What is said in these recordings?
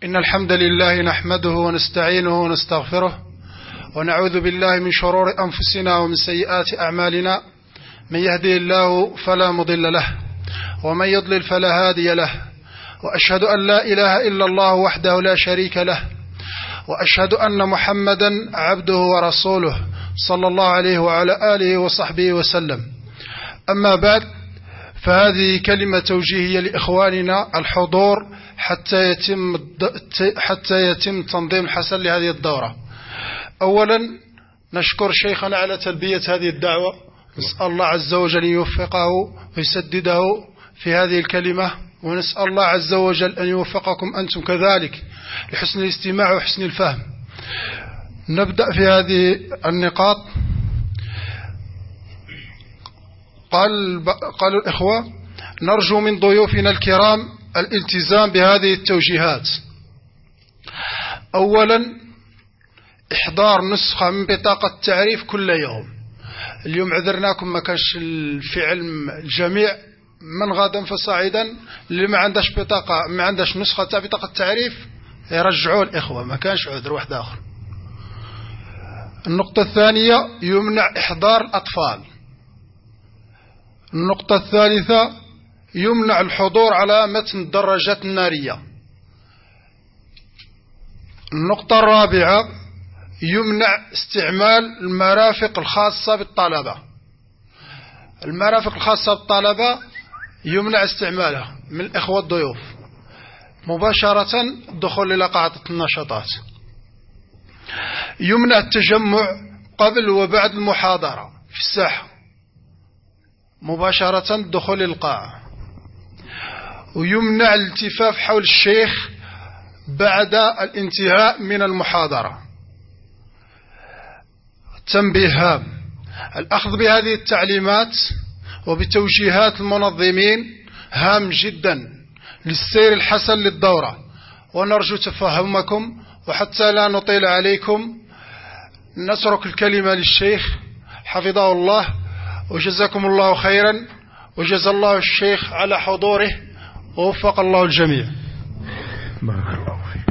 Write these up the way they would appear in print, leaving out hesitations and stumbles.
إن الحمد لله نحمده ونستعينه ونستغفره ونعوذ بالله من شرور أنفسنا ومن سيئات أعمالنا. من يهدي الله فلا مضل له ومن يضلل فلا هادي له، وأشهد أن لا إله إلا الله وحده لا شريك له، وأشهد أن محمدا عبده ورسوله صلى الله عليه وعلى آله وصحبه وسلم. أما بعد، فهذه كلمة توجيهية لإخواننا الحضور حتى يتم تنظيم حسن لهذه الدورة. أولا نشكر شيخنا على تلبية هذه الدعوة، نسأل الله عز وجل أن يوفقه ويسدده في هذه الكلمة، ونسأل الله عز وجل أن يوفقكم أنتم كذلك لحسن الاستماع وحسن الفهم. نبدأ في هذه النقاط. قالوا الإخوة: نرجو من ضيوفنا الكرام الالتزام بهذه التوجيهات. أولا، إحضار نسخة من بطاقة التعريف كل يوم. اليوم عذرناكم، ما كانش في علم الجميع، من غدا فصاعدا اللي ما عندش بطاقة، ما عندش نسخة تاع بطاقة التعريف يرجعوا الإخوة، ما كانش عذر واحد آخر. النقطة الثانية: يمنع إحضار الأطفال. النقطة الثالثة: يمنع الحضور على متن الدراجات النارية. النقطة الرابعة: يمنع استعمال المرافق الخاصة بالطلبة. المرافق الخاصة بالطلبة يمنع استعمالها من الإخوة الضيوف، مباشرة الدخول إلى قاعدة النشاطات. يمنع التجمع قبل وبعد المحاضرة في الساحة، مباشرة الدخول للقاعة. ويمنع الالتفاف حول الشيخ بعد الانتهاء من المحاضرة. تنبيه هام: الأخذ بهذه التعليمات وبتوجيهات المنظمين هام جدا للسير الحسن للدورة، ونرجو تفهمكم. وحتى لا نطيل عليكم نترك الكلمة للشيخ حفظه الله، وجزاكم الله خيرا، وجزا الله الشيخ على حضوره، ووفق الله الجميع. بارك الله فيك.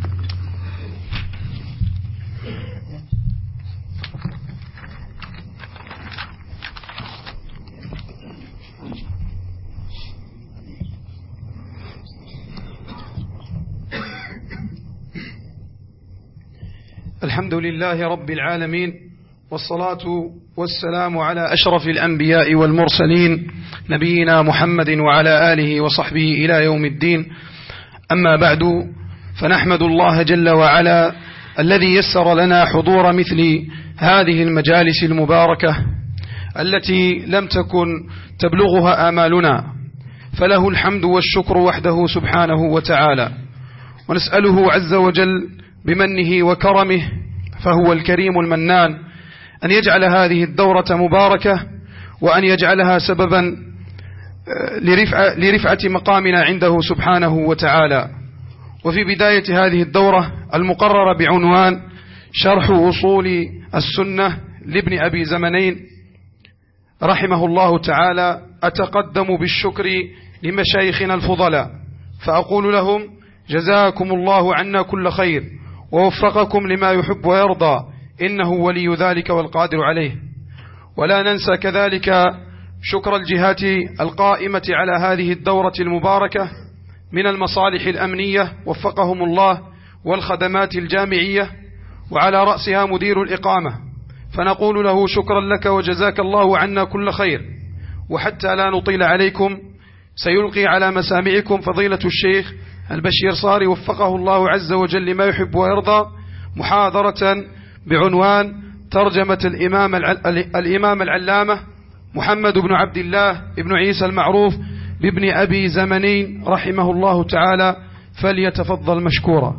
الحمد لله رب العالمين، والصلاة والسلام على أشرف الأنبياء والمرسلين، نبينا محمد وعلى آله وصحبه إلى يوم الدين. أما بعد، فنحمد الله جل وعلا الذي يسر لنا حضور مثل هذه المجالس المباركة التي لم تكن تبلغها آمالنا، فله الحمد والشكر وحده سبحانه وتعالى. ونسأله عز وجل بمنه وكرمه، فهو الكريم المنان، أن يجعل هذه الدورة مباركة، وأن يجعلها سببا لرفعة مقامنا عنده سبحانه وتعالى. وفي بداية هذه الدورة المقررة بعنوان شرح أصول السنة لابن أبي زمنين رحمه الله تعالى، أتقدم بالشكر لمشايخنا الفضلاء، فأقول لهم: جزاكم الله عنا كل خير، ووفقكم لما يحب ويرضى، إنه ولي ذلك والقادر عليه. ولا ننسى كذلك شكر الجهات القائمة على هذه الدورة المباركة من المصالح الأمنية وفقهم الله، والخدمات الجامعية، وعلى رأسها مدير الإقامة، فنقول له شكرا لك وجزاك الله عنا كل خير. وحتى لا نطيل عليكم، سيلقي على مسامعكم فضيلة الشيخ البشير صاري وفقه الله عز وجل لما يحب ويرضى محاضرة بعنوان ترجمة الإمام العلامة محمد بن عبد الله بن عيسى المعروف بابن أبي زمنين رحمه الله تعالى، فليتفضل مشكورا.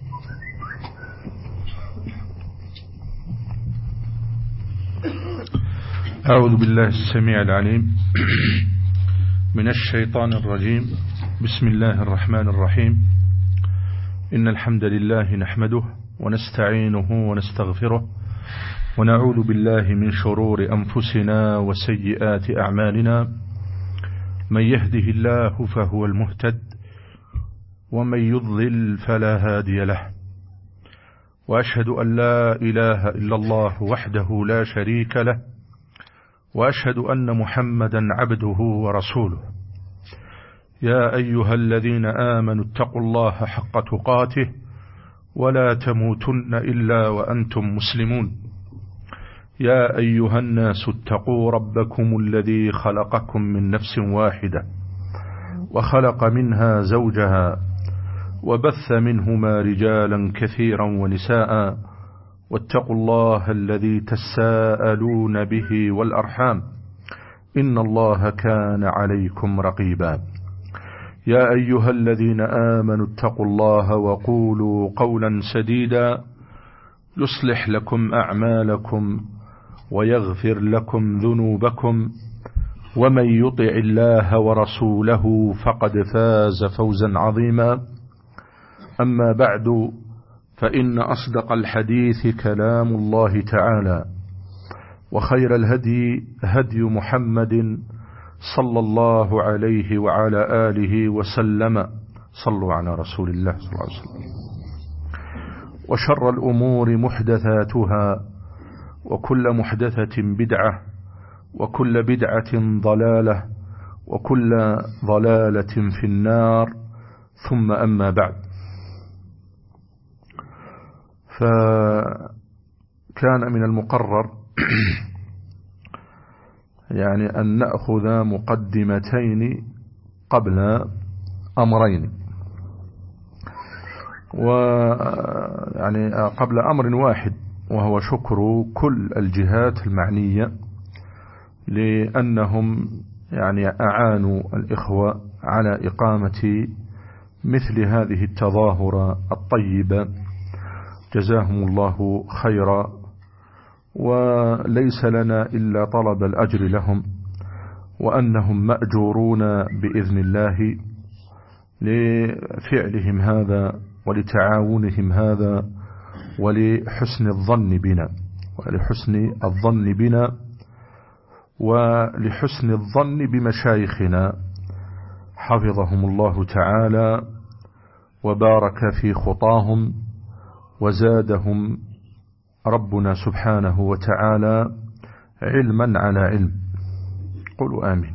أعوذ بالله السميع العليم من الشيطان الرجيم. بسم الله الرحمن الرحيم. إن الحمد لله نحمده ونستعينه ونستغفره، ونعوذ بالله من شرور أنفسنا وسيئات أعمالنا. من يهده الله فهو المهتد، ومن يضلل فلا هادي له، وأشهد أن لا إله إلا الله وحده لا شريك له، وأشهد أن محمدا عبده ورسوله. يا أيها الذين آمنوا اتقوا الله حق تقاته ولا تموتن إلا وأنتم مسلمون. يا أيها الناس اتقوا ربكم الذي خلقكم من نفس واحدة وخلق منها زوجها وبث منهما رجالا كثيرا ونساء، واتقوا الله الذي تساءلون به والأرحام إن الله كان عليكم رقيبا. يا أيها الذين آمنوا اتقوا الله وقولوا قولا سديدا يصلح لكم أعمالكم ويغفر لكم ذنوبكم، ومن يطع الله ورسوله فقد فاز فوزا عظيما. أما بعد، فإن أصدق الحديث كلام الله تعالى، وخير الهدي هدي محمد صلى الله عليه وعلى آله وسلم. صلوا على رسول الله صلى الله عليه وسلم. وشر الأمور محدثاتها، وكل محدثة بدعة، وكل بدعة ضلالة، وكل ضلالة في النار. ثم أما بعد، فكان من المقرر يعني أن نأخذ مقدمتين قبل أمرين، ويعني قبل أمر واحد، وهو شكر كل الجهات المعنية لأنهم يعني أعانوا الإخوة على إقامة مثل هذه التظاهرة الطيبة، جزاهم الله خيرا. وليس لنا إلا طلب الأجر لهم، وأنهم مأجورون بإذن الله لفعلهم هذا ولتعاونهم هذا ولحسن الظن بنا ولحسن الظن بمشايخنا حفظهم الله تعالى وبارك في خطاهم، وزادهم ربنا سبحانه وتعالى علما على علم. قولوا آمين.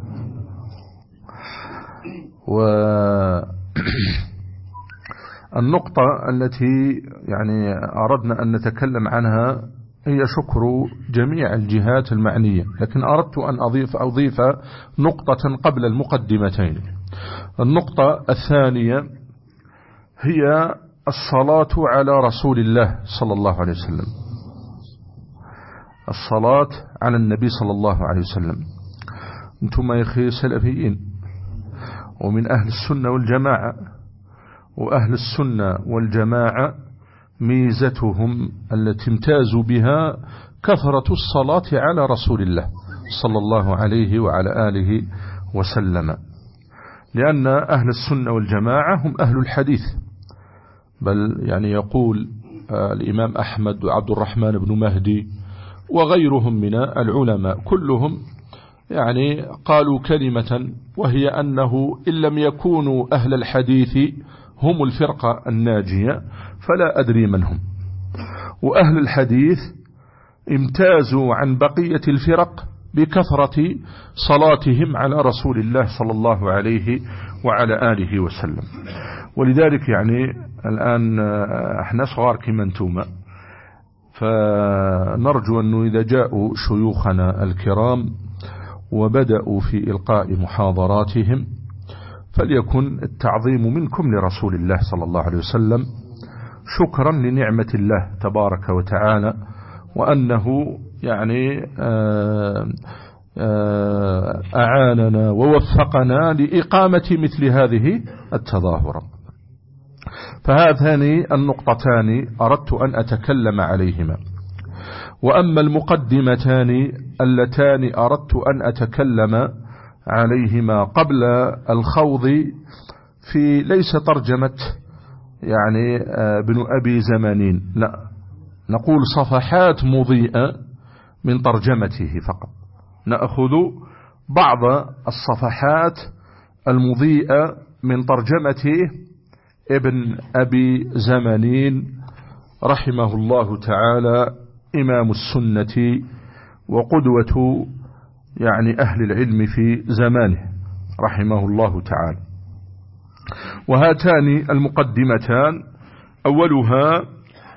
والنقطة التي يعني أردنا أن نتكلم عنها هي شكر جميع الجهات المعنية، لكن أردت أن أضيف نقطة قبل المقدمتين. النقطة الثانية هي الصلاة على رسول الله صلى الله عليه وسلم، الصلاة على النبي صلى الله عليه وسلم. أنتم يا أخي سلفيين ومن أهل السنة والجماعة، وأهل السنة والجماعة ميزتهم التي امتازوا بها كثرة الصلاة على رسول الله صلى الله عليه وعلى آله وسلم، لأن أهل السنة والجماعة هم أهل الحديث. بل يعني يقول الإمام أحمد وعبد الرحمن بن مهدي وغيرهم من العلماء كلهم يعني قالوا كلمة، وهي أنه إن لم يكونوا أهل الحديث هم الفرقة الناجية فلا أدري من هم. وأهل الحديث امتازوا عن بقية الفرق بكثرة صلاتهم على رسول الله صلى الله عليه وعلى آله وسلم. ولذلك يعني الآن احنا صغار كما انتم، فنرجو أنه إذا جاءوا شيوخنا الكرام وبدأوا في إلقاء محاضراتهم فليكن التعظيم منكم لرسول الله صلى الله عليه وسلم، شكرا لنعمة الله تبارك وتعالى، وأنه يعني أعاننا ووفقنا لإقامة مثل هذه التظاهرة. فهذان النقطتان أردت أن أتكلم عليهما. وأما المقدمتان اللتان أردت أن أتكلم عليهما قبل الخوض في ليس ترجمة يعني ابن أبي زمانين، لا، نقول صفحات مضيئة من ترجمته فقط، نأخذ بعض الصفحات المضيئة من ترجمته ابن أبي زمنين رحمه الله تعالى، إمام السنة وقدوة يعني أهل العلم في زمانه رحمه الله تعالى. وهاتان المقدمتان أولها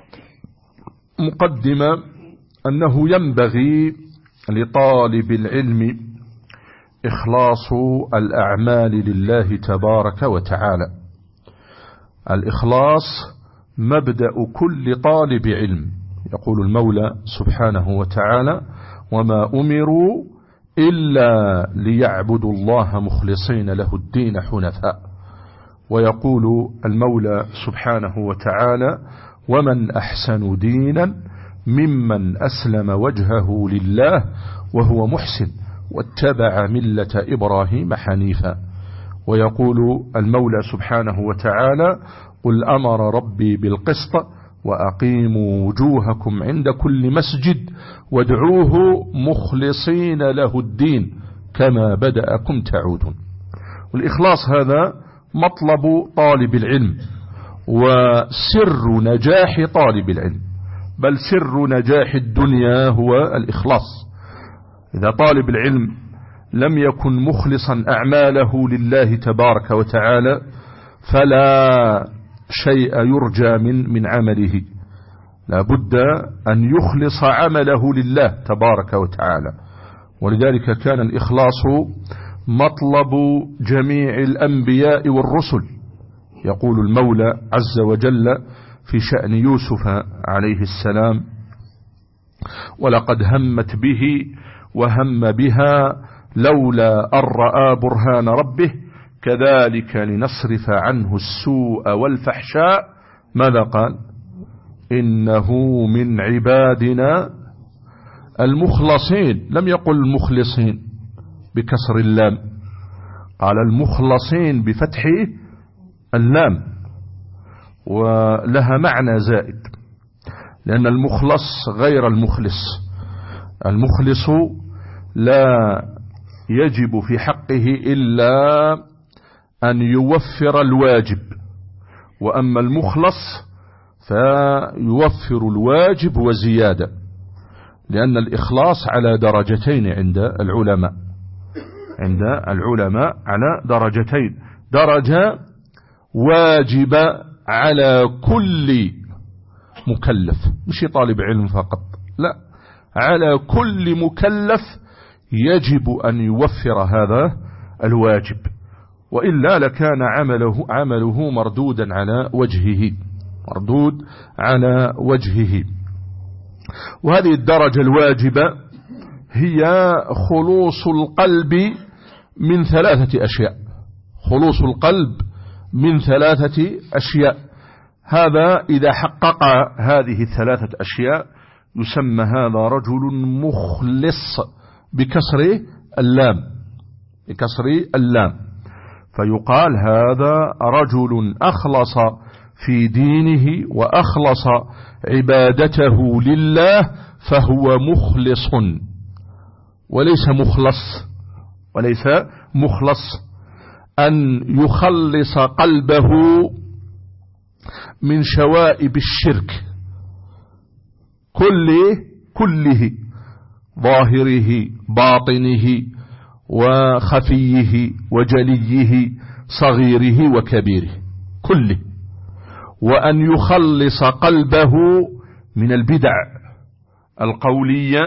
مقدمة أنه ينبغي لطالب العلم إخلاص الأعمال لله تبارك وتعالى. الإخلاص مبدأ كل طالب علم. يقول المولى سبحانه وتعالى: وما أمروا إلا ليعبدوا الله مخلصين له الدين حنفاء. ويقول المولى سبحانه وتعالى: ومن أحسن دينا ممن أسلم وجهه لله وهو محسن واتبع ملة إبراهيم حنيفا. ويقول المولى سبحانه وتعالى: قل أمر ربي بالقسط وأقيموا وجوهكم عند كل مسجد وادعوه مخلصين له الدين كما بدأكم تعودون. والإخلاص هذا مطلب طالب العلم وسر نجاح طالب العلم، بل سر نجاح الدنيا هو الإخلاص. إذا طالب العلم لم يكن مخلصا أعماله لله تبارك وتعالى فلا شيء يرجى من عمله. لا بد أن يخلص عمله لله تبارك وتعالى. ولذلك كان الإخلاص مطلب جميع الأنبياء والرسل. يقول المولى عز وجل في شأن يوسف عليه السلام: ولقد همت به وهم بها لولا أن رأى برهان ربه كذلك لنصرف عنه السوء والفحشاء. ماذا قال؟ إنه من عبادنا المخلصين. لم يقل المخلصين بكسر اللام، قال المخلصين بفتح اللام، ولها معنى زائد، لأن المخلص غير المخلص. المخلص لا يجب في حقه إلا أن يوفر الواجب، وأما المخلص فيوفر الواجب وزيادة، لأن الإخلاص على درجتين عند العلماء. عند العلماء على درجتين: درجة واجبة على كل مكلف، مش طالب علم فقط، لا، على كل مكلف يجب أن يوفر هذا الواجب، وإلا لكان عمله مردودا على وجهه، مردود على وجهه. وهذه الدرجة الواجبة هي خلوص القلب من ثلاثة أشياء. خلوص القلب من ثلاثة أشياء. هذا إذا حقق هذه الثلاثة أشياء يسمى هذا رجل مخلص بكسر اللام، بكسر اللام، فيقال هذا رجل أخلص في دينه وأخلص عبادته لله فهو مخلص، وليس مخلص أن يخلص قلبه من شوائب الشرك كله، ظاهره باطنه وخفيه وجليه صغيره وكبيره كله، وأن يخلص قلبه من البدع القولية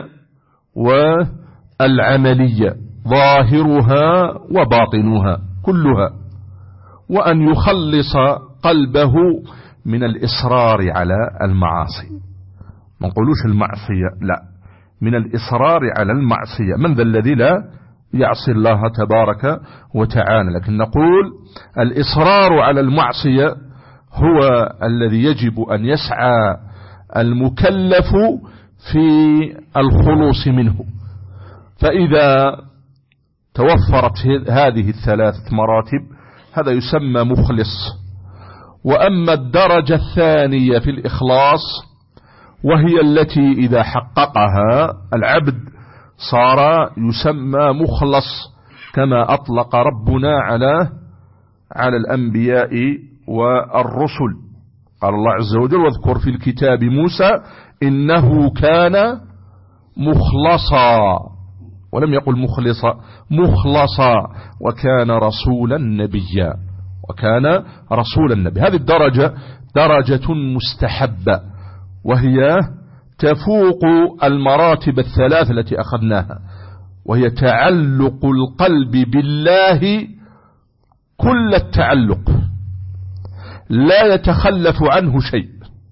والعملية ظاهرها وباطنها كلها، وأن يخلص قلبه من الإصرار على المعاصي. ما نقولوش المعصية، لا، من الإصرار على المعصية. من ذا الذي لا يعصي الله تبارك وتعالى؟ لكن نقول الإصرار على المعصية هو الذي يجب أن يسعى المكلف في الخلوص منه. فإذا توفرت هذه الثلاثة مراتب هذا يسمى مخلص. وأما الدرجة الثانية في الإخلاص وهي التي إذا حققها العبد صار يسمى مخلص، كما أطلق ربنا على الأنبياء والرسل. قال الله عز وجل واذكر في الكتاب موسى إنه كان مخلصا، ولم يقل مخلصا، مخلصا، وكان رسولا نبيا، وكان رسولا نبيا. هذه الدرجة درجة مستحبة، وهي تفوق المراتب الثلاث التي أخذناها، وهي تعلق القلب بالله كل التعلق، لا يتخلف عنه شيء.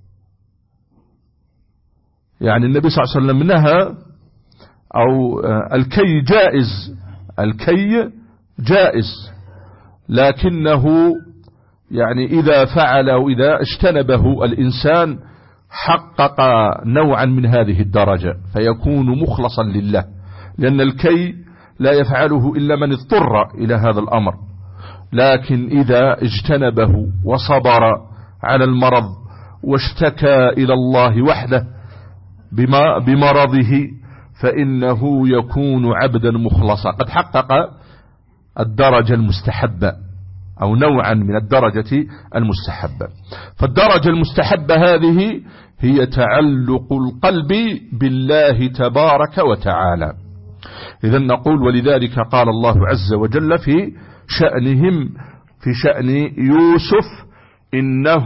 يعني النبي صلى الله عليه وسلم نهى، أو الكي جائز، الكي جائز، لكنه يعني إذا فعل أو إذا اجتنبه الإنسان حقق نوعا من هذه الدرجة، فيكون مخلصا لله، لأن الكي لا يفعله إلا من اضطر إلى هذا الأمر. لكن إذا اجتنبه وصبر على المرض واشتكى إلى الله وحده بمرضه فإنه يكون عبدا مخلصا، قد حقق الدرجة المستحبة أو نوعا من الدرجة المستحبة. فالدرجة المستحبة هذه هي تعلق القلب بالله تبارك وتعالى. إذن نقول ولذلك قال الله عز وجل في شأنهم، في شأن يوسف إنه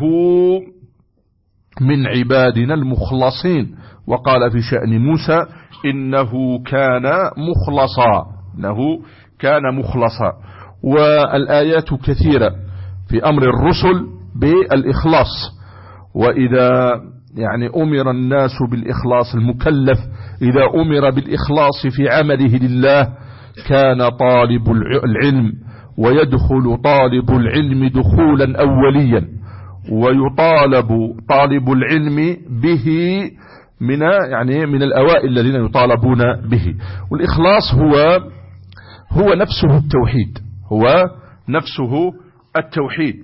من عبادنا المخلصين، وقال في شأن موسى إنه كان مخلصا، إنه كان مخلصا. والآيات كثيرة في أمر الرسل بالإخلاص، وإذا يعني أمر الناس بالإخلاص، المكلف إذا أمر بالإخلاص في عمله لله كان طالب العلم ويدخل طالب العلم دخولا أوليا، ويطالب طالب العلم به من الأوائل الذين يطالبون به. والإخلاص هو نفسه التوحيد، هو نفسه التوحيد.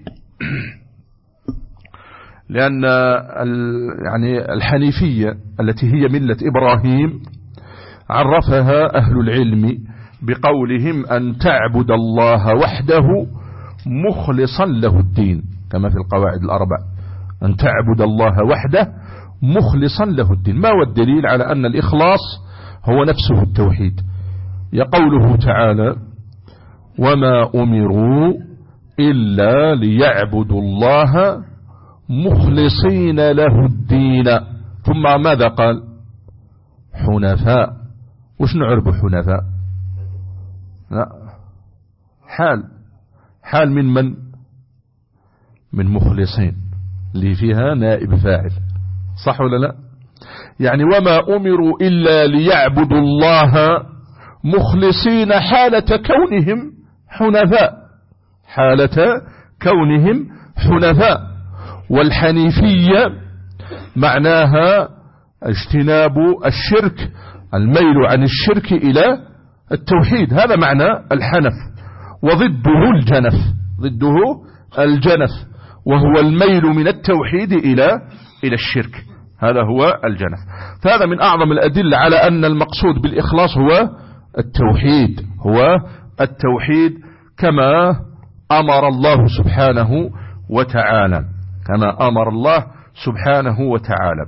لأن يعني الحنيفية التي هي ملة إبراهيم عرفها أهل العلم بقولهم أن تعبد الله وحده مخلصا له الدين، كما في القواعد الأربع، أن تعبد الله وحده مخلصا له الدين. ما هو الدليل على أن الإخلاص هو نفسه التوحيد؟ يقوله تعالى وما أمروا إلا ليعبدوا الله مخلصين له الدين، ثم ماذا قال؟ حنفاء. وش نعرب حنفاء؟ لا، حال من مخلصين، اللي فيها نائب فاعل، صح ولا لا؟ يعني وما أمروا إلا ليعبدوا الله مخلصين حالة كونهم حنفاء، حالة كونهم حنفاء. والحنيفية معناها اجتناب الشرك، الميل عن الشرك إلى التوحيد، هذا معنى الحنف. وضده الجنف، ضده الجنف، وهو الميل من التوحيد إلى الشرك، هذا هو الجنف. فهذا من أعظم الأدلة على أن المقصود بالإخلاص هو التوحيد، هو التوحيد كما أمر الله سبحانه وتعالى، كما أمر الله سبحانه وتعالى.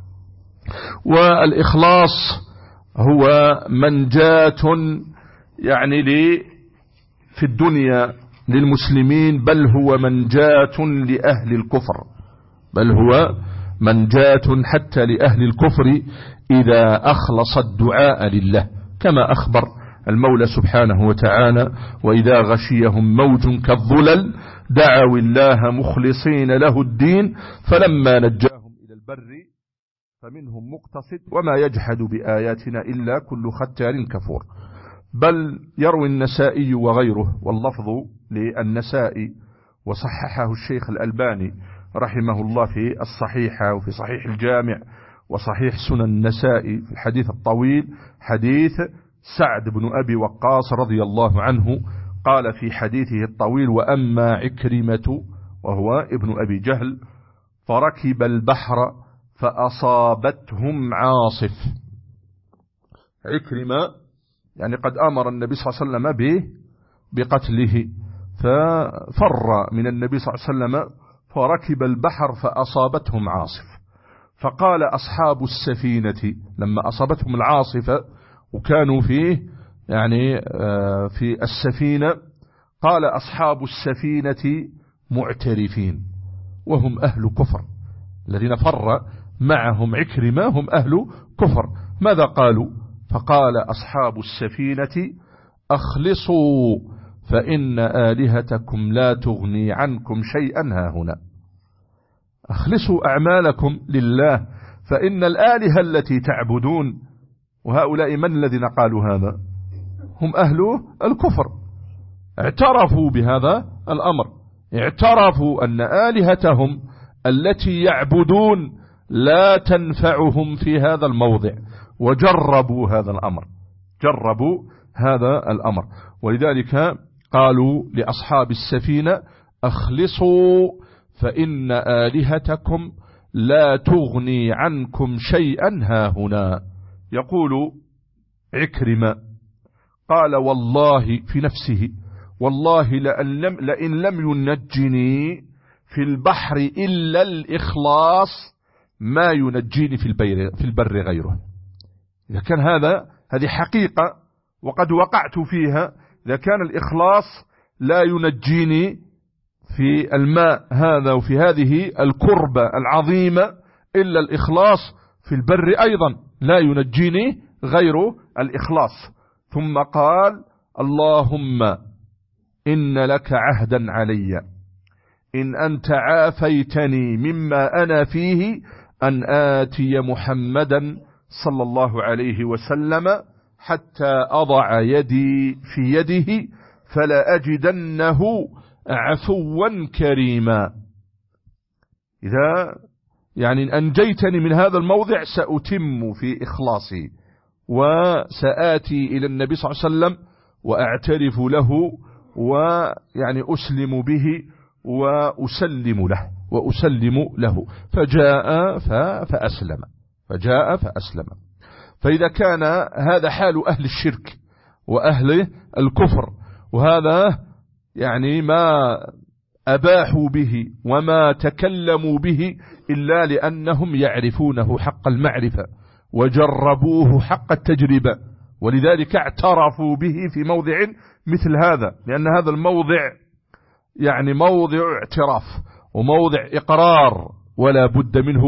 والإخلاص هو منجاة يعني في الدنيا للمسلمين، بل هو منجاة لأهل الكفر، بل هو منجاة حتى لأهل الكفر إذا أخلص الدعاء لله، كما أخبر المولى سبحانه وتعالى وإذا غشيهم موج كالظلل دعوا الله مخلصين له الدين فلما نجاهم إلى البر فمنهم مقتصد وما يجحد بآياتنا إلا كل ختار كفور. بل يروي النسائي وغيره، واللفظ للنسائي وصححه الشيخ الألباني رحمه الله في الصحيحة وفي صحيح الجامع وصحيح سنن النسائي في الحديث الطويل، حديث سعد بن أبي وقاص رضي الله عنه، قال في حديثه الطويل وأما عكرمة وهو ابن أبي جهل فركب البحر فأصابتهم عاصف. عكرمة يعني قد أمر النبي صلى الله عليه وسلم به بقتله، ففر من النبي صلى الله عليه وسلم فركب البحر فأصابتهم عاصفة. فقال أصحاب السفينة لما أصابتهم العاصفة وكانوا فيه يعني في السفينة، قال أصحاب السفينة معترفين وهم أهل كفر، الذين فر معهم عكرمة هم أهل كفر. ماذا قالوا؟ فقال أصحاب السفينة أخلصوا فإن آلهتكم لا تغني عنكم شيئا هاهنا. أخلصوا أعمالكم لله فإن الآلهة التي تعبدون، وهؤلاء من الذين قالوا هذا؟ هم أهل الكفر، اعترفوا بهذا الأمر، اعترفوا أن آلهتهم التي يعبدون لا تنفعهم في هذا الموضع، وجربوا هذا الأمر، جربوا هذا الأمر. ولذلك قالوا لأصحاب السفينة أخلصوا فإن آلهتكم لا تغني عنكم شيئا هاهنا. يقول عكرمة قال والله في نفسه والله لئن لم ينجني في البحر إلا الإخلاص ما ينجيني في البر غيره. إذا كان هذه حقيقة وقد وقعت فيها، إذا كان الإخلاص لا ينجيني في الماء هذا وفي هذه الكربة العظيمة إلا الإخلاص، في البر أيضا لا ينجيني غير الإخلاص. ثم قال اللهم إن لك عهدا علي إن أنت عافيتني مما أنا فيه أن آتي محمدا صلى الله عليه وسلم حتى أضع يدي في يده فلا أجدنه عفوا كريما. إذا يعني أنجيتني من هذا الموضع سأتم في إخلاصي وسآتي إلى النبي صلى الله عليه وسلم وأعترف له ويعني أسلم به وأسلم له فجاء فأسلم. فإذا كان هذا حال أهل الشرك وأهل الكفر، وهذا يعني ما أباحوا به وما تكلموا به إلا لأنهم يعرفونه حق المعرفة وجربوه حق التجربة، ولذلك اعترفوا به في موضع مثل هذا، لأن هذا الموضع يعني موضع اعتراف وموضع إقرار ولا بد منه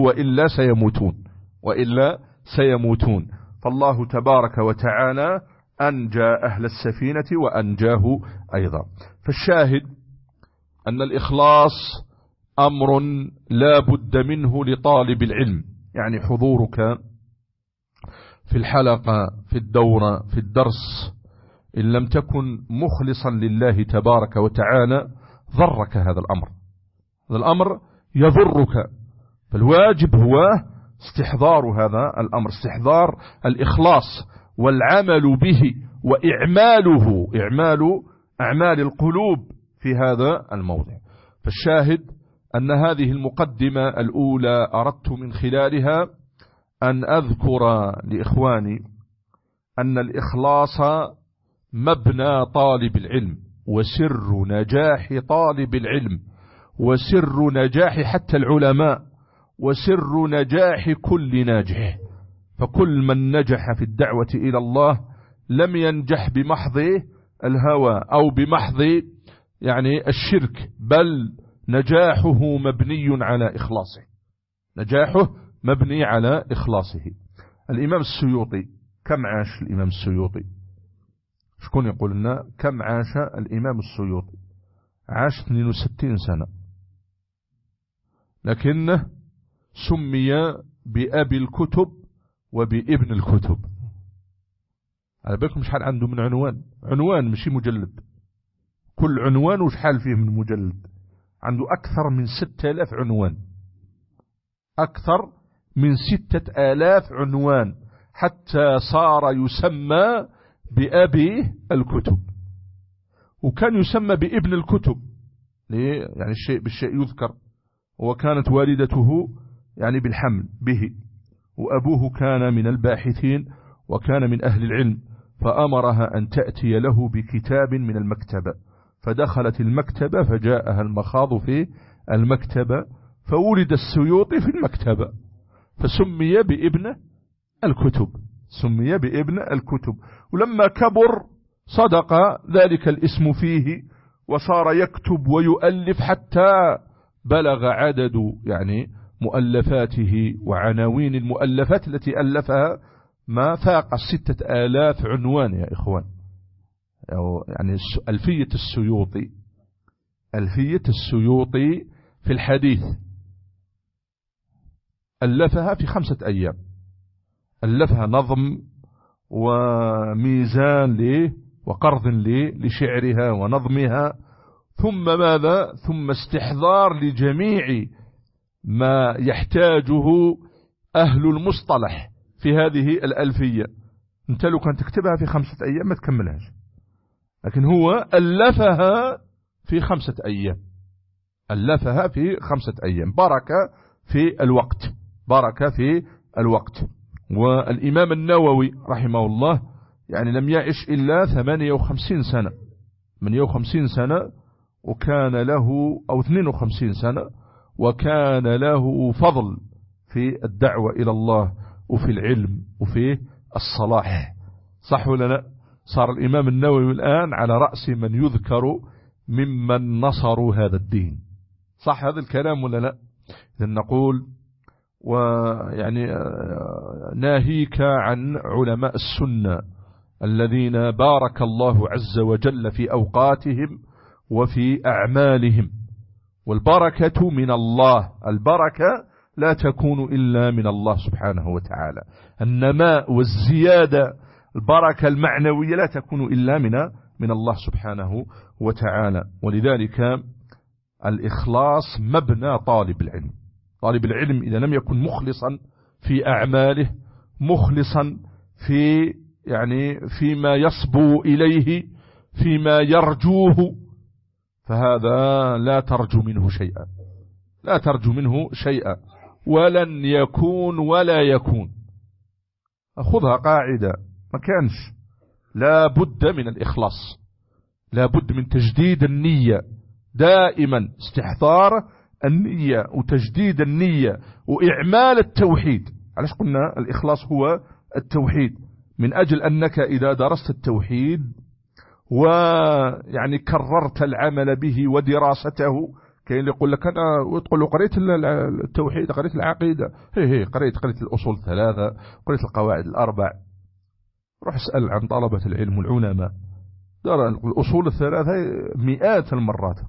وإلا سيموتون. فالله تبارك وتعالى أنجى أهل السفينة وأنجاه أيضا. فالشاهد أن الإخلاص أمر لا بد منه لطالب العلم، يعني حضورك في الحلقة في الدورة في الدرس إن لم تكن مخلصا لله تبارك وتعالى ضرك هذا الأمر يضرك. فالواجب هو استحضار هذا الأمر، استحضار الإخلاص والعمل به وإعماله، أعمال القلوب في هذا الموضع. فالشاهد أن هذه المقدمة الأولى أردت من خلالها أن أذكر لإخواني أن الإخلاص مبنى طالب العلم وسر نجاح طالب العلم وسر نجاح حتى العلماء وسر نجاح كل ناجح. فكل من نجح في الدعوة إلى الله لم ينجح بمحض الهوى أو بمحض يعني الشرك، بل نجاحه مبني على إخلاصه، نجاحه مبني على إخلاصه. الإمام السيوطي كم عاش الإمام السيوطي؟ شكون يقول لنا كم عاش الإمام السيوطي؟ عاش 62 سنة، لكنه سمي بأبي الكتب وبابن الكتب. على بالكم شحال عنده من عنوان مشي مجلد، كل عنوان وشحال فيه من مجلد، عنده أكثر من 6000 عنوان، أكثر من 6000 عنوان، حتى صار يسمى بأبي الكتب، وكان يسمى بابن الكتب يعني الشيء بالشيء يذكر. وكانت والدته يعني بالحمل به، وأبوه كان من الباحثين وكان من أهل العلم، فأمرها أن تأتي له بكتاب من المكتبة، فدخلت المكتبة فجاءها المخاض في المكتبة، فولد السيوطي في المكتبة فسمي بابن الكتب، سمي بابن الكتب. ولما كبر صدق ذلك الاسم فيه وصار يكتب ويؤلف حتى بلغ عدد يعني مؤلفاته وعناوين المؤلفات التي ألفها ما فاق 6000 عنوان يا إخوان. يعني ألفية السيوطي، ألفية السيوطي في الحديث ألفها في 5 أيام، ألفها نظم وميزان وقرض لشعرها ونظمها، ثم ماذا؟ ثم استحضار لجميع ما يحتاجه أهل المصطلح في هذه الألفية. انت لو كان تكتبها في 5 أيام ما تكملهاش، لكن هو ألفها في 5 أيام، ألفها في 5 أيام. بركة في الوقت، بركة في الوقت. والإمام النووي رحمه الله يعني لم يعش إلا 58 سنة، 58 سنة، وكان له أو 52 سنة، وكان له فضل في الدعوة إلى الله وفي العلم وفي الصلاح. صح ولا لا؟ صار الإمام النووي الآن على رأس من يذكر ممن نصروا هذا الدين. صح هذا الكلام ولا لا؟ إذن نقول ويعني ناهيك عن علماء السنة الذين بارك الله عز وجل في أوقاتهم وفي أعمالهم، والبركة من الله، البركة لا تكون إلا من الله سبحانه وتعالى، النماء والزيادة البركة المعنوية لا تكون إلا من الله سبحانه وتعالى. ولذلك الإخلاص مبنى طالب العلم. طالب العلم إذا لم يكن مخلصا في أعماله، مخلصا في يعني فيما يصبو إليه، فيما يرجوه، فهذا لا ترجو منه شيئا، لا ترجو منه شيئا، ولن يكون ولا يكون. أخذها قاعدة، ما كانش، لا بد من الإخلاص، لا بد من تجديد النية دائما، استحضار النية وتجديد النية وإعمال التوحيد. علاش قلنا الإخلاص هو التوحيد؟ من أجل أنك إذا درست التوحيد ويعني كررت العمل به ودراسته، كاين اللي يقول لك أنا وتقول له قريت التوحيد، قريت العقيدة، هي قريت الأصول 3، قريت القواعد 4. روح اسأل عن طلبة العلم والعلماء، دار الأصول 3 مئات المرات،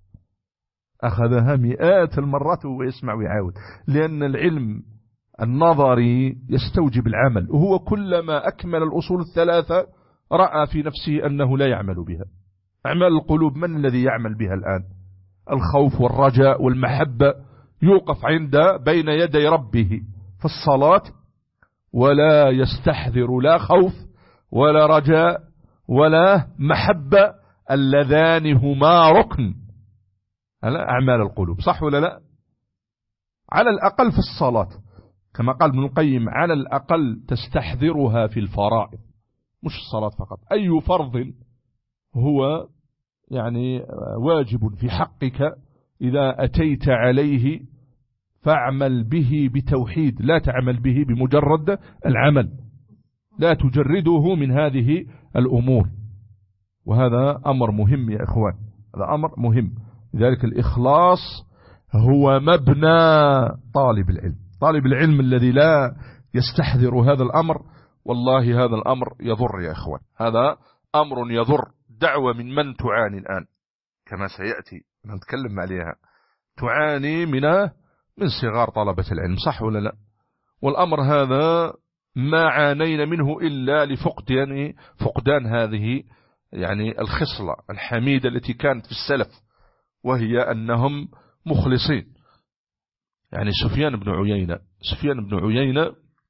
أخذها مئات المرات وهو يسمع ويعاود، لأن العلم النظري يستوجب العمل، وهو كلما أكمل الأصول 3 رأى في نفسه أنه لا يعمل بها. أعمال القلوب من الذي يعمل بها الآن؟ الخوف والرجاء والمحبة، يوقف عند بين يدي ربه في الصلاة ولا يستحذر لا خوف ولا رجاء ولا محبة، اللذان هما ركن على أعمال القلوب. صح ولا لا؟ على الأقل في الصلاة كما قال ابن القيم، على الأقل تستحذرها في الفرائض، مش الصلاة فقط، أي فرض هو يعني واجب في حقك إذا أتيت عليه فاعمل به بتوحيد، لا تعمل به بمجرد العمل، لا تجرده من هذه الأمور. وهذا أمر مهم يا إخوان، هذا أمر مهم. لذلك الإخلاص هو مبنى طالب العلم. طالب العلم الذي لا يستحذر هذا الأمر، والله هذا الأمر يضر يا إخوان، هذا أمر يضر. دعوة من تعاني الآن كما سيأتي نتكلم عليها، تعاني من صغار طلبة العلم. صح ولا لا؟ والأمر هذا ما عانينا منه إلا فقدان هذه يعني الخصلة الحميدة التي كانت في السلف، وهي أنهم مخلصين. يعني سفيان بن عيينة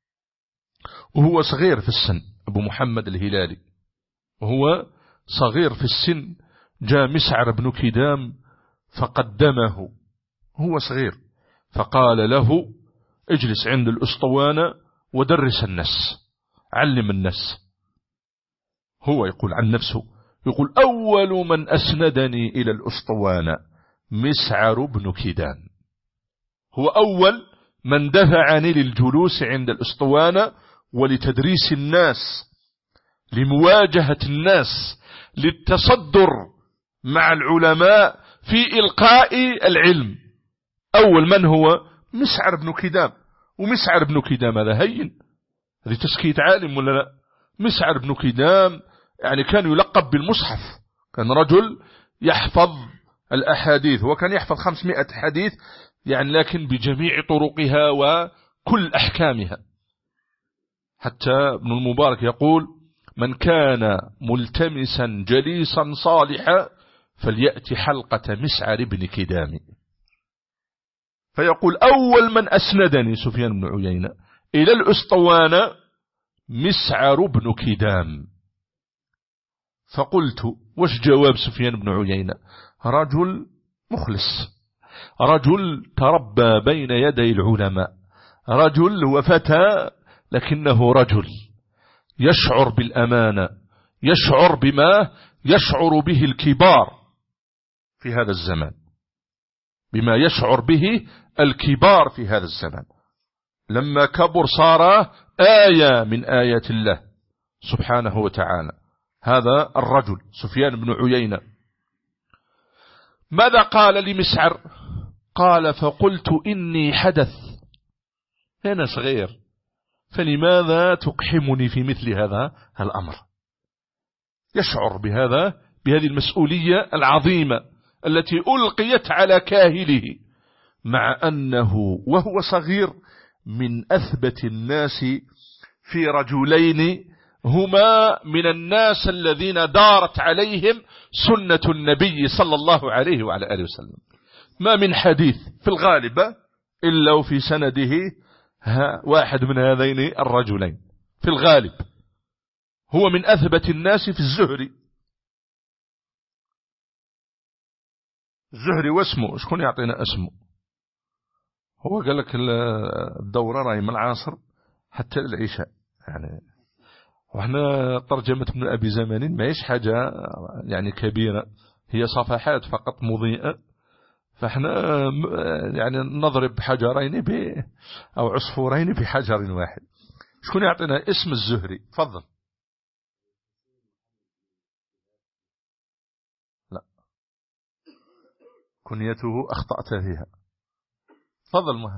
وهو صغير في السن، أبو محمد الهلالي وهو صغير في السن، جاء مسعر بن كدام فقدمه، هو صغير، فقال له اجلس عند الأسطوانة ودرس الناس، علم الناس. هو يقول عن نفسه، يقول أول من أسندني إلى الأسطوانة مسعر بن كدام، هو أول من دفعني للجلوس عند الأسطوانة ولتدريس الناس، لمواجهة الناس، للتصدر مع العلماء في إلقاء العلم. أول من هو مسعر بن كدام. ومسعر بن كدام هذا هين، هذه تسكيت عالم ولا لا؟ مسعر بن كدام يعني كان يلقب بالمصحف، كان رجل يحفظ الأحاديث، وكان يحفظ 500 حديث يعني، لكن بجميع طرقها وكل أحكامها. حتى ابن المبارك يقول: من كان ملتمسا جليسا صالحا فليأتي حلقة مسعر بن كدام. فيقول: أول من أسندني سفيان بن عيينة إلى الأسطوانة مسعر بن كدام. فقلت: وش جواب سفيان بن عيينة؟ رجل مخلص، رجل تربى بين يدي العلماء، رجل وفتى، لكنه رجل يشعر بالأمانة، يشعر بما يشعر به الكبار في هذا الزمان، بما يشعر به الكبار في هذا الزمان. لما كبر صار آية من آيات الله سبحانه وتعالى. هذا الرجل سفيان بن عيينة. ماذا قال لمسعر؟ قال: فقلت إني حدث، أنا صغير، فلماذا تقحمني في مثل هذا الأمر؟ يشعر بهذه المسؤولية العظيمة التي ألقيت على كاهله، مع أنه وهو صغير من أثبت الناس في رجلين هما من الناس الذين دارت عليهم سنة النبي صلى الله عليه وعلى آله وسلم. ما من حديث في الغالب إلا وفي سنده واحد من هذين الرجلين، في الغالب هو من أثبت الناس في الزهري. الزهري واسمه شكون يعطينا اسمه؟ هو قال لك الدورة راي من العصر حتى العشاء يعني، وإحنا ترجمة ابن أبي زمانين ما هيش حاجة يعني كبيرة، هي صفحات فقط مضيئة، فإحنا يعني نضرب حجرين أو عصفورين بحجر واحد. شكون يعطينا اسم الزهري؟ تفضل. لا، كنيته أخطأت فيها. تفضل. مها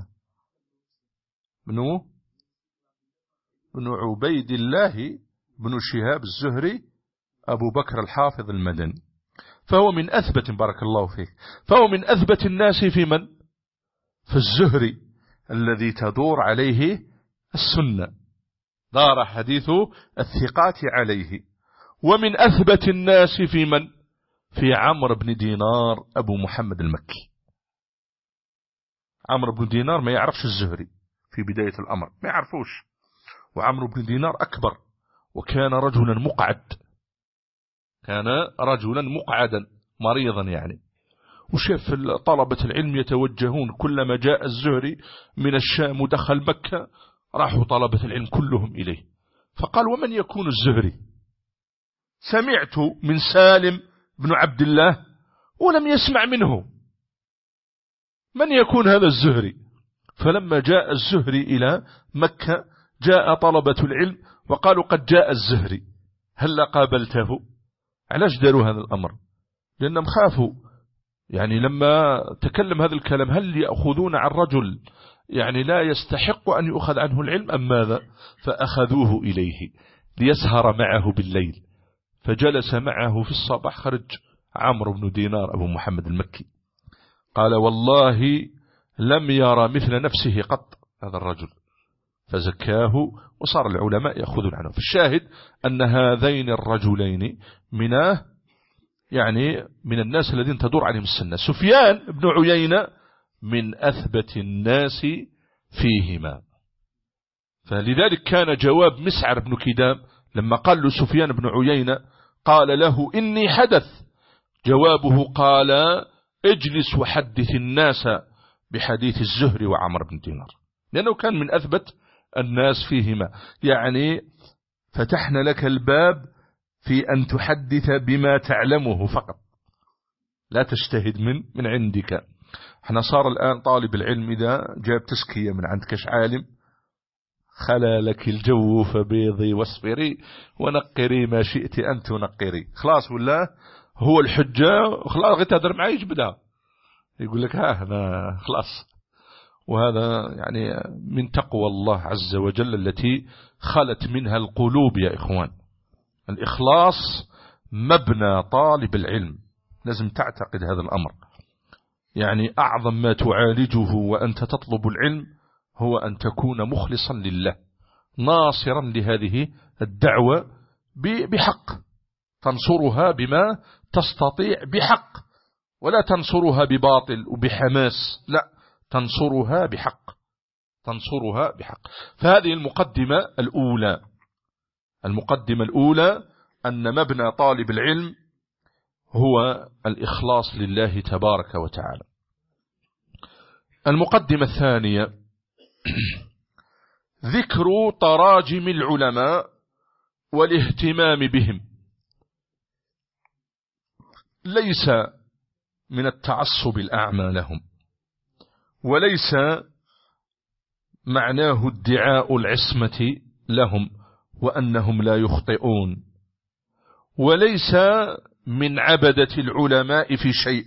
بن عبيد الله بن شهاب الزهري أبو بكر الحافظ المدني. فهو من أثبت، بارك الله فيك، فهو من أثبت الناس في من؟ في الزهري الذي تدور عليه السنة، دار حديث الثقات عليه. ومن أثبت الناس في من؟ في عمرو بن دينار أبو محمد المكي. عمرو بن دينار ما يعرفش الزهري في بداية الأمر، ما يعرفوش. وعمرو بن دينار أكبر، وكان رجلا مقعد، كان رجلا مقعدا مريضا يعني. وشاف طلبة العلم يتوجهون، كلما جاء الزهري من الشام ودخل مكة راحوا طلبة العلم كلهم إليه. فقال: ومن يكون الزهري؟ سمعت من سالم بن عبد الله ولم يسمع منه، من يكون هذا الزهري؟ فلما جاء الزهري إلى مكة جاء طلبة العلم وقالوا: قد جاء الزهري، هل قابلته؟ علاش داروا هذا الأمر؟ لأنهم خافوا يعني لما تكلم هذا الكلام، هل يأخذون عن رجل يعني لا يستحق أن يؤخذ عنه العلم أم ماذا؟ فأخذوه إليه ليسهر معه بالليل، فجلس معه في الصباح. خرج عمرو بن دينار أبو محمد المكي قال: والله لم يرى مثل نفسه قط هذا الرجل، فزكاه وصار العلماء يأخذون عنه. في الشاهد أن هذين الرجلين من الناس الذين تدور عليهم السنة. سفيان بن عيينة من أثبت الناس فيهما. فلذلك كان جواب مسعر بن كدام لما قال له سفيان بن عيينة قال له: إني حدث، جوابه قال: اجلس وحدث الناس بحديث الزهري وعمر بن دينار، لأنه كان من أثبت الناس فيهما. يعني فتحنا لك الباب في أن تحدث بما تعلمه فقط، لا تجتهد من عندك. احنا صار الآن طالب العلم إذا جاب تزكية من عند كش عالم، خلا لك الجو فبيضي واصبري ونقري ما شئت أن تنقري، خلاص ولا هو الحجة خلاص غير تهدر معي يجبدها، يقول لك ها أنا خلاص. وهذا يعني من تقوى الله عز وجل التي خلت منها القلوب يا إخوان. الإخلاص مبنى طالب العلم، لازم تعتقد هذا الأمر. يعني أعظم ما تعالجه وأنت تطلب العلم هو أن تكون مخلصا لله، ناصرا لهذه الدعوة بحق، تنصرها بما تستطيع بحق، ولا تنصرها بباطل وبحماس، لا، تنصرها بحق، تنصرها بحق. فهذه المقدمة الأولى. المقدمة الأولى أن مبنى طالب العلم هو الإخلاص لله تبارك وتعالى. المقدمة الثانية ذكر تراجم العلماء والاهتمام بهم، ليس من التعصب الأعمى لهم، وليس معناه ادعاء العصمة لهم وأنهم لا يخطئون، وليس من عبدة العلماء في شيء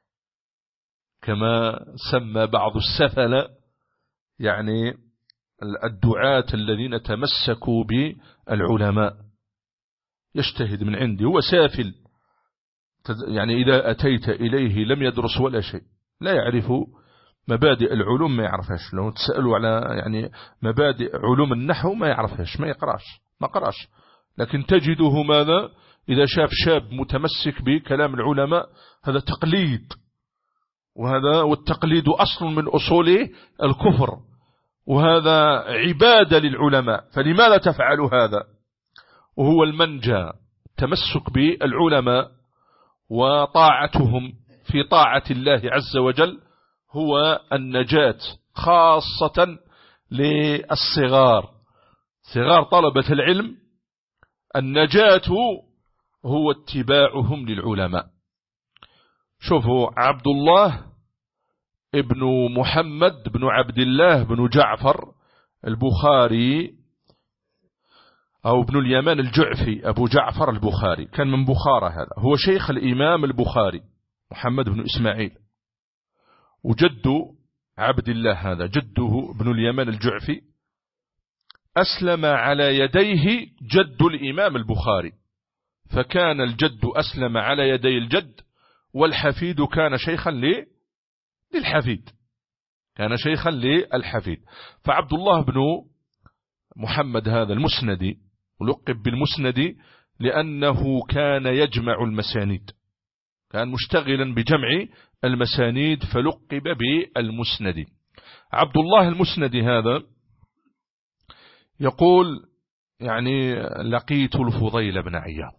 كما سمى بعض السفل، يعني الدعاة الذين تمسكوا بالعلماء، يجتهد من عندي، هو سافل، يعني إذا أتيت إليه لم يدرس ولا شيء، لا يعرف مبادئ العلوم، ما يعرفهاش. لو تسألوا على يعني مبادئ علوم النحو ما يعرفهاش، ما يقراش، ما قراش. لكن تجده ماذا؟ إذا شاف شاب متمسك بكلام العلماء هذا تقليد، وهذا والتقليد أصل من أصول الكفر، وهذا عبادة للعلماء، فلماذا تفعل هذا؟ وهو المنجى، التمسك بالعلماء وطاعتهم في طاعة الله عز وجل هو النجاة، خاصة للصغار، صغار طلبة العلم. النجاة هو اتباعهم للعلماء. شوفوا عبد الله ابن محمد بن عبد الله بن جعفر البخاري، أو ابن اليمان الجعفي، أبو جعفر البخاري، كان من بخارى، هذا هو شيخ الإمام البخاري محمد بن إسماعيل، وجد عبد الله هذا جده ابن اليمان الجعفي أسلم على يديه جد الإمام البخاري، فكان الجد أسلم على يدي الجد، والحفيد كان شيخا للحفيد، كان شيخا للحفيد. فعبد الله بن محمد هذا المسندي، ولقب بالمسندي لأنه كان يجمع المسانيد، كان مشتغلا بجمع المسانيد فلقب بالمسندي. عبد الله المسندي هذا يقول يعني لقيت الفضيل بن عياض،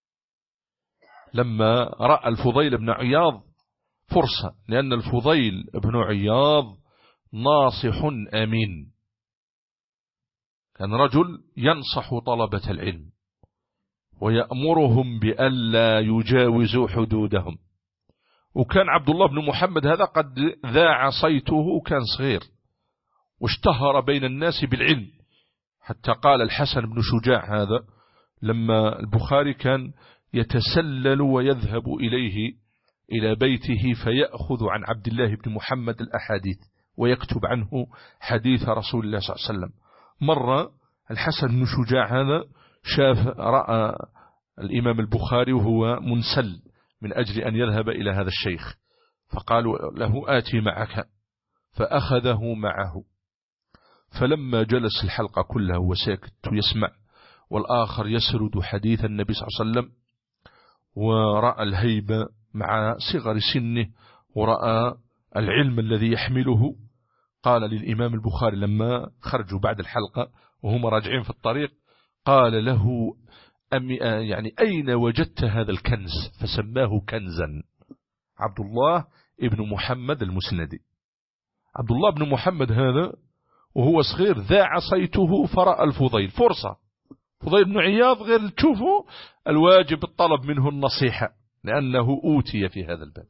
لما رأى الفضيل بن عياض فرصة، لأن الفضيل بن عياض ناصح أمين، كان رجل ينصح طلبة العلم ويأمرهم بألا يجاوزوا حدودهم. وكان عبد الله بن محمد هذا قد ذاع صيته، كان صغير واشتهر بين الناس بالعلم، حتى قال الحسن بن شجاع هذا لما البخاري كان يتسلل ويذهب إليه إلى بيته فيأخذ عن عبد الله بن محمد الأحاديث ويكتب عنه حديث رسول الله صلى الله عليه وسلم. مرة الحسن بن شجاع هذا رأى الإمام البخاري وهو منسل من أجل أن يذهب إلى هذا الشيخ، فقالوا له آتي معك، فأخذه معه. فلما جلس الحلقة كلها وساكت ويسمع، والآخر يسرد حديث النبي صلى الله عليه وسلم، ورأى الهيبة مع صغر سنه، ورأى العلم الذي يحمله، قال للإمام البخاري لما خرجوا بعد الحلقة وهم راجعين في الطريق، قال له يعني أين وجدت هذا الكنز؟ فسماه كنزا. عبد الله ابن محمد المسندي. عبد الله بن محمد هذا وهو صغير ذاع صيته فرأى الفضيل فرصة، فضيل بن عياض غير تشوفوا الواجب الطلب منه النصيحة، لأنه أوتي في هذا الباب.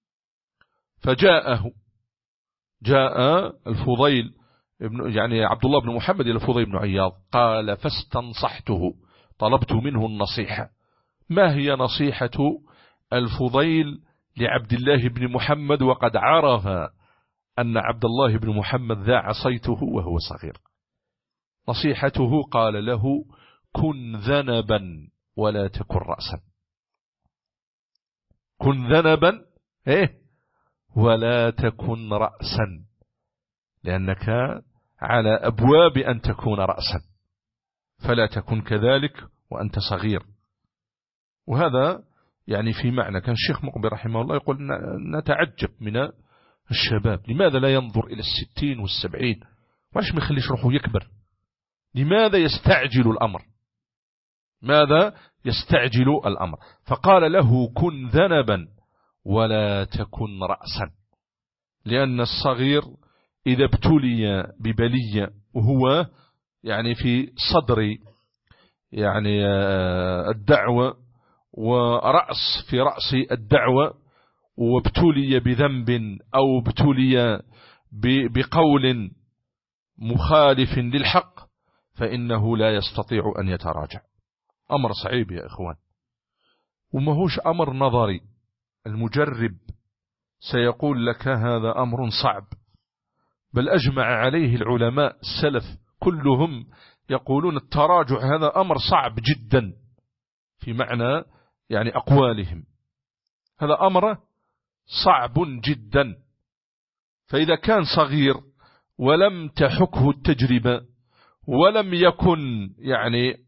جاء الفضيل يعني عبد الله بن محمد إلى الفضيل بن عياض قال فاستنصحته، طلبت منه النصيحة. ما هي نصيحة الفضيل لعبد الله بن محمد وقد عرف أن عبد الله بن محمد ذاع صيته وهو صغير؟ نصيحته قال له كن ذنبا ولا تكن رأسا. كن ذنبا ولا تكن رأسا، لأنك على أبواب أن تكون رأسا، فلا تكن كذلك وأنت صغير. وهذا يعني في معنى كان الشيخ مقبل رحمه الله يقول نتعجب من الشباب، لماذا لا ينظر إلى 60 و70؟ وعلاش ما يخليش روحه يكبر؟ لماذا يستعجل الأمر؟ ماذا يستعجل الأمر؟ فقال له كن ذنبا ولا تكن رأسا، لأن الصغير إذا ابتلي ببلية وهو يعني في صدر يعني الدعوة ورأس في رأس الدعوة، وابتلي بذنب أو ابتلي بقول مخالف للحق، فإنه لا يستطيع أن يتراجع. أمر صعيب يا إخوان، وما هوش أمر نظري. المجرب سيقول لك هذا أمر صعب، بل أجمع عليه العلماء السلف كلهم يقولون التراجع هذا أمر صعب جدا، في معنى يعني أقوالهم هذا أمر صعب جدا. فإذا كان صغير ولم تحكه التجربة ولم يكن يعني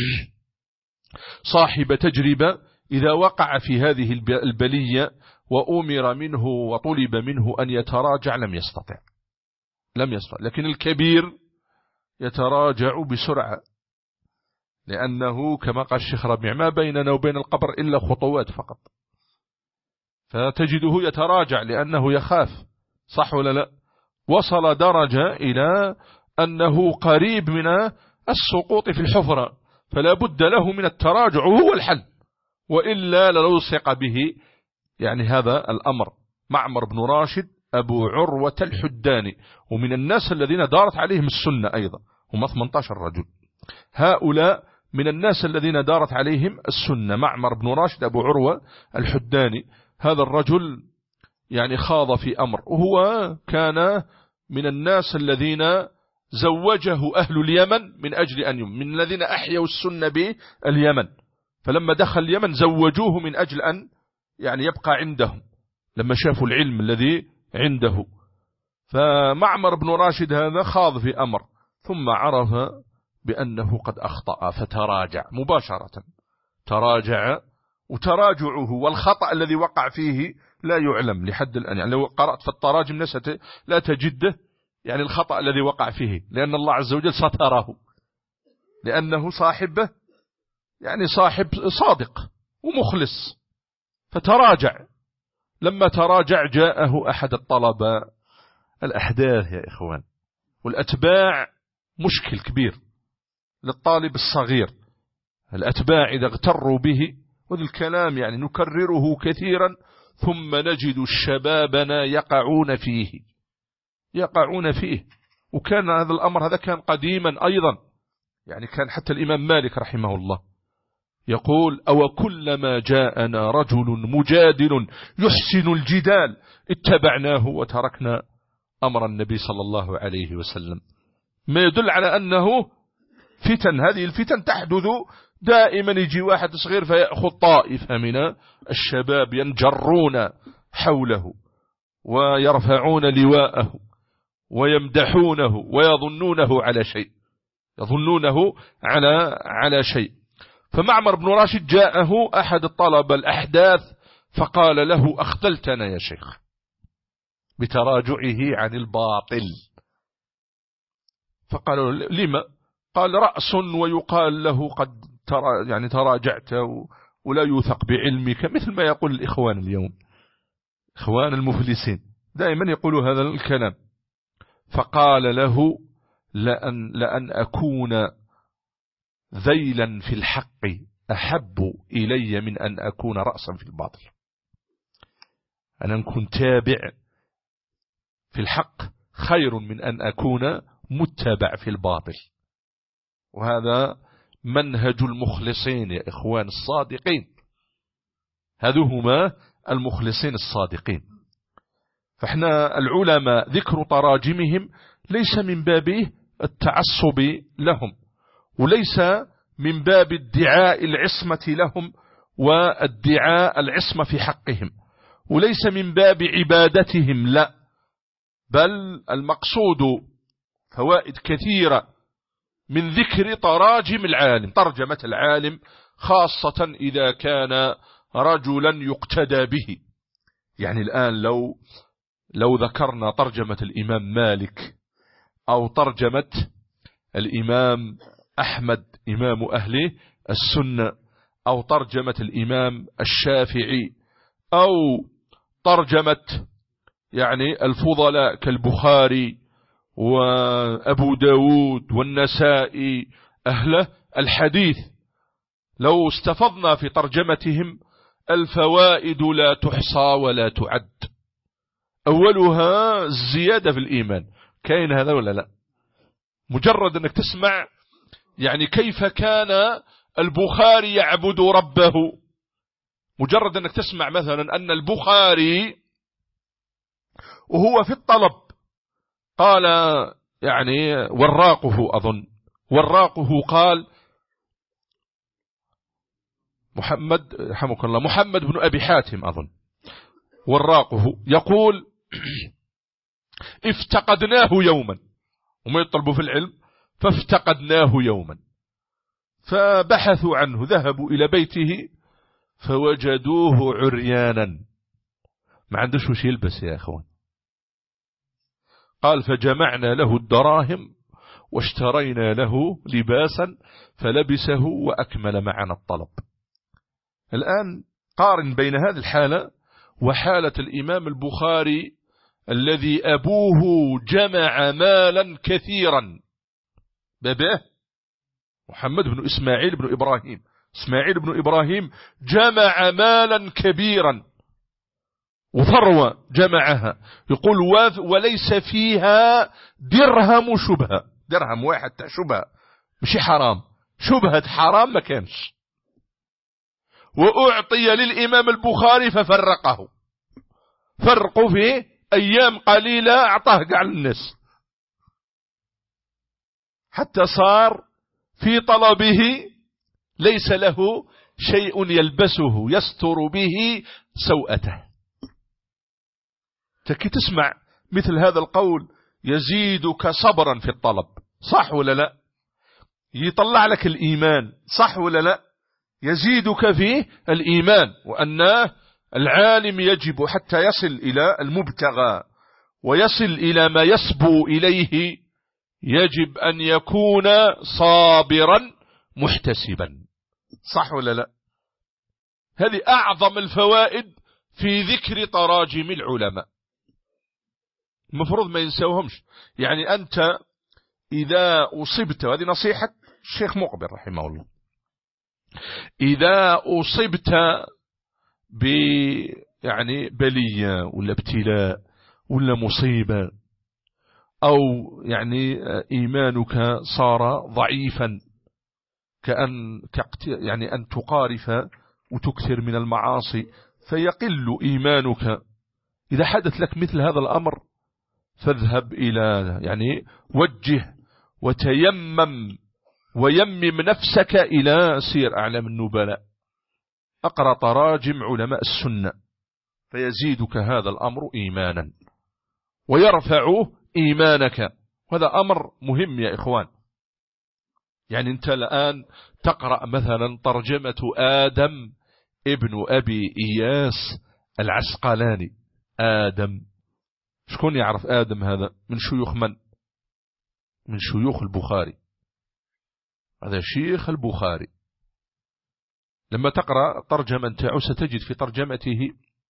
صاحب تجربة، إذا وقع في هذه البلية وأمر منه وطلب منه أن يتراجع لم يستطع. لكن الكبير يتراجع بسرعة، لأنه كما قال الشيخ ربيع ما بيننا وبين القبر إلا خطوات فقط، فتجده يتراجع لأنه يخاف، صح ولا لا؟ وصل درجة إلى أنه قريب من السقوط في الحفرة، فلا بد له من التراجع وهو الحل، وإلا للصق به يعني هذا الأمر. معمر بن راشد أبو عروة الحداني، ومن الناس الذين دارت عليهم السنة أيضا، هم 18 رجل، هؤلاء من الناس الذين دارت عليهم السنة. معمر بن راشد أبو عروة الحداني، هذا الرجل يعني خاض في أمر، وهو كان من الناس الذين زوجه أهل اليمن من أجل أن من الذين أحيوا السنة باليمن، فلما دخل اليمن زوجوه من أجل أن يعني يبقى عندهم لما شافوا العلم الذي عنده. فمعمر بن راشد هذا خاض في أمر، ثم عرف بأنه قد أخطأ فتراجع مباشرة، تراجع، وتراجعه والخطأ الذي وقع فيه لا يعلم لحد الآن. يعني لو قرأت في التراجم لا تجده يعني الخطأ الذي وقع فيه، لأن الله عز وجل ستره، لأنه صاحبه يعني صاحب صادق ومخلص، فتراجع. لما تراجع جاءه أحد الطلبة. الأحداث يا إخوان والأتباع مشكل كبير للطالب الصغير. الأتباع إذا اغتروا به، وذي الكلام يعني نكرره كثيرا، ثم نجد الشبابنا يقعون فيه. وكان هذا الأمر هذا كان قديما أيضا، يعني كان حتى الإمام مالك رحمه الله يقول أو كلما جاءنا رجل مجادل يحسن الجدال اتبعناه وتركنا أمر النبي صلى الله عليه وسلم. ما يدل على أنه فتن، هذه الفتن تحدث دائما. يجي واحد صغير فيأخذ طائفة من الشباب ينجرون حوله ويرفعون لواءه ويمدحونه ويظنونه على شيء. فمعمر بن راشد جاءه أحد الطلبة الأحداث فقال له أخذلتنا يا شيخ بتراجعه عن الباطل. فقالوا لما؟ قال رأس ويقال له قد يعني تراجعت ولا يوثق بعلمك، مثل ما يقول الإخوان اليوم، إخوان المفلسين دائما يقولوا هذا الكلام. فقال له لأن أكون ذيلا في الحق أحب إلي من أن أكون رأسا في الباطل. أنا نكون تابع في الحق خير من أن أكون متبع في الباطل. وهذا منهج المخلصين يا إخوان الصادقين، هذوهما المخلصين الصادقين. فإحنا العلماء ذكر تراجمهم ليس من باب التعصب لهم، وليس من باب ادعاء العصمة لهم وادعاء العصمة في حقهم، وليس من باب عبادتهم، لا، بل المقصود فوائد كثيرة من ذكر تراجم العالم، ترجمة العالم خاصة إذا كان رجلا يقتدى به. يعني الآن لو ذكرنا ترجمة الإمام مالك أو ترجمة الإمام أحمد إمام أهل السنة، أو ترجمة الإمام الشافعي، أو ترجمة يعني الفضلاء كالبخاري وأبو داود والنسائي أهل الحديث، لو استفضنا في ترجمتهم الفوائد لا تحصى ولا تعد. أولها الزيادة في الإيمان، كاين هذا ولا لا؟ مجرد أنك تسمع يعني كيف كان البخاري يعبد ربه، مجرد أنك تسمع مثلا أن البخاري وهو في الطلب قال يعني وراقه، أظن وراقه قال محمد رحمك الله، محمد بن أبي حاتم أظن، وراقه يقول افتقدناه يوما، وما يطلبوا في العلم، فافتقدناه يوما، فبحثوا عنه، ذهبوا إلى بيته فوجدوه عريانا، ما عندوش وش يلبس يا أخوان. قال فجمعنا له الدراهم واشترينا له لباسا فلبسه وأكمل معنا الطلب. الآن قارن بين هذه الحالة وحالة الإمام البخاري الذي أبوه جمع مالا كثيرا، باباه محمد بن إسماعيل بن إبراهيم، إسماعيل بن إبراهيم جمع مالا كبيرا وثروة جمعها، يقول وليس فيها درهم شبهة، درهم واحد شبهة مش حرام، شبهة حرام ما كانش. وأعطي للإمام البخاري ففرقه، فرقوا في أيام قليلة أعطاه قاع الناس، حتى صار في طلبه ليس له شيء يلبسه يستر به سوءته. تكي تسمع مثل هذا القول يزيدك صبرا في الطلب، صح ولا لا؟ يطلع لك الإيمان، صح ولا لا؟ يزيدك في الإيمان، وأن العالم يجب حتى يصل إلى المبتغى ويصل إلى ما يسبو إليه يجب أن يكون صابرا محتسبا، صح ولا لا؟ هذه أعظم الفوائد في ذكر تراجم العلماء، المفروض ما ينسوهمش. يعني أنت إذا أصبت، وهذه نصيحة الشيخ مقبل رحمه الله، إذا أصبت يعني بلية ولا ابتلاء ولا مصيبة، أو يعني إيمانك صار ضعيفا يعني أن تقارف وتكثر من المعاصي فيقل إيمانك، إذا حدث لك مثل هذا الأمر فاذهب إلى يعني وجه وتيمم ويمم نفسك إلى سير أعلام النبلاء، أقرأ تراجم علماء السنة فيزيدك هذا الأمر إيمانا ويرفع إيمانك. هذا أمر مهم يا إخوان. يعني أنت الآن تقرأ مثلا ترجمة آدم ابن أبي إياس العسقلاني، آدم، شكون يعرف آدم هذا؟ من شيوخ من شيوخ البخاري، هذا شيخ البخاري. لما تقرأ ترجمة نتاعو ستجد في ترجمته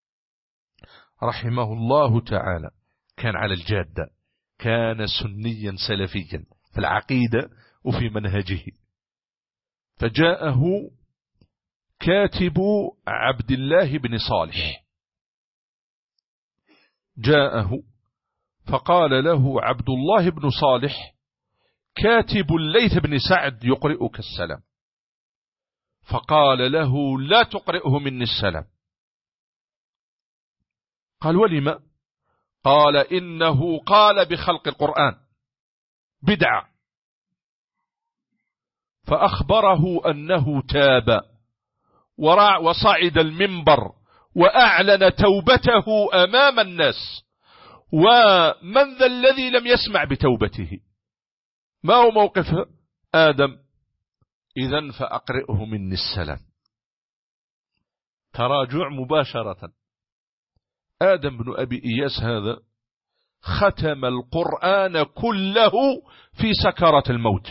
رحمه الله تعالى كان على الجادة، كان سنيا سلفيا في العقيدة وفي منهجه، فجاءه كاتب عبد الله بن صالح جاءه فقال له عبد الله بن صالح كاتب الليث بن سعد يقرئك السلام، فقال له لا تقرئه مني السلام. قال ولم؟ قال إنه قال بخلق القرآن بدعة. فأخبره أنه تاب وصعد المنبر وأعلن توبته أمام الناس، ومن ذا الذي لم يسمع بتوبته؟ ما هو موقف آدم؟ إذن فأقرئه مني السلام. تراجع مباشرة. آدم بن أبي إياس هذا ختم القرآن كله في سكرة الموت،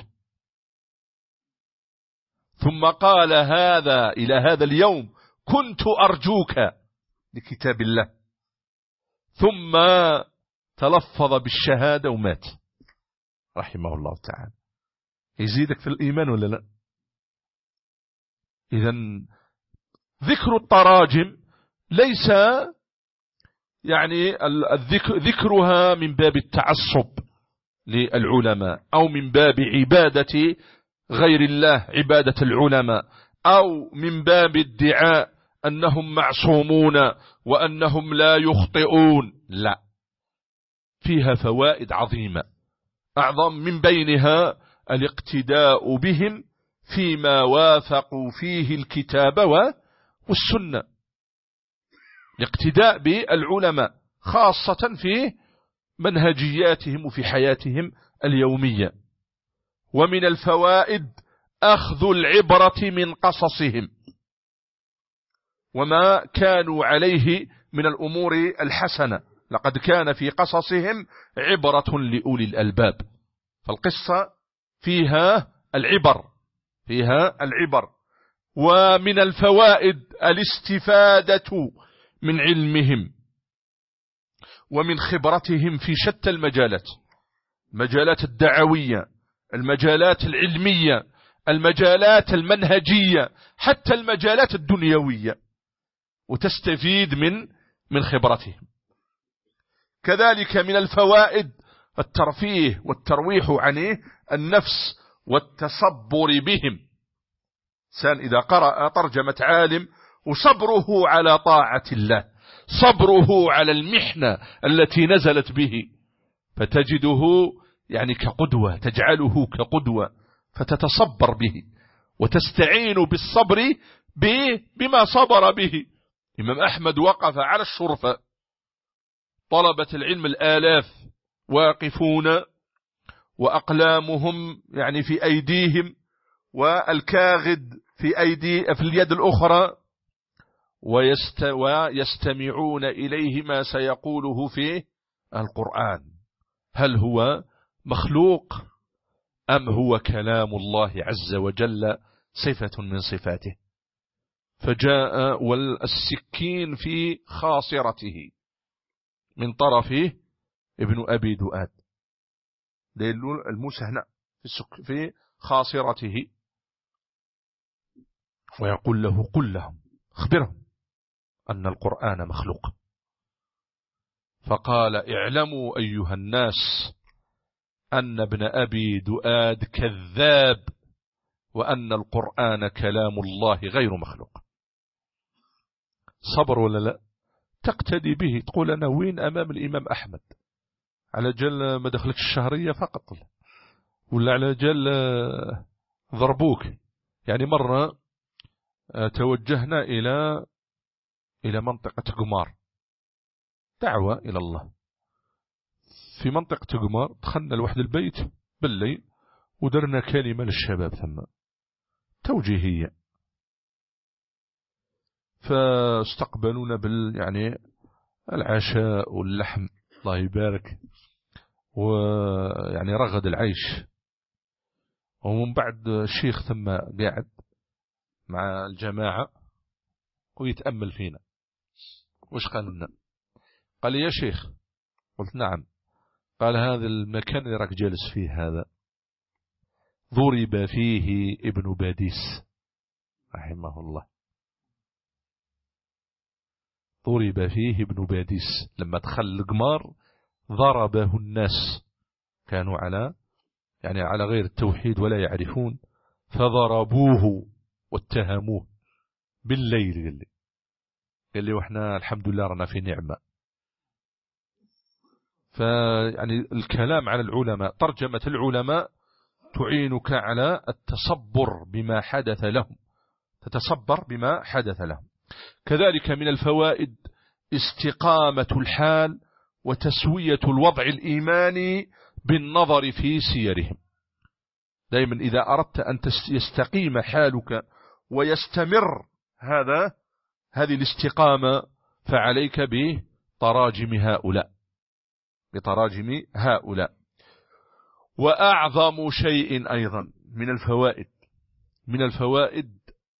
ثم قال هذا إلى هذا اليوم كنت أرجوك لكتاب الله، ثم تلفظ بالشهادة ومات رحمه الله تعالى. يزيدك في الإيمان ولا لا؟ إذن ذكر التراجم ليس يعني ذكرها من باب التعصب للعلماء أو من باب عبادة غير الله، عبادة العلماء، أو من باب ادعاء أنهم معصومون وأنهم لا يخطئون. لا، فيها فوائد عظيمة، أعظم من بينها الاقتداء بهم فيما وافقوا فيه الكتاب والسنة. الاقتداء بالعلماء خاصة في منهجياتهم وفي حياتهم اليومية. ومن الفوائد أخذ العبرة من قصصهم وما كانوا عليه من الأمور الحسنة. لقد كان في قصصهم عبرة لأولي الألباب. فالقصة فيها العبر. ومن الفوائد الاستفادة من علمهم ومن خبرتهم في شتى المجالات، المجالات الدعوية، المجالات العلمية، المجالات المنهجية، حتى المجالات الدنيوية، وتستفيد من خبرتهم. كذلك من الفوائد الترفيه والترويح عن النفس والتصبر بهم. إنسان إذا قرأ ترجمة عالم وصبره على طاعة الله، صبره على المحنة التي نزلت به، فتجده يعني كقدوة، تجعله كقدوة، فتتصبر به وتستعين بالصبر بما صبر به. إمام أحمد وقف على الشرفة، طلبة العلم الآلاف واقفون وأقلامهم يعني في أيديهم والكاغد في اليد الأخرى، ويستمعون إليه ما سيقوله في القرآن. هل هو مخلوق أم هو كلام الله عز وجل صفة من صفاته؟ فجاء والسكين في خاصرته من طرفه ابن أبي دؤاد، الموسى هنا في خاصرته، ويقول له قل لهم اخبرهم أن القرآن مخلوق. فقال اعلموا أيها الناس أن ابن أبي دؤاد كذاب، وأن القرآن كلام الله غير مخلوق. صبر ولا لا؟ تقتدي به، تقول أنا وين أمام الإمام أحمد، على جل ما دخلت الشهرية فقط، ولا على جل ضربوك. يعني مرة توجهنا إلى منطقة قمار، دعوة إلى الله في منطقة قمار. دخلنا لوحد البيت بالليل ودرنا كلمة للشباب ثم توجيهية، فاستقبلونا يعني العشاء واللحم الله يبارك، ويعني رغد العيش. ومن بعد الشيخ ثم قاعد مع الجماعة ويتأمل فينا. وش قال لنا؟ قال يا شيخ. قلت نعم. قال هذا المكان اللي راك جالس فيه هذا ضرب فيه ابن باديس رحمه الله، ضرب فيه ابن باديس لما دخل القمار ضربه الناس، كانوا على غير التوحيد ولا يعرفون، فضربوه واتهموه بالليل. قال لي وإحنا الحمد لله رنا في نعمة. فيعني الكلام على العلماء، ترجمة العلماء تعينك على التصبر بما حدث لهم، تتصبر بما حدث لهم. كذلك من الفوائد استقامة الحال وتسوية الوضع الإيماني بالنظر في سيرهم. دائما إذا أردت أن يستقيم حالك ويستمر هذه الاستقامة فعليك بتراجم هؤلاء. وأعظم شيء أيضا من الفوائد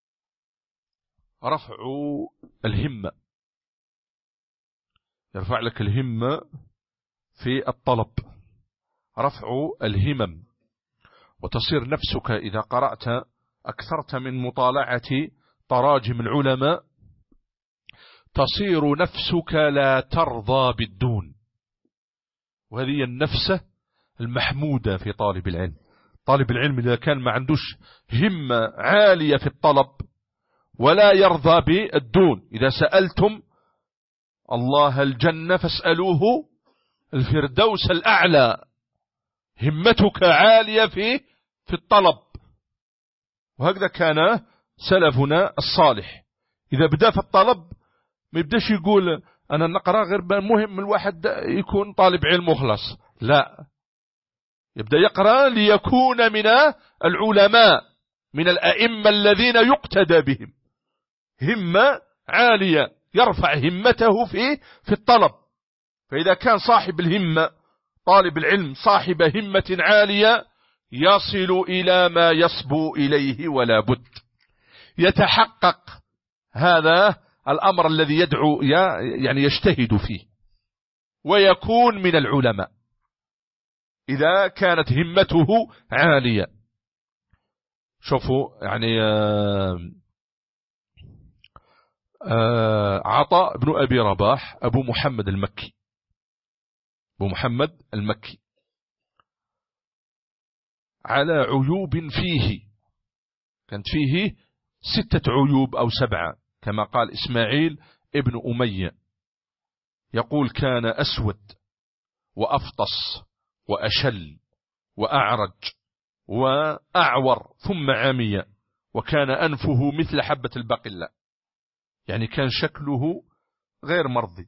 رفع الهمة، يرفع لك الهمة في الطلب، رفع الهمم، وتصير نفسك إذا قرأت أكثرت من مطالعة تراجم العلماء تصير نفسك لا ترضى بالدون، وهذه النفس المحمودة في طالب العلم. طالب العلم إذا كان ما عندوش همة عالية في الطلب ولا يرضى بالدون، إذا سألتم الله الجنة فاسألوه الفردوس الأعلى، همتك عالية في الطلب. وهكذا كان سلفنا الصالح، إذا بدأ في الطلب ما يبدأش يقول أنا نقرأ غير مهم الواحد يكون طالب علم مخلص، لا، يبدأ يقرأ ليكون من العلماء، من الأئمة الذين يقتدى بهم، همة عالية يرفع همته في الطلب. فإذا كان صاحب الهمة طالب العلم صاحب همة عالية يصل إلى ما يصبو إليه ولا بد، يتحقق هذا الأمر الذي يدعو يجتهد فيه ويكون من العلماء إذا كانت همته عالية. شوفوا عطاء بن أبي رباح أبو محمد المكي على عيوب كانت فيه 6 عيوب أو 7 كما قال إسماعيل ابن أمية، يقول كان أسود وأفطس وأشل وأعرج وأعور ثم عمي، وكان أنفه مثل حبة البقلة، يعني كان شكله غير مرضي،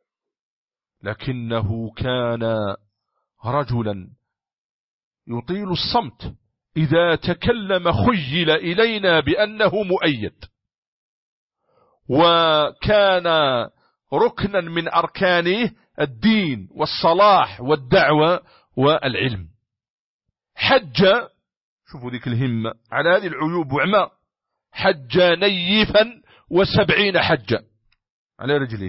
لكنه كان رجلا يطيل الصمت، إذا تكلم خيل إلينا بأنه مؤيد، وكان ركنا من أركانه الدين والصلاح والدعوة والعلم. حج، شوفوا ذيك الهمة على هذه العيوب وعماء، حج نيفا 70 حجة على رجليه.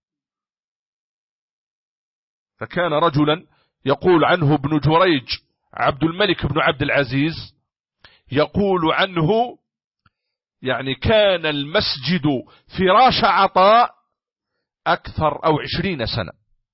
فكان رجلا يقول عنه ابن جريج عبد الملك بن عبد العزيز، يقول عنه كان المسجد فراش عطاء أكثر أو 20 سنة،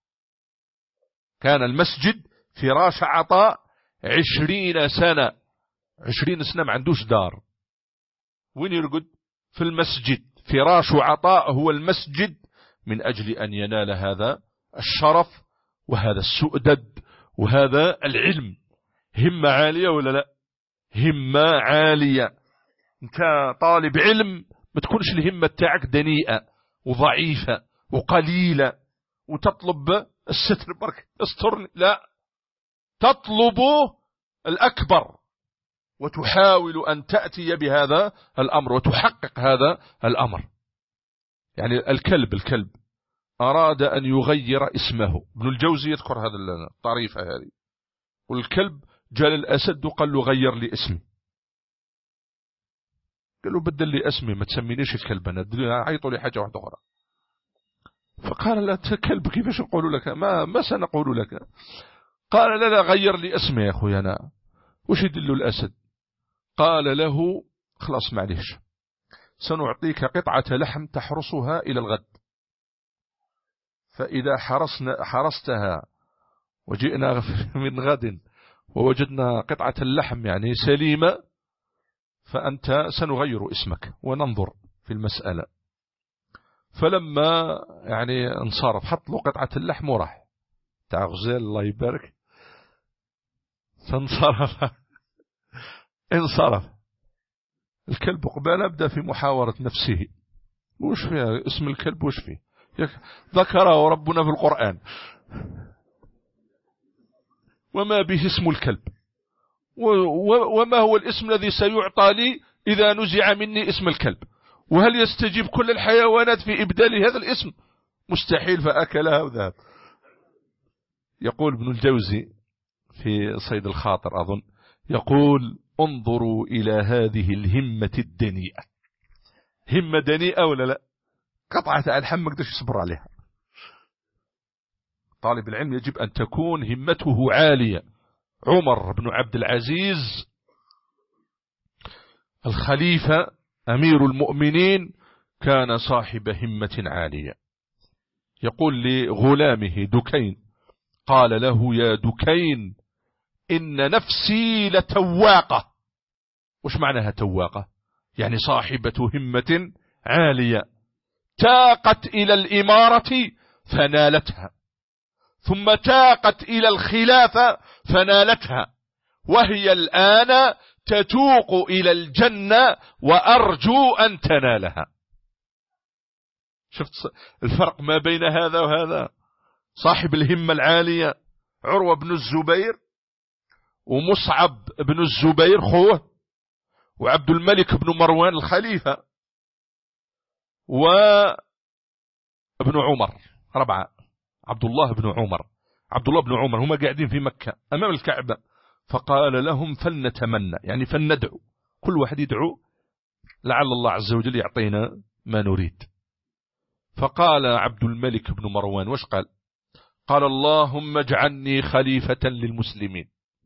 كان المسجد فراش عطاء 20 سنة. 20 سنة ما عندوش دار، وين يرقد؟ في المسجد. فراش عطاء هو المسجد، من أجل أن ينال هذا الشرف وهذا السؤدد وهذا العلم. همة عالية ولا لا؟ همة عالية. انت طالب علم ما تكونش الهمة تاعك دنيئة وضعيفة وقليلة وتطلب الستر برك استرني، لا، تطلب الأكبر وتحاول أن تأتي بهذا الأمر وتحقق هذا الأمر. الكلب أراد أن يغير اسمه، ابن الجوزي يذكر هذا الطريفة هذه، والكلب جاء الأسد وقال له غير لي اسمي، قال له بدل لي اسمي، ما تسمينيش الكلب، أنا عيطوا لي حاجة واحدة أخرى. فقال لا كلب كيفاش نقول لك، ما سنقول لك. قال لا غير لي اسمي يا أخوي، أنا وش يدل الأسد؟ قال له خلاص معليش، سنعطيك قطعة لحم تحرسها إلى الغد، فإذا حرستها وجئنا من غد ووجدنا قطعة اللحم يعني سليمة فأنت سنغير اسمك وننظر في المسألة. فلما يعني انصرف حط له قطعة اللحم وراح تاع غزال الله يبارك، انصرف الكلب قبال أبدأ في محاورة نفسه، وش فيها اسم الكلب وش فيه، ذكره ربنا في القرآن وما به اسم الكلب، وما هو الاسم الذي سيعطى لي إذا نزع مني اسم الكلب، وهل يستجيب كل الحيوانات في إبدال هذا الاسم؟ مستحيل. فأكلها وذهب. يقول ابن الجوزي في صيد الخاطر أظن، يقول انظروا إلى هذه الهمة الدنيئة، همة دنيئة ولا لا؟ قطعة الحم ما قدرش يصبر عليها. طالب العلم يجب أن تكون همته عالية. عمر بن عبد العزيز الخليفة أمير المؤمنين كان صاحب همة عالية. يقول لغلامه دكين، قال له يا دكين إن نفسي لتواقة. وش معناها تواقة؟ يعني صاحبة همة عالية، تاقت إلى الإمارة فنالتها، ثم تاقت إلى الخلافة فنالتها، وهي الآن تتوق إلى الجنة وأرجو أن تنالها. شفت الفرق ما بين هذا وهذا؟ صاحب الهمة العالية عروة بن الزبير ومصعب بن الزبير خوه وعبد الملك بن مروان الخليفة وابن عمر ربعة، عبد الله بن عمر هما قاعدين في مكة أمام الكعبة، فقال لهم فلنتمنى يعني فلندعو، كل واحد يدعو لعل الله عز وجل يعطينا ما نريد. فقال عبد الملك بن مروان وش قال؟ قال اللهم اجعلني خليفة للمسلمين.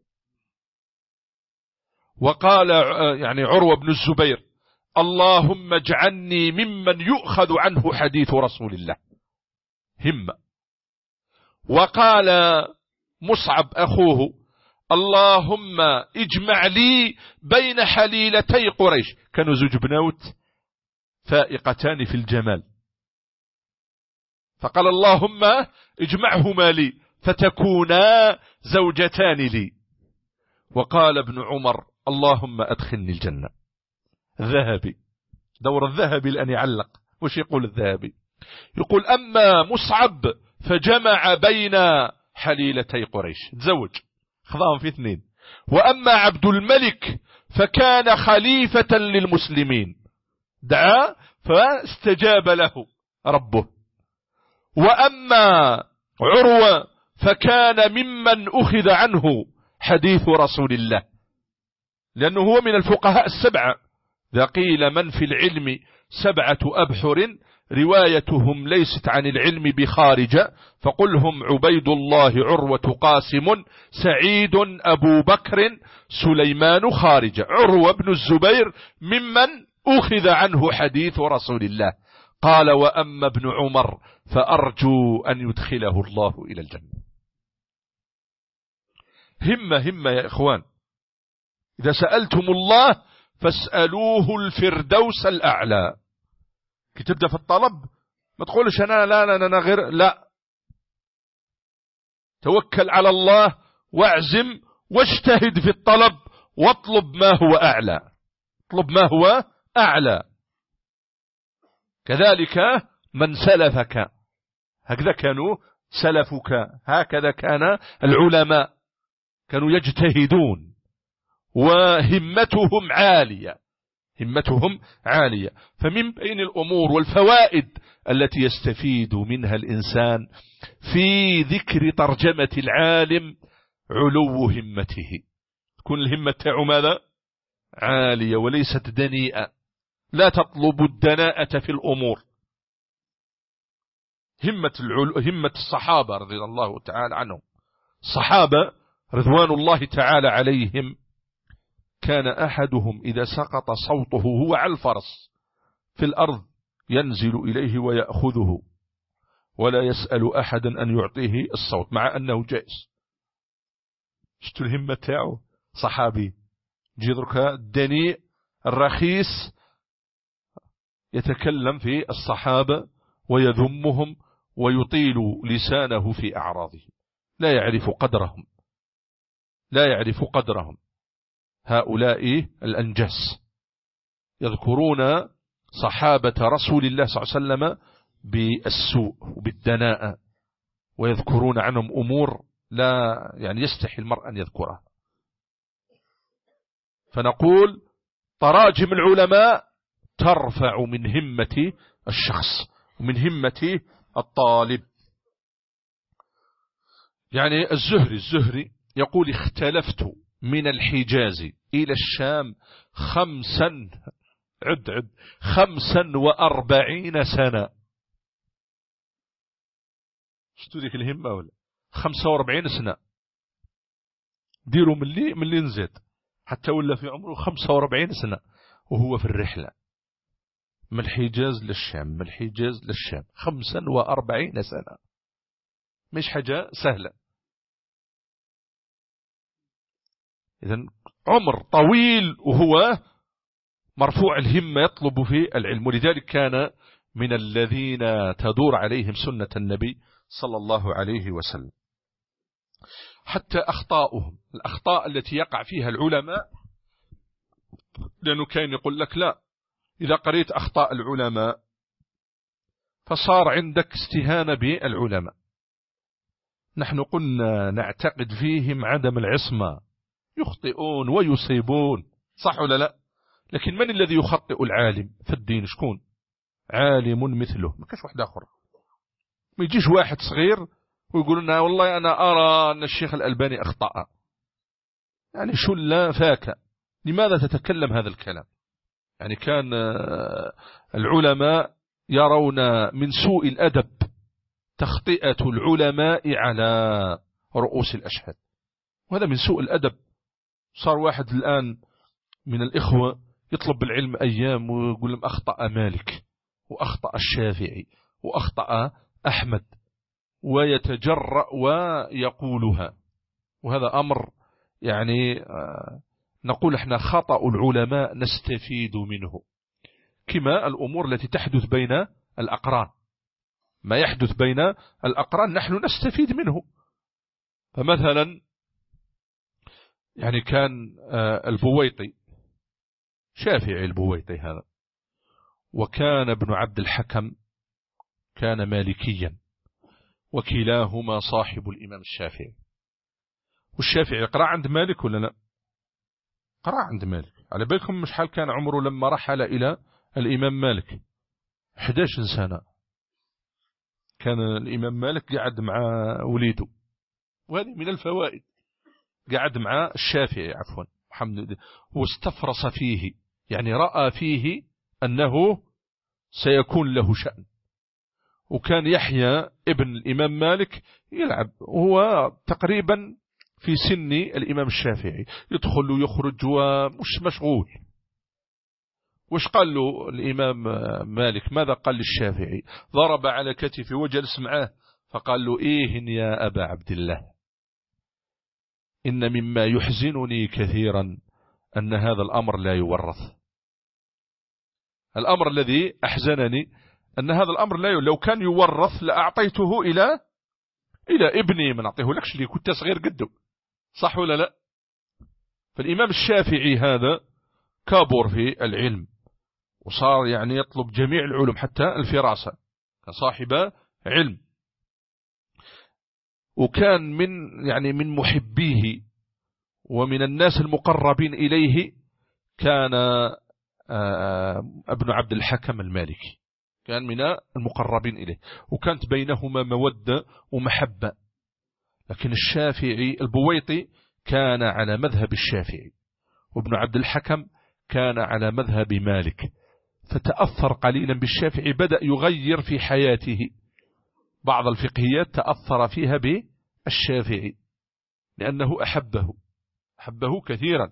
وقال يعني عروة بن الزبير اللهم اجعلني ممن يؤخذ عنه حديث رسول الله، همة. وقال مصعب أخوه اللهم اجمع لي بين حليلتي قريش، كانوا زوج بنوت فائقتان في الجمال، فقال اللهم اجمعهما لي فتكونا زوجتان لي. وقال ابن عمر اللهم أدخلني الجنة. الذهبي دور الذهبي لأن يعلق، وش يقول الذهبي؟ يقول أما مصعب فجمع بين حليلتي قريش، تزوج خضاهم في اثنين. وأما عبد الملك فكان خليفة للمسلمين، دعا فاستجاب له ربه. وأما عروة فكان ممن أخذ عنه حديث رسول الله، لأنه هو من الفقهاء السبعة. ذا قيل من في العلم 7 أبحر روايتهم ليست عن العلم بخارجة، فقلهم عبيد الله عروة قاسم سعيد أبو بكر سليمان خارجة. عروة بن الزبير ممن أخذ عنه حديث رسول الله. قال وأما ابن عمر فأرجو أن يدخله الله إلى الجنة. همة يا إخوان، إذا سألتم الله فاسألوه الفردوس الأعلى. كي تبدأ في الطلب ما تقولش أنا غير، لا، توكل على الله واعزم واجتهد في الطلب واطلب ما هو أعلى، اطلب ما هو أعلى. كذلك من سلفك، هكذا كانوا سلفك، هكذا كان العلماء، كانوا يجتهدون وهمتهم عالية. فمن بين الأمور والفوائد التي يستفيد منها الإنسان في ذكر ترجمة العالم علو همته، تكون الهمة تاعه ماذا؟ عالية وليست دنيئة، لا تطلب الدناءة في الأمور. همة الصحابة رضي الله تعالى عنهم، الصحابة رضوان الله تعالى عليهم، كان أحدهم إذا سقط صوته هو على الفرس في الأرض ينزل إليه ويأخذه ولا يسأل أحدا أن يعطيه الصوت مع أنه جائز. شتو الهمة تاعه صحابي جيدرك الدنيء الرخيص يتكلم في الصحابة ويذمهم ويطيل لسانه في أعراضهم، لا يعرف قدرهم، لا يعرف قدرهم. هؤلاء الأنجس يذكرون صحابة رسول الله صلى الله عليه وسلم بالسوء وبالدناءة، ويذكرون عنهم أمور لا يعني يستحي المرء أن يذكرها. فنقول تراجم العلماء ترفع من همة الشخص ومن همة الطالب. يعني الزهري يقول اختلفت من الحجاز إلى الشام 45 سنة. شتو ديك الهمة ولا 45 سنة ديروا من اللي نزيد حتى ولا في عمره 45 سنة وهو في الرحلة من الحجاز للشام، من الحجاز للشام 45 سنة، مش حاجة سهلة. إذن عمر طويل وهو مرفوع الهمة يطلب في العلم، ولذلك كان من الذين تدور عليهم سنة النبي صلى الله عليه وسلم. حتى أخطاؤهم، الأخطاء التي يقع فيها العلماء، لأنه كان يقول لك لا، إذا قريت أخطاء العلماء فصار عندك استهانة بالعلماء. نحن قلنا نعتقد فيهم عدم العصمة، يخطئون ويصيبون، صح ولا لا؟ لكن من الذي يخطئ العالم في الدين؟ شكون؟ عالم مثله، ما كاش واحد آخر. ما يجيش واحد صغير ويقول لنا والله أنا أرى أن الشيخ الألباني أخطأ. يعني شو لا فاك، لماذا تتكلم هذا الكلام؟ يعني كان العلماء يرون من سوء الأدب تخطئة العلماء على رؤوس الأشهاد، وهذا من سوء الأدب. صار واحد الآن من الإخوة يطلب العلم أيام ويقول لهم أخطأ مالك وأخطأ الشافعي وأخطأ أحمد، ويتجرأ ويقولها، وهذا أمر يعني نقول احنا خطأ العلماء نستفيد منه، كما الأمور التي تحدث بين الأقران، ما يحدث بين الأقران نحن نستفيد منه. فمثلا يعني كان البويطي شافعي، البويطي هذا، وكان ابن عبد الحكم كان مالكيا، وكلاهما صاحب الإمام الشافعي. والشافعي قرأ عند مالك ولا لا؟ قرأ عند مالك. على بالكم مش حال كان عمره لما رحل إلى الإمام مالك 11 سنة، كان الإمام مالك قاعد مع وليده، وهذه من الفوائد، قاعد مع الشافعي عفوا محمد، واستفرس فيه، يعني رأى فيه أنه سيكون له شأن. وكان يحيى ابن الإمام مالك يلعب، وهو تقريبا في سن الإمام الشافعي، يدخل ويخرج ومش مشغول. وش قال له الإمام مالك؟ ماذا قال للشافعي؟ ضرب على كتفه وجلس معه فقال له إيه يا أبا عبد الله، إن مما يحزنني كثيرا أن هذا الأمر لا يورث. الأمر الذي أحزنني أن هذا الأمر لا لو كان يورث لأعطيته إلى ابني، ما نعطيه لكش اللي كنت صغير قده، صح ولا لا؟ فالإمام الشافعي هذا كابر في العلم، وصار يعني يطلب جميع العلوم حتى الفراسة، كان صاحب علم، وكان من محبيه ومن الناس المقربين إليه كان ابن عبد الحكم المالكي، كان من المقربين إليه، وكانت بينهما مودة ومحبة. لكن الشافعي البويطي كان على مذهب الشافعي، وابن عبد الحكم كان على مذهب مالك، فتأثر قليلا بالشافعي، بدأ يغير في حياته بعض الفقهيات، تأثر فيها بالشافعي لأنه أحبه كثيرا.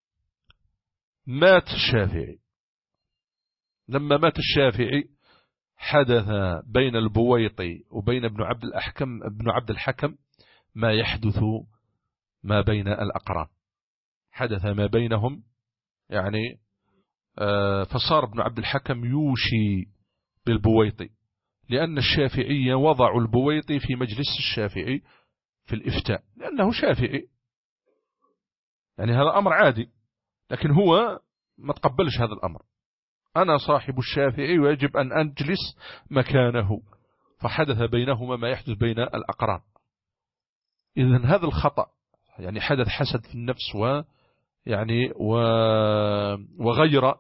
مات الشافعي، لما مات الشافعي حدث بين البويطي وبين ابن عبد الحكم ما يحدث ما بين الأقران، حدث ما بينهم يعني فصار ابن عبد الحكم يوشي بالبويطي، لأن الشافعية وضعوا البويطي في مجلس الشافعي في الإفتاء لأنه شافعي، يعني هذا أمر عادي، لكن هو ما تقبلش هذا الأمر، أنا صاحب الشافعي ويجب أن أجلس مكانه، فحدث بينهما ما يحدث بين الأقران. إذن هذا الخطأ يعني حدث حسد في النفس ويعني وغير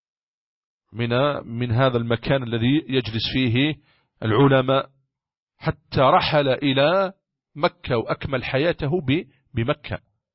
من هذا المكان الذي يجلس فيه العلماء، حتى رحل إلى مكة وأكمل حياته بمكة.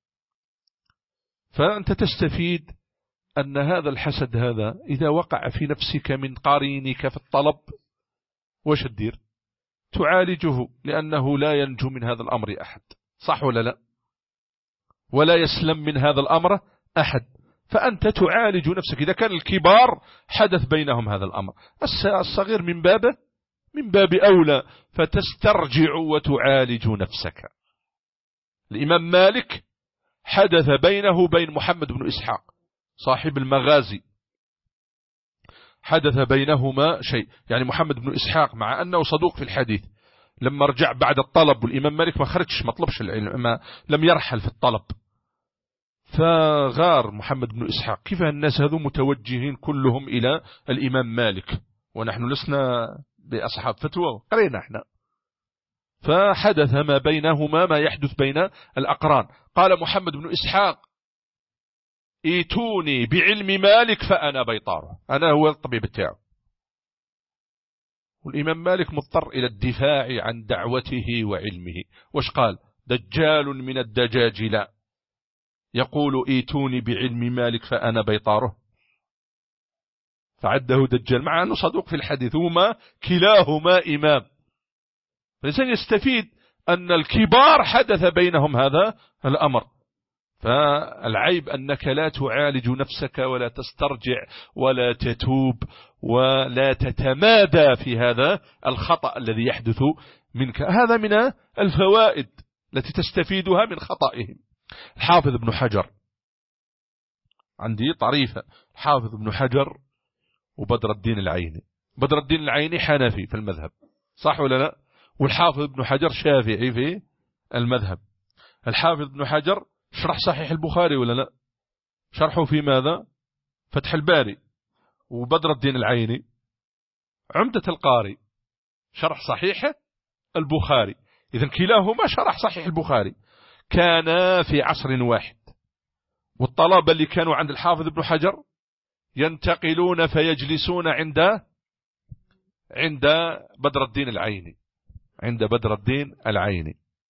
فأنت تستفيد أن هذا الحسد هذا إذا وقع في نفسك من قرينك في الطلب وش الدير؟ تعالجه، لأنه لا ينجو من هذا الأمر أحد، صح ولا لا؟ ولا يسلم من هذا الأمر أحد، فأنت تعالج نفسك. إذا كان الكبار حدث بينهم هذا الأمر، الصغير من باب أولى، فتسترجع وتعالج نفسك. الإمام مالك حدث بينه وبين محمد بن إسحاق صاحب المغازي، حدث بينهما شيء، يعني محمد بن إسحاق مع أنه صدوق في الحديث لما رجع بعد الطلب، والإمام مالك ما خرجش ما طلبش العلم، لم يرحل في الطلب، فغار محمد بن إسحاق كيف الناس هذو متوجهين كلهم إلى الإمام مالك ونحن لسنا بأصحاب فتوى، قرينا احنا. فحدث ما بينهما ما يحدث بين الأقران. قال محمد بن إسحاق ايتوني بعلم مالك فأنا بيطاره، أنا هو الطبيب بتاعه. والإمام مالك مضطر إلى الدفاع عن دعوته وعلمه، وش قال؟ دجال من الدجاجلة يقول ايتوني بعلم مالك فأنا بيطاره، فعده دجال مع أنه صدوق في الحديث، هما كلاهما إمام. فالإنسان يستفيد أن الكبار حدث بينهم هذا الأمر. فالعيب أنك لا تعالج نفسك ولا تسترجع ولا تتوب ولا تتمادى في هذا الخطأ الذي يحدث منك. هذا من الفوائد التي تستفيدها من خطئهم. الحافظ ابن حجر، عندي طريفة، الحافظ ابن حجر وبدر الدين العيني. بدر الدين العيني حنفي في المذهب، صح ولا لا؟ والحافظ ابن حجر شافعي في المذهب. الحافظ ابن حجر شرح صحيح البخاري ولا لا؟ شرحه في ماذا؟ فتح الباري. وبدر الدين العيني عمدة القاري شرح صحيح البخاري. إذن كلاهما شرح صحيح البخاري، كان في عصر واحد، والطلبة اللي كانوا عند الحافظ ابن حجر ينتقلون فيجلسون عند بدر الدين العيني، عند بدر الدين العيني.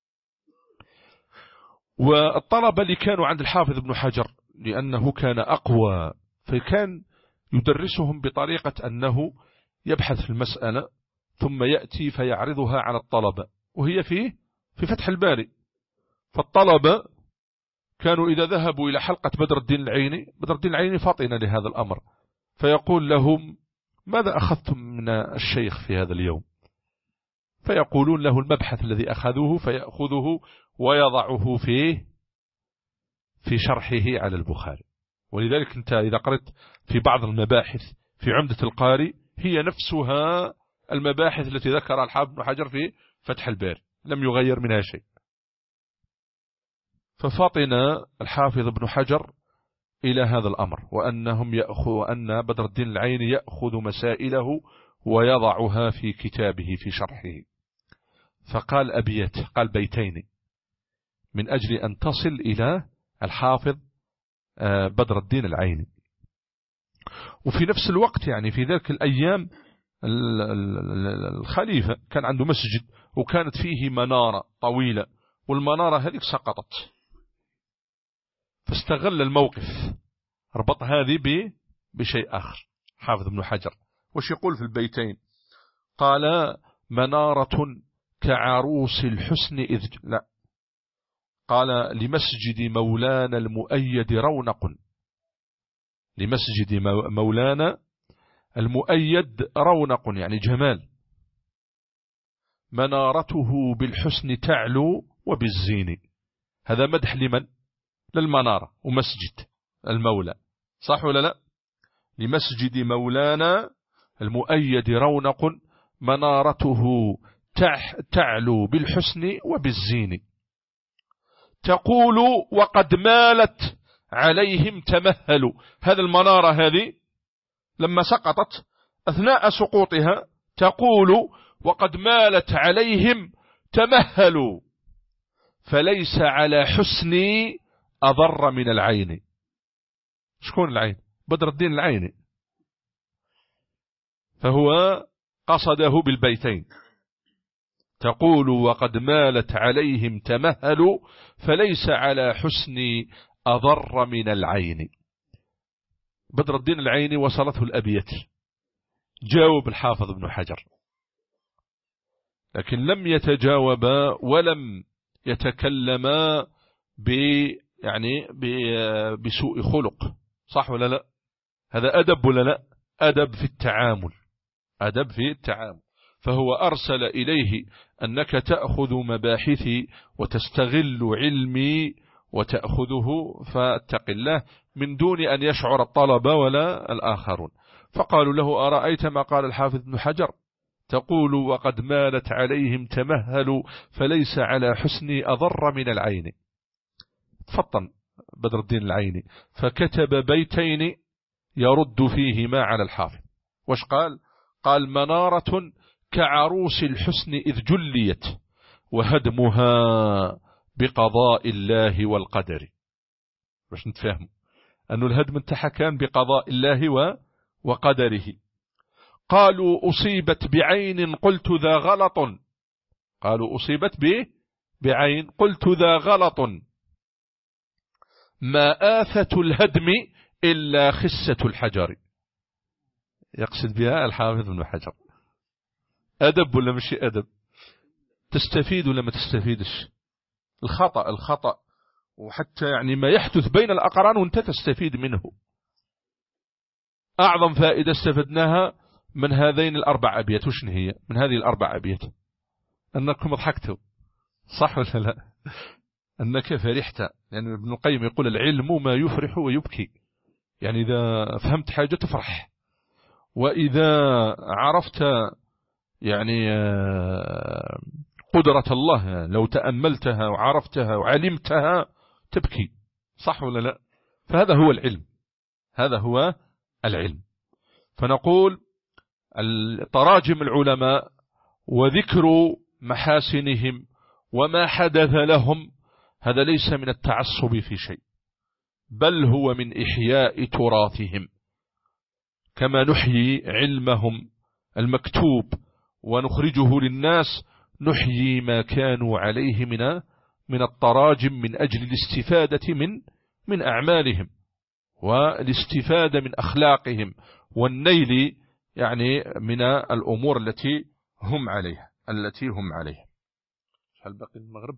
والطلبة اللي كانوا عند الحافظ ابن حجر لأنه كان أقوى، فكان يدرسهم بطريقة أنه يبحث في المسألة ثم يأتي فيعرضها على الطلبة، وهي في فتح الباري. فالطلبة كانوا إذا ذهبوا إلى حلقة بدر الدين العيني، بدر الدين العيني فاطن لهذا الأمر، فيقول لهم ماذا أخذتم من الشيخ في هذا اليوم؟ فيقولون له المبحث الذي أخذوه، فيأخذه ويضعه في شرحه على البخاري. ولذلك أنت إذا قرأت في بعض المباحث في عمدة القاري هي نفسها المباحث التي ذكرها الحافظ ابن حجر في فتح الباري، لم يغير منها شيء. ففطن الحافظ ابن حجر إلى هذا الأمر، وأن بدر الدين العيني يأخذ مسائله ويضعها في كتابه في شرحه. فقال أبيت، قال بيتين من أجل أن تصل إلى الحافظ بدر الدين العيني. وفي نفس الوقت يعني في ذلك الأيام الخليفة كان عنده مسجد وكانت فيه منارة طويلة، والمنارة هذه سقطت، فاستغل الموقف، ربط هذه بشيء آخر. حافظ ابن حجر وش يقول في البيتين؟ قال منارة كعروس الحسن لا، قال لمسجد مولانا المؤيد رونق، لمسجد مولانا المؤيد رونق يعني جمال، منارته بالحسن تعلو وبالزين. هذا مدح لمن؟ للمنارة ومسجد المولى، صح ولا لا؟ لمسجد مولانا المؤيد رونق منارته تعلو بالحسن وبالزين. تقول وقد مالت عليهم تمهلوا. هذا المنارة هذه لما سقطت أثناء سقوطها تقول وقد مالت عليهم تمهلوا، فليس على حسني أضر من العين. شكون العين؟ بدر الدين العيني، فهو قصده بالبيتين. تقول وقد مالت عليهم تمهلوا فليس على حسني أضر من العين. بدر الدين العيني وصلته الأبيات، جاوب الحافظ ابن حجر، لكن لم يتجاوبا ولم يتكلما بسوء خلق، صح ولا لا؟ هذا أدب ولا لا؟ أدب في التعامل، أدب في التعامل. فهو أرسل إليه أنك تأخذ مباحثي وتستغل علمي وتأخذه، فاتق الله، من دون أن يشعر الطلبة ولا الآخرون. فقالوا له أرأيت ما قال الحافظ ابن حجر؟ تقول وقد مالت عليهم تمهلوا فليس على حسني أضر من العين. تفطن بدر الدين العيني فكتب بيتين يرد فيهما على الحافظ. وش قال؟ قال منارة كعروس الحسن إذ جليت وهدمها بقضاء الله والقدر. باش نتفهم أن الهدم انتحى كان بقضاء الله وقدره. قالوا أصيبت بعين قلت ذا غلط، قالوا أصيبت بعين قلت ذا غلط، ما آفة الهدم إلا خسة الحجر. يقصد بها الحافظ ابن حجر. أدب ولا مش أدب؟ تستفيد ولا ما تستفيدش؟ الخطأ وحتى يعني ما يحدث بين الأقران وانت تستفيد منه. أعظم فائدة استفدناها من هذين الأربع أبيات. وش هي من هذه الأربع أبيات؟ أنكم ضحكتوا، صح ولا لا؟ أنك فرحت. يعني ابن القيم يقول العلم ما يفرح ويبكي، يعني إذا فهمت حاجة تفرح، وإذا عرفت يعني قدرة الله لو تأملتها وعرفتها وعلمتها تبكي، صح ولا لا؟ فهذا هو العلم، هذا هو العلم. فنقول تراجم العلماء وذكر محاسنهم وما حدث لهم هذا ليس من التعصب في شيء، بل هو من إحياء تراثهم، كما نحيي علمهم المكتوب ونخرجه للناس، نحيي ما كانوا عليه من التراجم من أجل الاستفادة من أعمالهم والاستفادة من أخلاقهم والنيل يعني من الأمور التي هم عليها هل بقي المغرب؟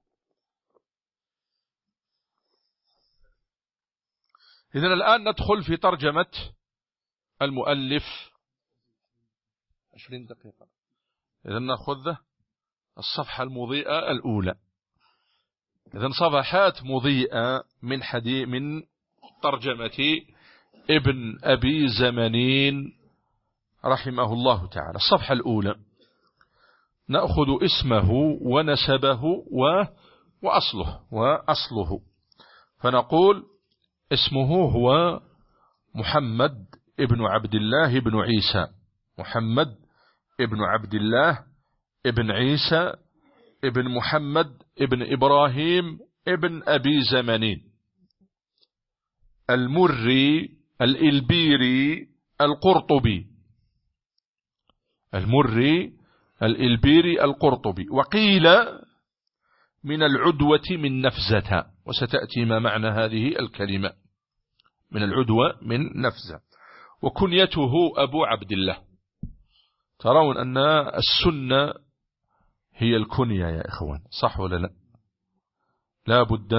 إذن الآن ندخل في ترجمة المؤلف 20 دقيقة. إذن نأخذ الصفحة المضيئة الأولى. إذن صفحات مضيئة من ترجمة ابن أبي زمنين رحمه الله تعالى. الصفحة الأولى نأخذ اسمه ونسبه وأصله. فنقول اسمه هو محمد ابن عبد الله ابن عيسى، محمد ابن عبد الله ابن عيسى ابن محمد ابن إبراهيم ابن أبي زمنين، المري الإلبيري القرطبي، المري الإلبيري القرطبي. وقيل من العدوة من نفزة، وستأتي ما معنى هذه الكلمة من العدوة من نفزة. وكنيته أبو عبد الله. ترون أن السنة هي الكنية يا إخوان، صح ولا لا؟ لا بد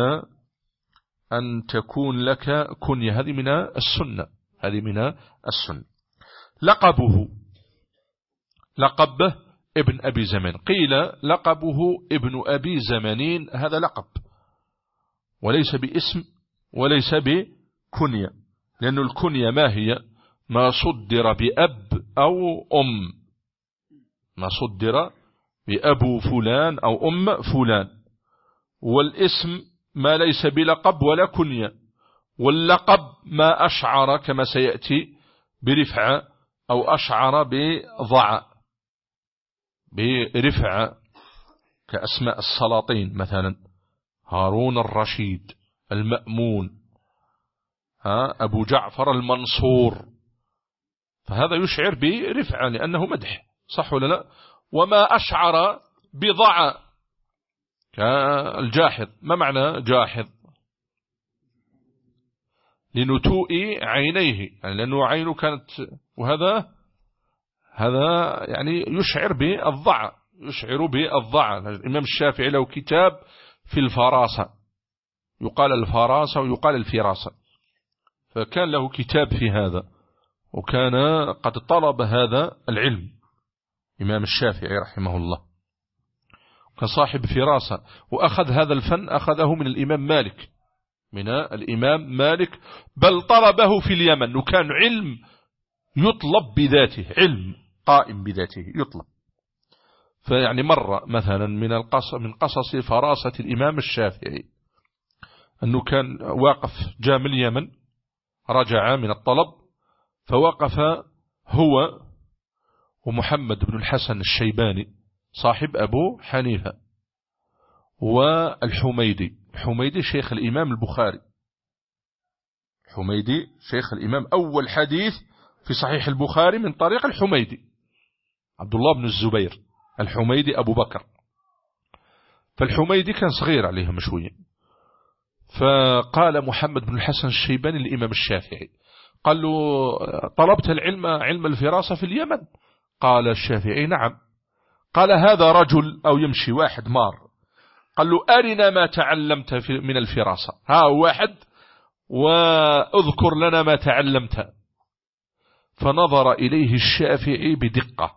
أن تكون لك كنية، هذه من السنة. لقبه ابن أبي زمان. قيل لقبه ابن أبي زمانين، هذا لقب وليس باسم وليس بكنية، لأن الكنية ما هي؟ ما صدر بأب أو أم، ما صدر بأبو فلان أو أم فلان. والاسم ما ليس بلقب ولا كنية، واللقب ما أشعر كما سيأتي برفعة أو أشعر برفعة كأسماء السلاطين مثلا هارون الرشيد، المأمون، أبو جعفر المنصور، فهذا يشعر برفعة لأنه مدح، صح ولا لا؟ وما أشعر بضع كالجاحظ. ما معنى جاحظ؟ لنتوء عينيه، يعني لأنه عينه كانت، وهذا يعني يشعر بالضع. الإمام الشافعي له كتاب في الفراسة، يقال الفراسة ويقال الفراسة، فكان له كتاب في هذا، وكان قد طلب هذا العلم إمام الشافعي رحمه الله، كان صاحب فراسة، وأخذ هذا الفن أخذه من الإمام مالك، بل طلبه في اليمن، وكان علم يطلب بذاته، علم قائم بذاته يطلب. فيعني مرة مثلا من قصص فراسة الإمام الشافعي أنه كان واقف جاء من اليمن، رجع من الطلب، فوقف هو ومحمد بن الحسن الشيباني صاحب أبو حنيفة والحميدي شيخ الإمام البخاري، الحميدي شيخ الإمام، أول حديث في صحيح البخاري من طريق الحميدي عبد الله بن الزبير، الحميدي أبو بكر. فالحميدي كان صغير عليهم شوية، فقال محمد بن الحسن الشيباني للإمام الشافعي، قال له طلبت العلم، علم الفراسة في اليمن؟ قال الشافعي نعم. قال هذا رجل أو يمشي واحد مار، قال له أرنا ما تعلمت من الفراسة، ها واحد واذكر لنا ما تعلمت. فنظر إليه الشافعي بدقة،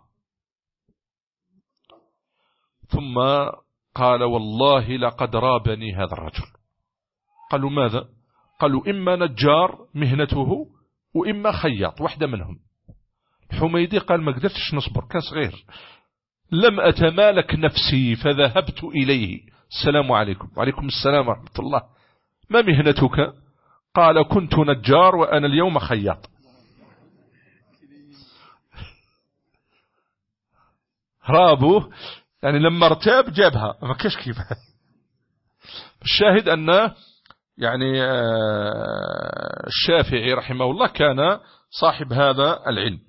ثم قال والله لقد رابني هذا الرجل. قالوا ماذا؟ قالوا إما نجار مهنته وإما خياط، واحدة منهم. الحميدي قال ما قدرتش نصبر، كان صغير، لم أتمالك نفسي فذهبت إليه. السلام عليكم. وعليكم السلام ورحمة الله. ما مهنتك؟ قال كنت نجار وأنا اليوم خياط. رابوه، يعني لما ارتاب جابها، ما كاش كيف. الشاهد أن يعني الشافعي رحمه الله كان صاحب هذا العلم.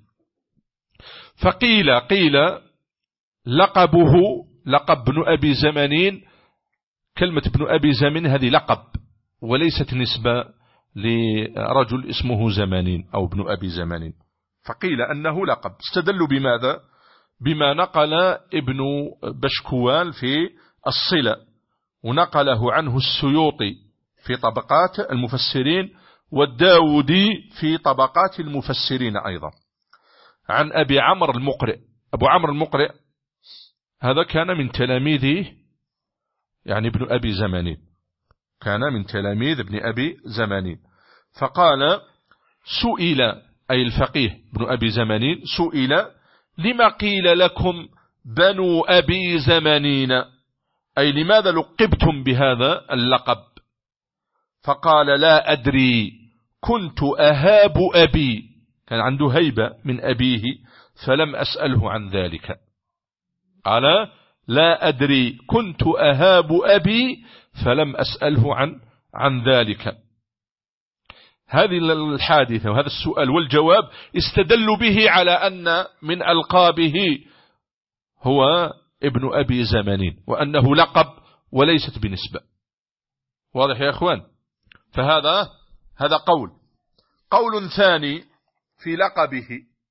فقيل لقبه لقب ابن أبي زمانين. كلمة ابن أبي زمانين هذه لقب وليست نسبة لرجل اسمه زمانين أو ابن أبي زمانين، فقيل أنه لقب. استدلوا بماذا؟ بما نقل ابن بشكوال في الصلة، ونقله عنه السيوطي في طبقات المفسرين، والداودي في طبقات المفسرين أيضا، عن أبي عمرو المقرئ. أبو عمرو المقرئ هذا كان من تلاميذه، يعني ابن أبي زمانين، كان من تلاميذ ابن أبي زمانين. فقال سئل، أي الفقيه ابن أبي زمانين سئل لما قيل لكم بنو أبي زمانين، أي لماذا لقبتم بهذا اللقب؟ فقال لا أدري، كنت أهاب أبي، كان عنده هيبة من أبيه فلم أسأله عن ذلك. قال لا أدري، كنت أهاب أبي فلم أسأله عن ذلك. هذه الحادثة وهذا السؤال والجواب استدلوا به على أن من ألقابه هو ابن أبي زمانين، وأنه لقب وليست بنسبة. واضح يا أخوان؟ فهذا قول ثاني في لقبه.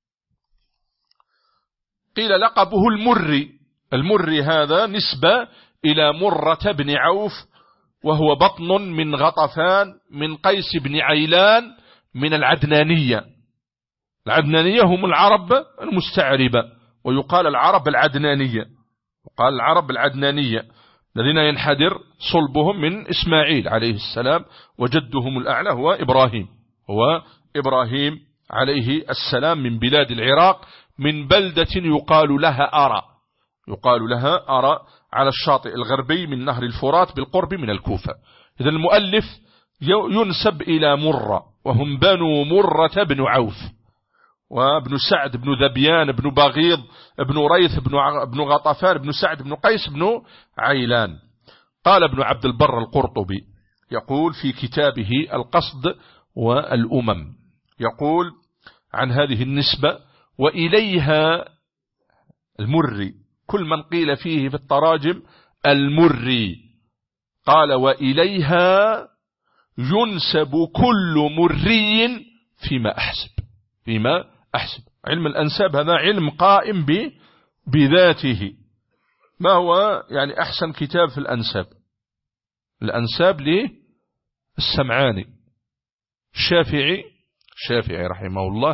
قيل لقبه المري هذا نسبة إلى مرة بن عوف، وهو بطن من غطفان من قيس بن عيلان من العدنانية، العدنانية هم العرب المستعربة، ويقال العرب العدنانية، يقال العرب العدنانية الذين ينحدر صلبهم من إسماعيل عليه السلام، وجدهم الأعلى هو إبراهيم عليه السلام من بلاد العراق، من بلدة يقال لها أرى على الشاطئ الغربي من نهر الفرات بالقرب من الكوفة. إذا المؤلف ينسب إلى مرة، وهم بنو مرة بن عوف، وابن سعد بن ذبيان بن بغيض بن ريث بن غطفان بن سعد بن قيس بن عيلان. قال ابن عبد البر القرطبي يقول في كتابه القصد والأمم، يقول عن هذه النسبة: وإليها المري، كل من قيل فيه في التراجم المري، قال وإليها ينسب كل مري فيما أحسب. علم الأنساب هذا علم قائم بذاته. ما هو يعني أحسن كتاب في الأنساب للسمعاني الشافعي رحمه الله،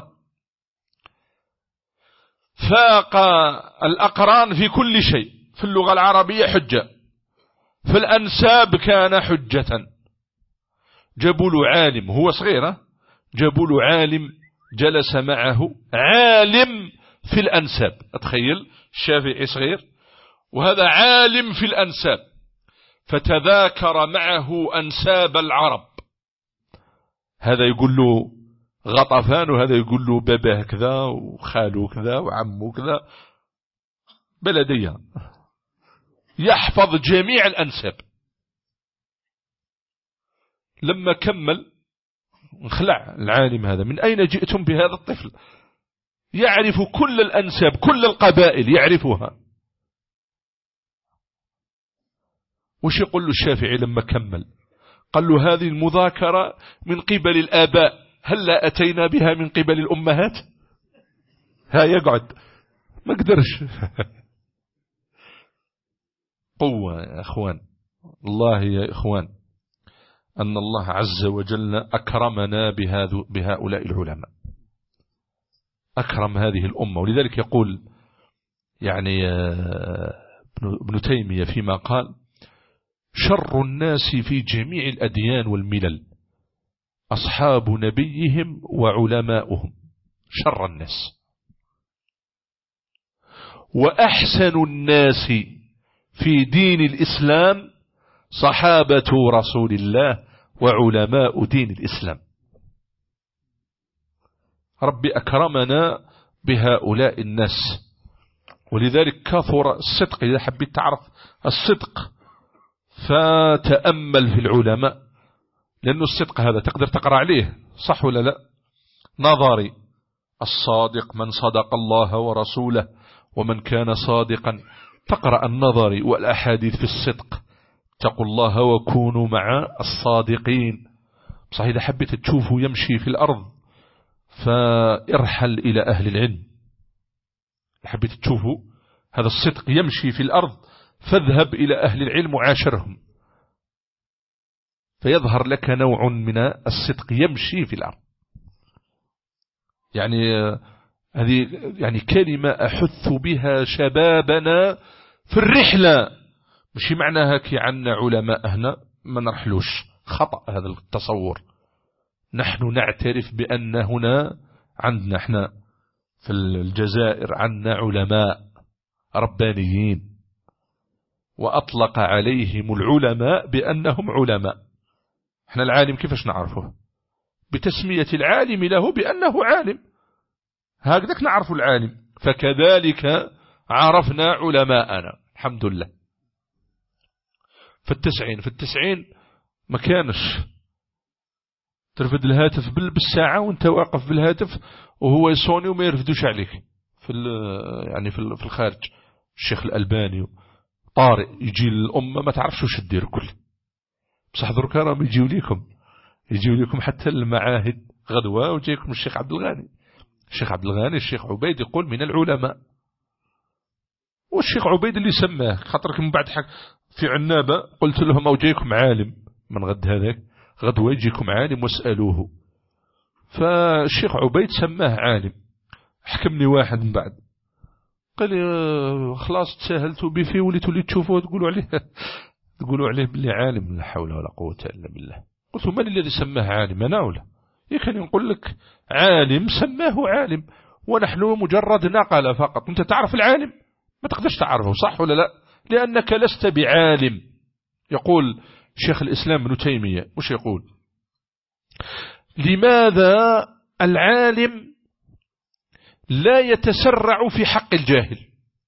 فاق الأقران في كل شيء، في اللغة العربية حجة، في الأنساب كان حجة. جابوا له عالم، هو صغير، جابوا له عالم جلس معه عالم في الأنساب. أتخيل الشافعي صغير وهذا عالم في الأنساب، فتذاكر معه أنساب العرب، هذا يقول له غطفان، وهذا يقول له باباه كذا وخاله كذا وعمه كذا، بلدية، يحفظ جميع الأنساب. لما كمل انخلع العالم هذا: من أين جئتم بهذا الطفل؟ يعرف كل الأنساب، كل القبائل يعرفها. وش يقول له الشافعي لما كمل؟ قال له: هذه المذاكرة من قبل الآباء، هل لا أتينا بها من قبل الأمهات؟ ها يقعد ما قدرش. قوة يا أخوان، الله يا إخوان، أن الله عز وجل أكرمنا بهؤلاء العلماء، أكرم هذه الأمة. ولذلك يقول يعني ابن تيمية فيما قال: شر الناس في جميع الأديان والملل أصحاب نبيهم وعلماؤهم، شر الناس. وأحسن الناس في دين الإسلام صحابة رسول الله وعلماء دين الإسلام. ربي أكرمنا بهؤلاء الناس، ولذلك كثر الصدق. إذا حبيت تعرف الصدق فتأمل في العلماء، لأن الصدق هذا تقدر تقرأ عليه، صح ولا لا؟ نظري الصادق من صدق الله ورسوله ومن كان صادقا، تقرأ النظري والأحاديث في الصدق، اتقوا الله وكونوا مع الصادقين. صحيح إذا حبيت تشوفه يمشي في الأرض فارحل إلى أهل العلم. حبيت تشوفه هذا الصدق يمشي في الأرض فاذهب إلى أهل العلم وعاشرهم، فيظهر لك نوع من الصدق يمشي في الأرض. يعني هذه يعني كلمة أحث بها شبابنا في الرحلة، مش معناها كي عنا علماء هنا ما نرحلوش، خطأ هذا التصور. نحن نعترف بأن هنا عندنا احنا في الجزائر عندنا علماء ربانيين، وأطلق عليهم العلماء بأنهم علماء. احنا العالم كيفاش نعرفه؟ بتسمية العالم له بأنه عالم، هكذا نعرف العالم. فكذلك عرفنا علماءنا الحمد لله. في التسعين ما كانش ترفد الهاتف بالساعة وانت واقف بالهاتف وهو يصوني وما يرفدوش عليك يعني في الخارج. الشيخ الألباني طارئ يجي للأمة ما تعرفش وش تدير كل، بصح ذرك راهم يجيو لكم حتى المعاهد غدوة، وجايكم الشيخ عبد الغاني الشيخ عبيد يقول من العلماء. والشيخ عبيد اللي سماه، خاطرك من بعد حق في عنابة قلت لهم أو جايكم عالم من غد هذاك غدوة يجيكم عالم واسألوه. فالشيخ عبيد سماه عالم. حكمني واحد من بعد قال لي خلاص تساهلتوا بفيه وليتوا اللي تشوفوه تقولوا عليه باللي عالم. لا حول ولا قوة إلا بالله. قلت من الذي سماه عالم، أنا ولا يمكن يقول لك عالم سماه عالم ونحن مجرد نقل فقط. أنت تعرف العالم ما تقدرش تعرفه، صح ولا لا؟ لأنك لست بعالم. يقول شيخ الإسلام ابن تيمية مش يقول لماذا العالم لا يتسرع في حق الجاهل؟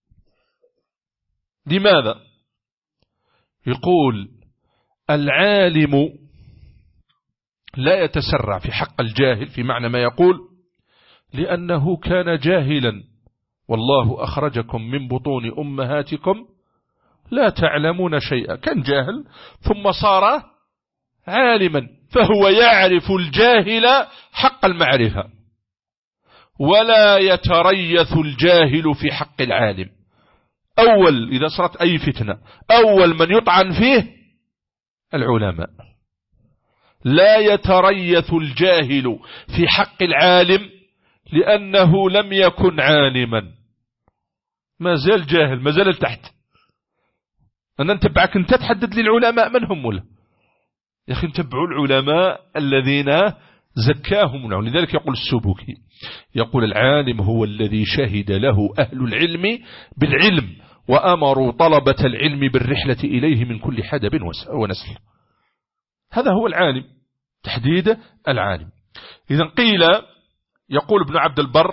لماذا؟ يقول العالم لا يتسرع في حق الجاهل في معنى ما يقول لأنه كان جاهلا والله أخرجكم من بطون أمهاتكم لا تعلمون شيئا. كان جاهل ثم صار عالما، فهو يعرف الجاهل حق المعرفة، ولا يتريث الجاهل في حق العالم. أول إذا صارت أي فتنة أول من يطعن فيه العلماء. لا يتريث الجاهل في حق العالم لأنه لم يكن عالما، ما زال جاهل، ما زال تحت. أنا نتبعك أنت تحدد لي العلماء من هم ولا يا أخي نتبعوا العلماء الذين زكاهم الله. لذلك يقول السبكي يقول العالم هو الذي شهد له أهل العلم بالعلم وأمروا طلبة العلم بالرحلة إليه من كل حدب ونسل. هذا هو العالم، تحديد العالم. إذا قيل يقول ابن عبد البر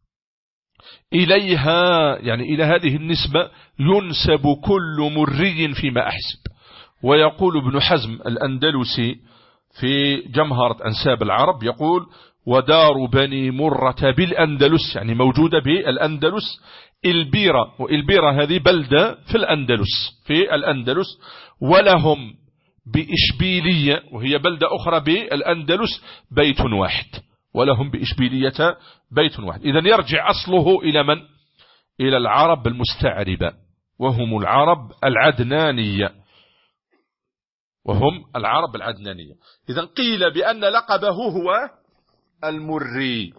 إليها يعني إلى هذه النسبة ينسب كل مري فيما أحسب. ويقول ابن حزم الأندلسي في جمهرة أنساب العرب يقول ودار بني مرة بالأندلس، يعني موجودة بالأندلس البيرة، والبيرة هذه بلدة في الأندلس ولهم بإشبيلية وهي بلدة أخرى بالأندلس بيت واحد، ولهم بإشبيلية بيت واحد. إذن يرجع أصله إلى من؟ إلى العرب المستعربة وهم العرب العدنانية، إذن قيل بأن لقبه هو المري،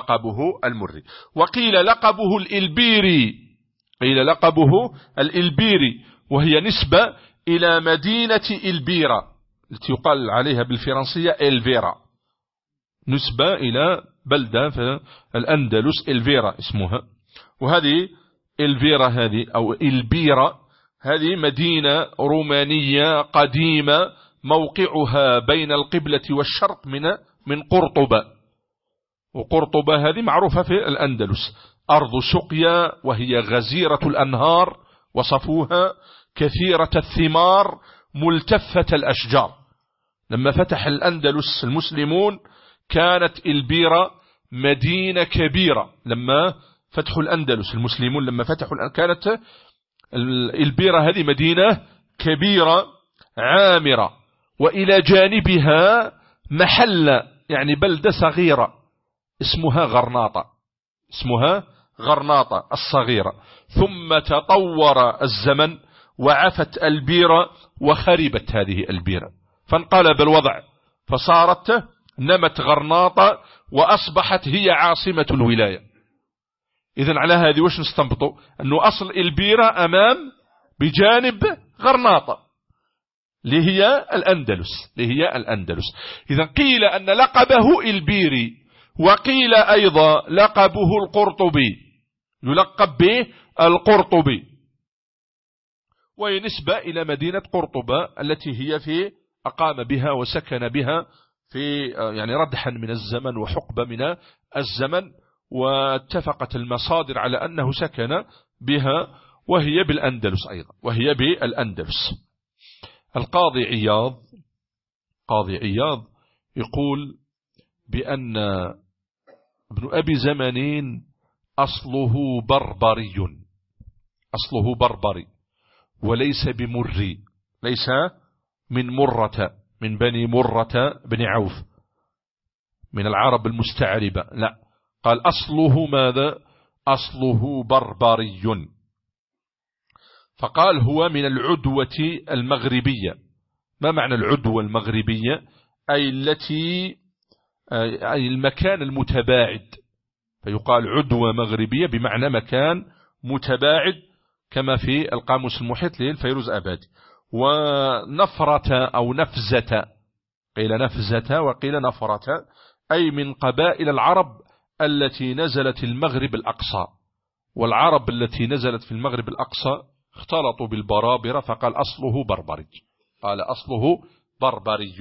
وقيل لقبه الإلبيري، وهي نسبة إلى مدينة إلبيرا التي يقال عليها بالفرنسية إلفيرا، نسبة إلى بلدة في الأندلس إلفيرا اسمها. وهذه إلفيرا هذه أو إلبيرا هذه مدينة رومانية قديمة موقعها بين القبلة والشرق من قرطبة، وقرطبة هذه معروفة في الأندلس أرض سقيا وهي غزيرة الأنهار وصفوها كثيرة الثمار ملتفة الأشجار. لما فتح الأندلس المسلمون كانت إلبيرا مدينة كبيرة. لما فتحوا الأندلس المسلمون لما فتحوا كانت إلبيرا هذه مدينة كبيرة عامرة، وإلى جانبها محلة يعني بلدة صغيرة اسمها غرناطة الصغيرة. ثم تطور الزمن وعفت البيرة وخربت هذه البيرة، فانقلب الوضع فصارت نمت غرناطة وأصبحت هي عاصمة الولاية. إذن على هذه وش نستنبطوا؟ أنه أصل البيرة أمام بجانب غرناطة اللي هي الأندلس. إذن قيل أن لقبه البيري، وقيل أيضا لقبه القرطبي، يلقب به القرطبي، وهي نسبة إلى مدينة قرطبة التي هي أقام بها وسكن بها في يعني ردحا من الزمن وحقبة من الزمن، واتفقت المصادر على أنه سكن بها وهي بالأندلس أيضا، وهي بالأندلس. القاضي عياض يقول بأن ابن أبي زمنين أصله بربري وليس بمري، ليس من مرة من بني مرة بن عوف من العرب المستعربة، لا، قال أصله ماذا؟ أصله بربري. فقال هو من العدوة المغربية. ما معنى العدوة المغربية؟ أي التي أي المكان المتباعد، فيقال عدوى مغربية بمعنى مكان متباعد كما في القاموس المحيط للفيروز أبادي. ونفرة أو نفزة، قيل نفزة وقيل نفرة، أي من قبائل العرب التي نزلت المغرب الأقصى. والعرب التي نزلت في المغرب الأقصى اختلطوا بالبرابرة فقال أصله بربري، قال أصله بربري.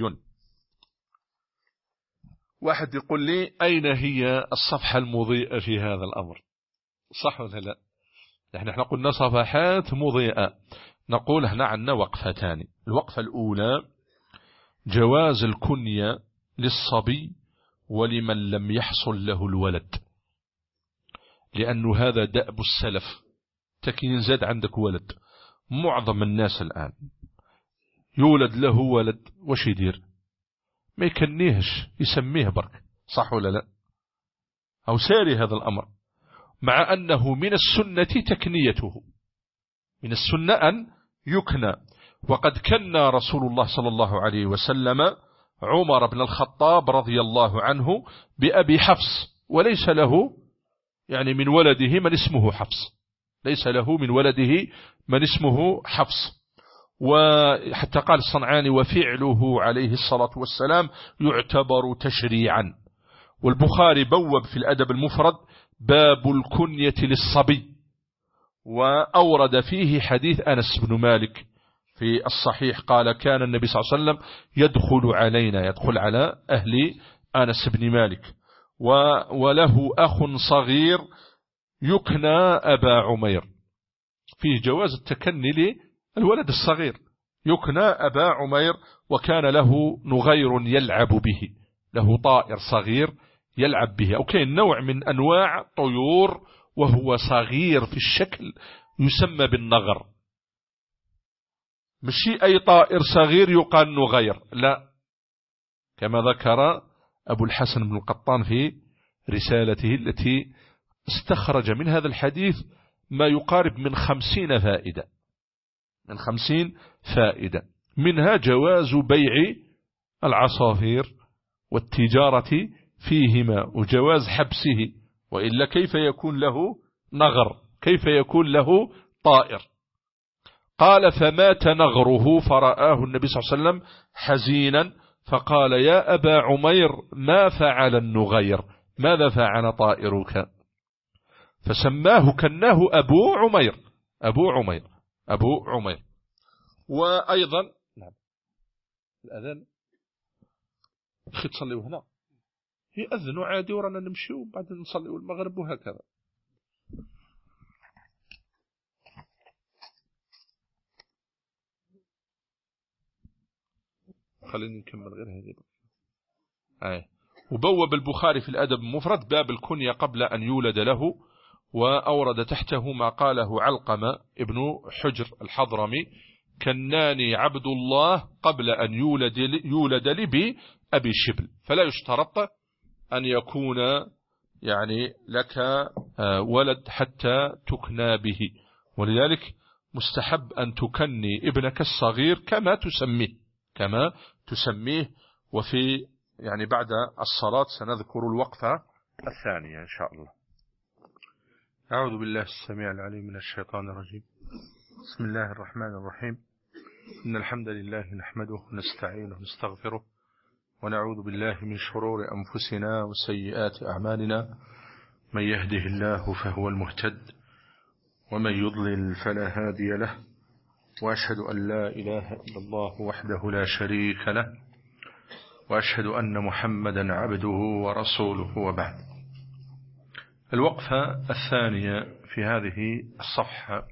واحد يقول لي أين هي الصفحة المضيئة في هذا الأمر؟ صح ولا لا؟ نحن قلنا صفحات مضيئة، نقول هنا عندنا وقفتان. الوقفة الأولى جواز الكنية للصبي ولمن لم يحصل له الولد، لأنه هذا دأب السلف. تكين زاد عندك ولد، معظم الناس الآن يولد له ولد وش يدير؟ ما يكنيهش، يسميه برك، صح ولا لا؟ أو ساري هذا الأمر، مع أنه من السنة تكنيته، من السنة أن يكنى. وقد كنى رسول الله صلى الله عليه وسلم عمر بن الخطاب رضي الله عنه بأبي حفص، وليس له يعني من ولده من اسمه حفص، ليس له من ولده من اسمه حفص. وحتى قال الصنعاني وفعله عليه الصلاة والسلام يعتبر تشريعا. والبخاري بوب في الأدب المفرد باب الكنية للصبي، وأورد فيه حديث أنس بن مالك في الصحيح، قال كان النبي صلى الله عليه وسلم يدخل علينا، يدخل على أهل أنس بن مالك، وله أخ صغير يكنى أبا عمير. فيه جواز التكني للولد الصغير، يكنى أبا عمير، وكان له نغير يلعب به، له طائر صغير يلعب به، أو كان نوع من أنواع طيور وهو صغير في الشكل يسمى بالنغر، مش أي طائر صغير يقال نغير، لا، كما ذكر أبو الحسن بن القطان في رسالته التي استخرج من هذا الحديث ما يقارب من 50 فائدة، من 50 فائدة، منها جواز بيع العصافير والتجارة فيهما، وجواز حبسه، وإلا كيف يكون له نغر، كيف يكون له طائر. قال فمات نغره فرآه النبي صلى الله عليه وسلم حزينا، فقال يا أبا عمير ما فعل النغير، ماذا فعل طائرك؟ فسماه كناه أبو عمير، أبو عمير، أبو عمير. وأيضا نعم الأذان أخي تصلي هنا يأذنوا عادي ورانا نمشي وبعدين نصلي المغرب وهكذا. خليني نكمل غير هذه. وبوب البخاري في الأدب المفرد باب الكنية قبل أن يولد له، وأورد تحته ما قاله علقمة ابن حجر الحضرمي كناني عبد الله قبل أن يولد لي بأبي شبل، فلا يشترط أن يكون يعني لك ولد حتى تكنى به، ولذلك مستحب أن تكني ابنك الصغير كما تسميه. وفي يعني بعد الصلاة سنذكر الوقفة الثانية إن شاء الله. أعوذ بالله السميع العليم من الشيطان الرجيم. بسم الله الرحمن الرحيم. إن الحمد لله نحمده ونستعينه ونستغفره، ونعوذ بالله من شرور أنفسنا وسيئات أعمالنا، من يهده الله فهو المهتد، ومن يضلل فلا هادي له، وأشهد أن لا إله إلا الله وحده لا شريك له، وأشهد أن محمدا عبده ورسوله، وبعد. الوقفة الثانية في هذه الصفحة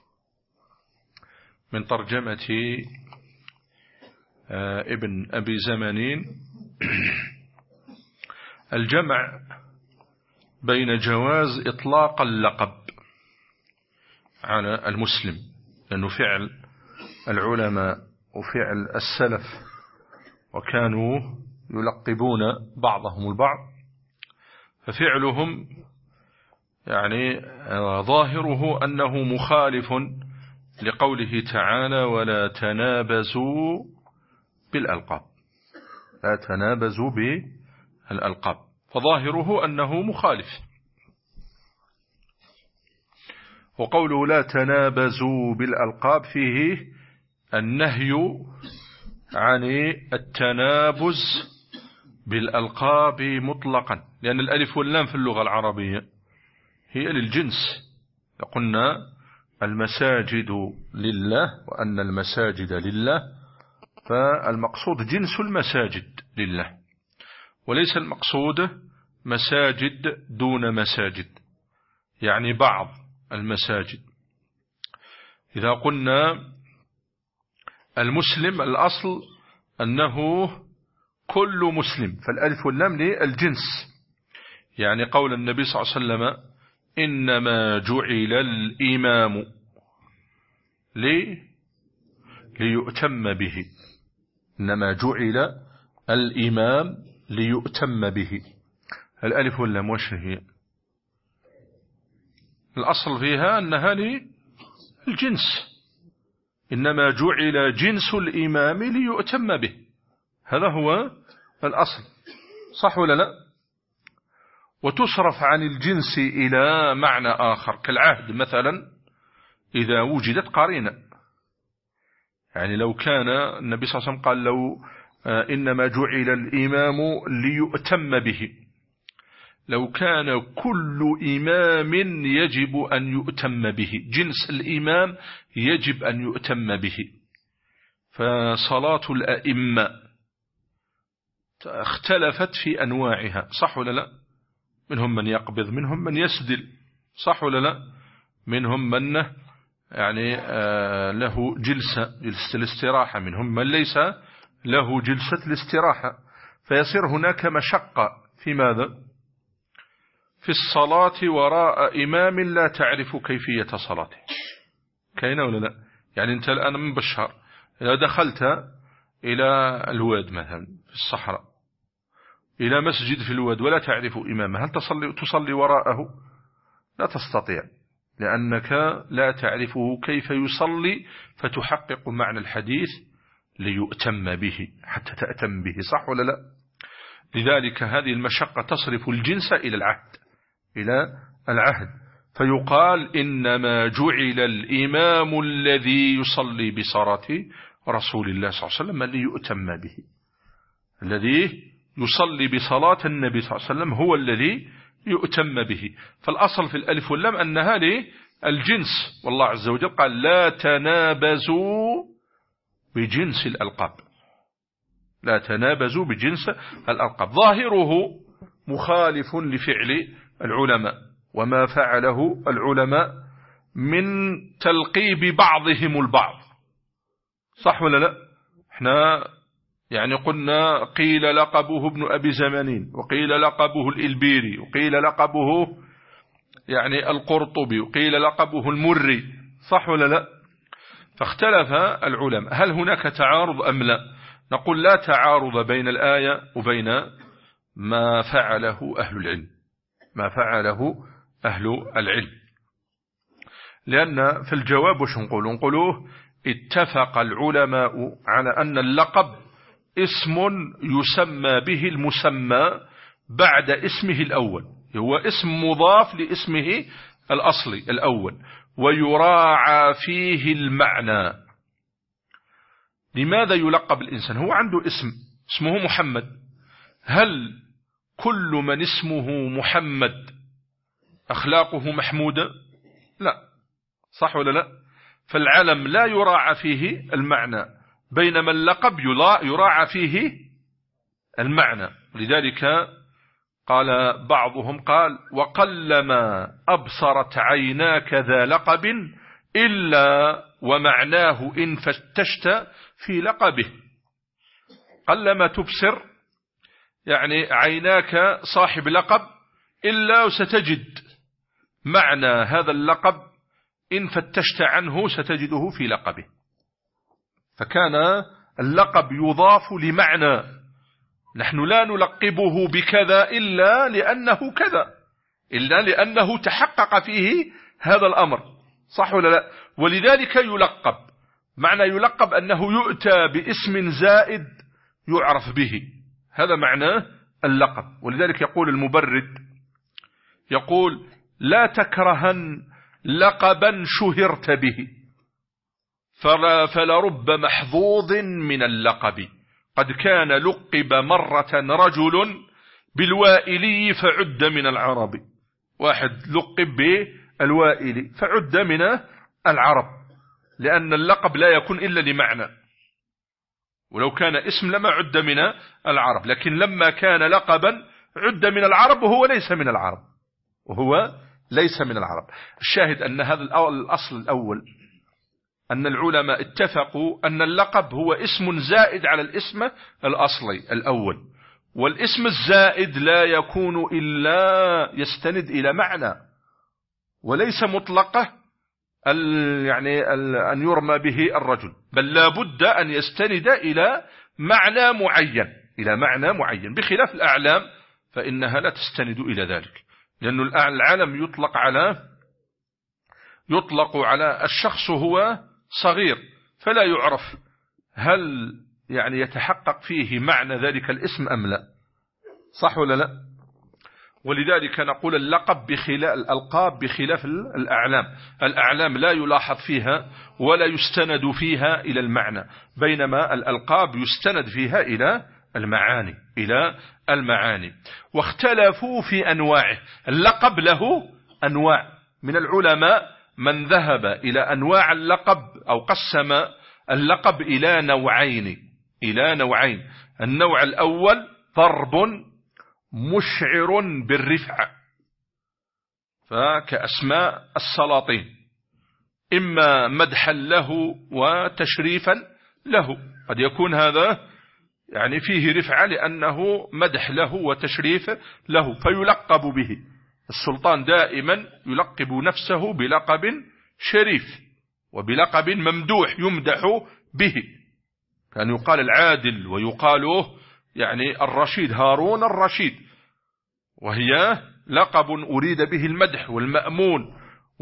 من ترجمة ابن أبي زمانين الجمع بين جواز إطلاق اللقب على المسلم، لأنه فعل العلماء وفعل السلف، وكانوا يلقبون بعضهم البعض، ففعلهم يعني ظاهره أنه مخالف لقوله تعالى ولا تنابزوا بالألقاب، لا تنابزوا الألقاب، فظاهره أنه مخالف. وقوله لا تنابزوا بالألقاب فيه النهي عن التنابز بالألقاب مطلقا، لأن الألف واللام في اللغة العربية هي للجنس. قلنا المساجد لله وأن المساجد لله، فالمقصود جنس المساجد لله، وليس المقصود مساجد دون مساجد، يعني بعض المساجد. إذا قلنا المسلم الأصل أنه كل مسلم، فالألف واللام للجنس، يعني قول النبي صلى الله عليه وسلم إنما جعل الإمام ليؤتم به، إنما جعل الإمام ليؤتم به. الألف واللام وش هي؟ الأصل فيها أنها للجنس، إنما جعل جنس الإمام ليؤتم به، هذا هو الأصل، صح ولا لا؟ وتصرف عن الجنس إلى معنى آخر كالعهد مثلا، إذا وجدت قرينة، يعني لو كان النبي صلى الله عليه وسلم قال لو إنما جعل الإمام ليؤتم به، لو كان كل إمام يجب أن يؤتم به، جنس الإمام يجب أن يؤتم به. فصلاة الأئمة اختلفت في أنواعها، صح ولا لا؟ منهم من يقبض، منهم من يسدل، صح ولا لا؟ منهم من يعني له جلسة الاستراحة، منهم من ليس له جلسة الاستراحة. فيصير هناك مشقة في ماذا؟ في الصلاة وراء إمام لا تعرف كيفية صلاته. كاينة ولا لا؟ يعني أنت الآن من بشار إذا دخلت إلى الواد مثلا في الصحراء، إلى مسجد في الواد ولا تعرف إمامه، هل تصلي وراءه؟ لا تستطيع، لأنك لا تعرفه كيف يصلي، فتحقق معنى الحديث ليؤتم به حتى تأتم به، صح ولا لا؟ لذلك هذه المشقة تصرف الجنس إلى العهد، فيقال إنما جعل الإمام الذي يصلي بصلاة رسول الله صلى الله عليه وسلم ليؤتم به، الذي يصلي بصلاة النبي صلى الله عليه وسلم هو الذي يؤتم به. فالأصل في الألف واللام أنها للجنس، والله عز وجل قال لا تنابزوا بجنس الألقاب، لا تنابزوا بجنس الألقاب. ظاهره مخالف لفعل العلماء وما فعله العلماء من تلقيب بعضهم البعض، صح ولا لا؟ احنا يعني قلنا قيل لقبه ابن أبي زمانين، وقيل لقبه الإلبيري، وقيل لقبه يعني القرطبي، وقيل لقبه المري، صح ولا لا؟ فاختلف العلماء هل هناك تعارض أم لا؟ نقول لا تعارض بين الآية وبين ما فعله أهل العلم، ما فعله أهل العلم، لأن في الجواب وش نقولوه اتفق العلماء على أن اللقب اسم يسمى به المسمى بعد اسمه الأول، هو اسم مضاف لاسمه الأصلي الأول، ويراعى فيه المعنى. لماذا يلقب الإنسان؟ هو عنده اسمه محمد، هل كل من اسمه محمد أخلاقه محمودة؟ لا، صح ولا لا؟ فالعلم لا يراعى فيه المعنى، بينما اللقب يراعى فيه المعنى. لذلك قال بعضهم قال وقلما أبصرت عيناك ذا لقب إلا ومعناه إن فتشت في لقبه. قلما تبصر يعني عيناك صاحب لقب إلا وستجد معنى هذا اللقب إن فتشت عنه ستجده في لقبه. فكان اللقب يضاف لمعنى، نحن لا نلقبه بكذا إلا لأنه كذا، إلا لأنه تحقق فيه هذا الأمر، صح ولا لا؟ ولذلك يلقب، معنى يلقب أنه يؤتى باسم زائد يعرف به، هذا معنى اللقب. ولذلك يقول المبرد، يقول: لا تكرهن لقبا شهرت به، فلرب محظوظ من اللقب، قد كان لقب مرة رجل بالوائلي فعد من العرب. واحد لقب بالوائلي فعد من العرب، لأن اللقب لا يكون إلا لمعنى، ولو كان اسم لما عد من العرب، لكن لما كان لقبا عد من العرب وهو ليس من العرب، الشاهد أن هذا الأصل الأول، أن العلماء اتفقوا أن اللقب هو اسم زائد على الاسم الأصلي الأول، والاسم الزائد لا يكون إلا يستند إلى معنى، وليس مطلقه أن يرمى به الرجل، بل لا بد أن يستند إلى معنى معين، بخلاف الأعلام فإنها لا تستند إلى ذلك، لأن العلم يطلق على الشخص هو صغير، فلا يعرف هل يتحقق فيه معنى ذلك الاسم أم لا، صح ولا لا؟ ولذلك نقول اللقب الألقاب بخلاف الأعلام لا يلاحظ فيها ولا يستند فيها إلى المعنى، بينما الألقاب يستند فيها إلى المعاني. واختلفوا في أنواعه. اللقب له أنواع، من العلماء من ذهب إلى أنواع اللقب أو قسم اللقب إلى نوعين. النوع الأول ضرب مشعر بالرفعة، فكأسماء السلاطين، إما مدحا له وتشريفا له، قد يكون هذا فيه رفعة لأنه مدح له وتشريف له فيلقب به. السلطان دائما يلقب نفسه بلقب شريف وبلقب ممدوح يمدح به، كان يقال العادل ويقال الرشيد، هارون الرشيد، وهي لقب أريد به المدح والمأمون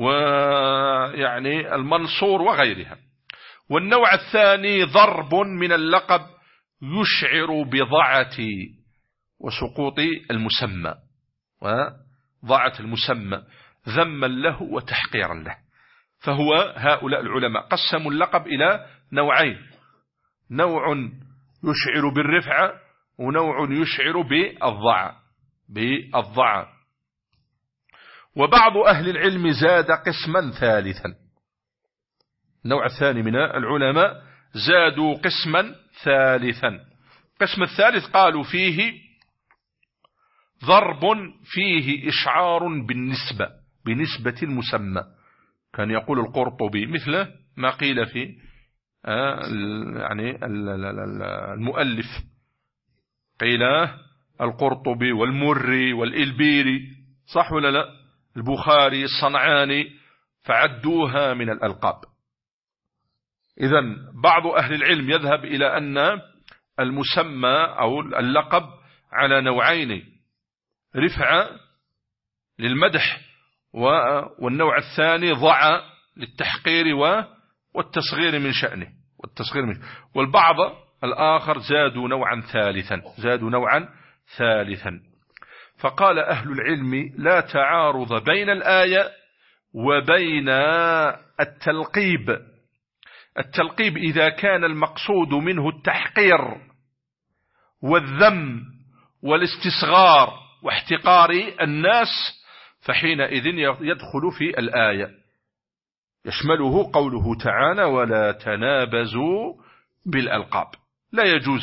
المنصور وغيرها. والنوع الثاني ضرب من اللقب يشعر بضعة وسقوط المسمى، وضعة المسمى ذما له وتحقيرا له. فهو هؤلاء العلماء قسموا اللقب إلى نوعين، نوع يشعر بالرفعة ونوع يشعر بالضعة. وبعض أهل العلم زاد قسما ثالثا، النوع الثاني من العلماء زادوا قسما ثالثا. القسم الثالث قالوا فيه ضرب فيه إشعار بنسبة المسمى، كان يقول القرطبي مثل ما قيل في المؤلف، قيل القرطبي والمري والإلبيري، صح ولا لا؟ البخاري الصنعاني، فعدوها من الألقاب. إذن بعض أهل العلم يذهب إلى أن المسمى أو اللقب على نوعين، رفعة للمدح والنوع الثاني ضع للتحقير والتصغير من شأنه والبعض الآخر زادوا نوعا ثالثا. فقال أهل العلم لا تعارض بين الآية وبين التلقيب إذا كان المقصود منه التحقير والذم والاستصغار واحتقار الناس، فحينئذ يدخل في الآية، يشمله قوله تعالى ولا تنابزوا بالألقاب. لا يجوز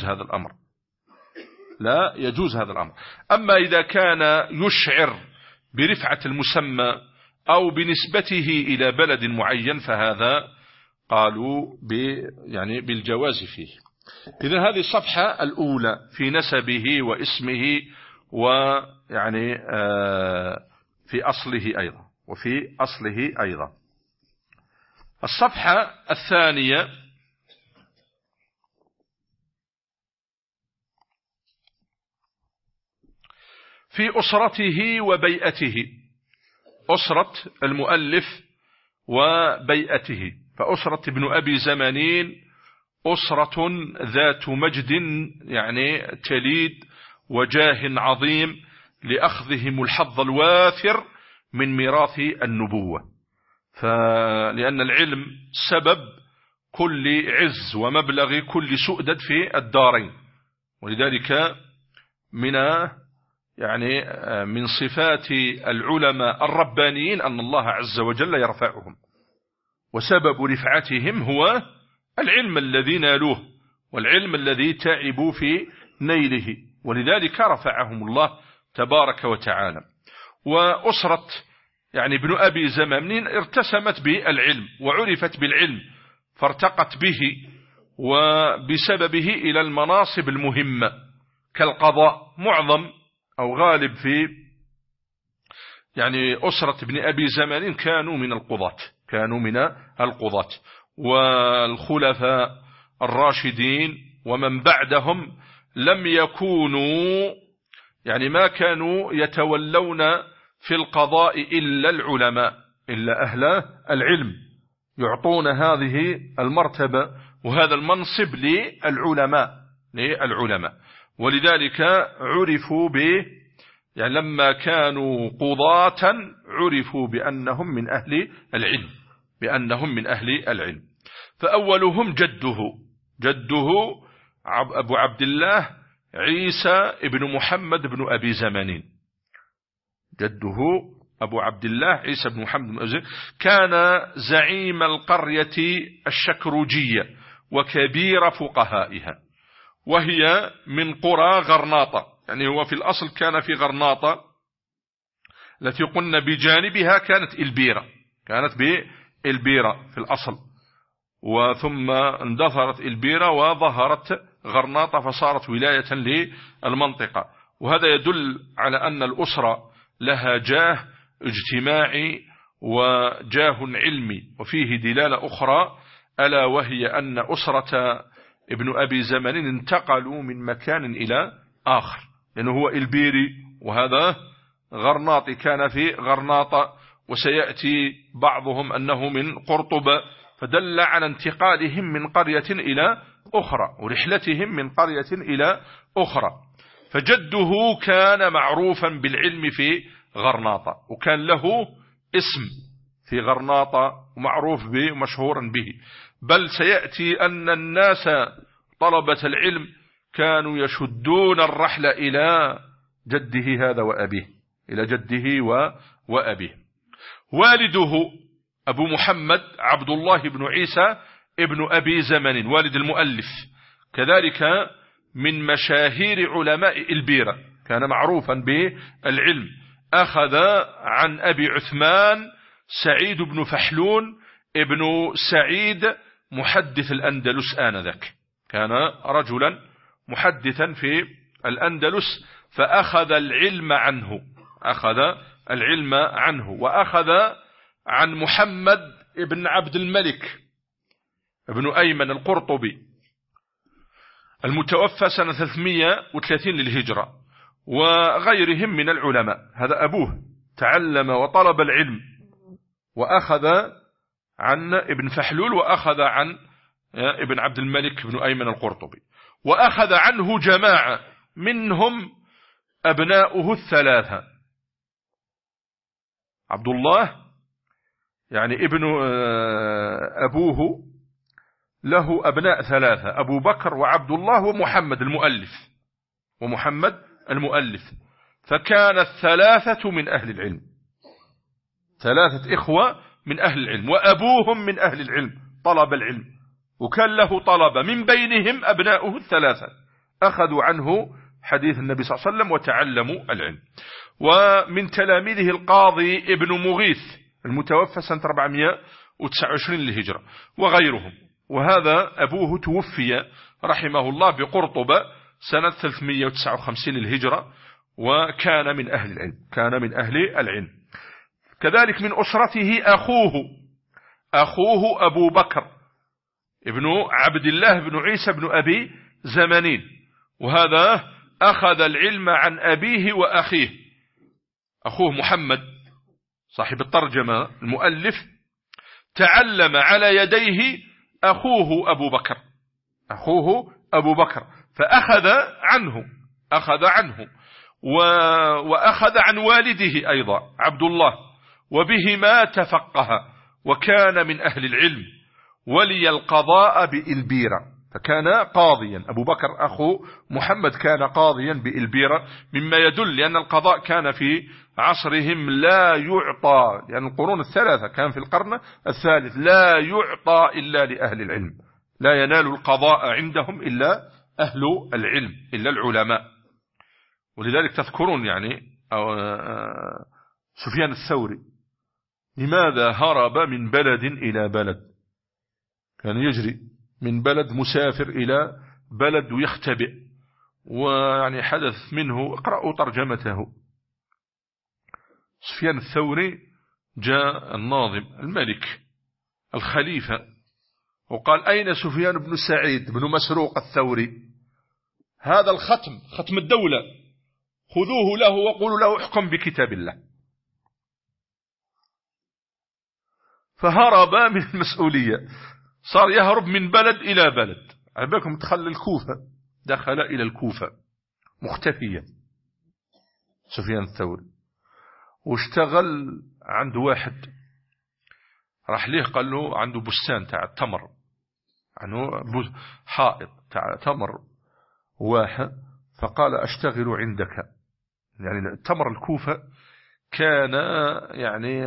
هذا الأمر. أما إذا كان يشعر برفعة المسمى أو بنسبته إلى بلد معين فهذا قالوا بالجواز فيه. إذن هذه الصفحة الأولى في نسبه واسمه في أصله أيضا. الصفحة الثانية في أسرته وبيئته، أسرة المؤلف وبيئته. فأسرة ابن أبي زمانين أسرة ذات مجد تليد وجاه عظيم لأخذهم الحظ الوافر من ميراث النبوة. لأن العلم سبب كل عز ومبلغ كل سؤدد في الدارين، ولذلك من صفات العلماء الربانيين أن الله عز وجل يرفعهم، وسبب رفعتهم هو العلم الذي نالوه والعلم الذي تعبوا في نيله، ولذلك رفعهم الله تبارك وتعالى. وأسرة ابن أبي زمامين ارتسمت بالعلم وعرفت بالعلم، فارتقت به وبسببه إلى المناصب المهمة كالقضاء. معظم أو غالب في أسرة ابن أبي زمامين كانوا من القضاة، والخلفاء الراشدين ومن بعدهم لم يكونوا ما كانوا يتولون في القضاء إلا العلماء، إلا أهل العلم، يعطون هذه المرتبة وهذا المنصب للعلماء. ولذلك عرفوا لما كانوا قضاة عرفوا بأنهم من أهل العلم. فأولهم جده أبو عبد الله عيسى ابن محمد بن أبي زمانين. جده أبو عبد الله عيسى بن محمد بن أبي زمانين كان زعيم القرية الشكروجية وكبير فقهائها، وهي من قرى غرناطة. هو في الأصل كان في غرناطة التي قلنا بجانبها كانت بالبيرة في الأصل، وثم اندثرت البيرة وظهرت غرناطة فصارت ولاية للمنطقة. وهذا يدل على أن الأسرة لها جاه اجتماعي وجاه علمي، وفيه دلالة أخرى ألا وهي أن أسرة ابن أبي زمانين انتقلوا من مكان إلى آخر، لأنه هو البيري وهذا غرناطي، كان في غرناطة، وسيأتي بعضهم أنه من قرطبة، فدل على انتقالهم من قرية إلى أخرى ورحلتهم من قرية إلى أخرى. فجده كان معروفا بالعلم في غرناطة، وكان له اسم في غرناطة ومعروف به ومشهورا به، بل سيأتي أن الناس طلبة العلم كانوا يشدون الرحل إلى جده هذا وأبيه، إلى جده وأبيه. والده أبو محمد عبد الله بن عيسى ابن أبي زمانين والد المؤلف، كذلك من مشاهير علماء البيرة، كان معروفا بالعلم. أخذ عن أبي عثمان سعيد بن فحلون ابن سعيد محدث الأندلس آنذاك، كان رجلا محدثا في الأندلس، فأخذ العلم عنه، وأخذ عن محمد ابن عبد الملك ابن أيمن القرطبي المتوفى سنة 330 للهجرة، وغيرهم من العلماء. هذا أبوه تعلم وطلب العلم، وأخذ عن ابن فحلول، وأخذ عن ابن عبد الملك بن أيمن القرطبي، وأخذ عنه جماعة منهم أبناؤه الثلاثة. عبد الله ابن أبوه له أبناء ثلاثة، أبو بكر وعبد الله ومحمد المؤلف، فكان الثلاثة من أهل العلم، ثلاثة إخوة من أهل العلم، وأبوهم من أهل العلم، طلب العلم، وكان له طلبة من بينهم أبناؤه الثلاثة أخذوا عنه حديث النبي صلى الله عليه وسلم وتعلموا العلم. ومن تلاميذه القاضي ابن مغيث المتوفى سنة 429 للهجرة وغيرهم. وهذا أبوه توفي رحمه الله بقرطبة سنة 359 للهجرة، وكان من أهل العلم. كذلك من أسرته أخوه أبو بكر ابن عبد الله بن عيسى بن أبي زمانين، وهذا أخذ العلم عن أبيه وأخيه. أخوه محمد صاحب الترجمة المؤلف تعلم على يديه أخوه أبو بكر، فأخذ عنه أخذ عنه وأخذ عن والده أيضا عبد الله، وبهما تفقه وكان من أهل العلم، ولي القضاء بإلبيرة، فكان قاضيا. أبو بكر أخو محمد كان قاضيا بإلبيرة، مما يدل لأن القضاء كان في عصرهم لا يعطى، لأن القرون الثلاثة كان في القرن الثالث لا يعطى إلا لأهل العلم، لا ينال القضاء عندهم إلا أهل العلم، إلا العلماء. ولذلك تذكرون يعني سفيان الثوري لماذا هرب من بلد إلى بلد؟ كان يجري من بلد مسافر إلى بلد ويختبئ، ويعني حدث منه، اقرأوا ترجمته. سفيان الثوري جاء الناظم الملك الخليفة وقال: أين سفيان بن سعيد بن مسروق الثوري؟ هذا الختم، ختم الدولة، خذوه له وقولوا له احكم بكتاب الله. فهرب من المسؤولية، صار يهرب من بلد إلى بلد. عباكم تخلى الكوفة، دخل إلى الكوفة مختفيا سفيان الثوري، واشتغل عند واحد راح ليه قال له عنده بستان تاع التمر، عنده حائط تاع تمر واحد، فقال أشتغل عندك. يعني التمر الكوفة كان يعني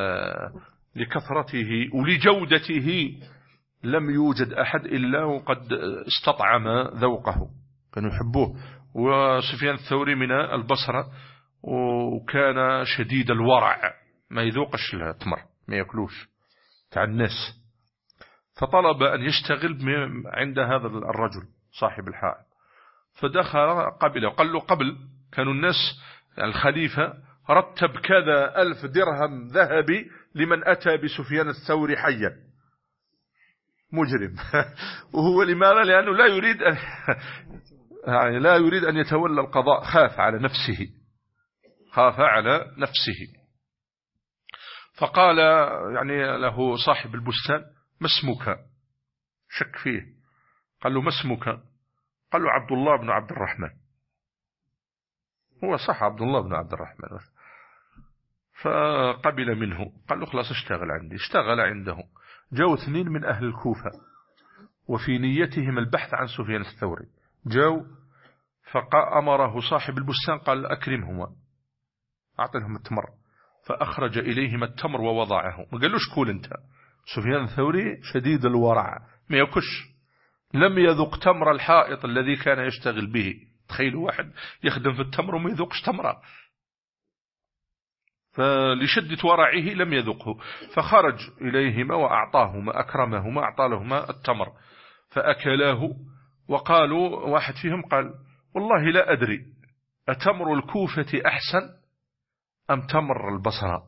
لكثرته ولجودته لم يوجد أحد إلا وقد استطعم ذوقه، كانوا يحبوه. وسفيان الثوري من البصرة، وكان شديد الورع، ما يذوقش التمر، ما يأكلوش تاع الناس. فطلب أن يشتغل عند هذا الرجل صاحب الحائط، فدخل قبله، قال له قبل كانوا الناس الخليفة رتب كذا 1000 درهم ذهبي لمن أتى بسفيان الثوري حيا، مجرم. وهو لماذا؟ لأنه لا يريد أن يعني لا يريد أن يتولى القضاء، خاف على نفسه، خاف على نفسه. فقال يعني له صاحب البستان: ما اسمك؟ شك فيه، قال له: ما اسمك؟ قال له: عبد الله بن عبد الرحمن. هو صح عبد الله بن عبد الرحمن. فقبل منه، قال له: خلاص اشتغل عندي. اشتغل عنده. جاءوا 2 من أهل الكوفة وفي نيتهم البحث عن سفيان الثوري، جاءوا فأمره صاحب البستان قال: أكرمهما، أعطيهم التمر. فأخرج إليهما التمر ووضعه، ما قالوش كول انت. سفيان الثوري شديد الورع، ما يكش، لم يذق تمر الحائط الذي كان يشتغل به. تخيلوا واحد يخدم في التمر وما يذوقش تمره، فلشدة ورعه لم يذقه. فخرج إليهما وأعطاهما، أكرمهما، أعطى لهما التمر فأكلاه. وقالوا واحد فيهم قال: والله لا أدري أتمر الكوفة أحسن أم تمر البصرة؟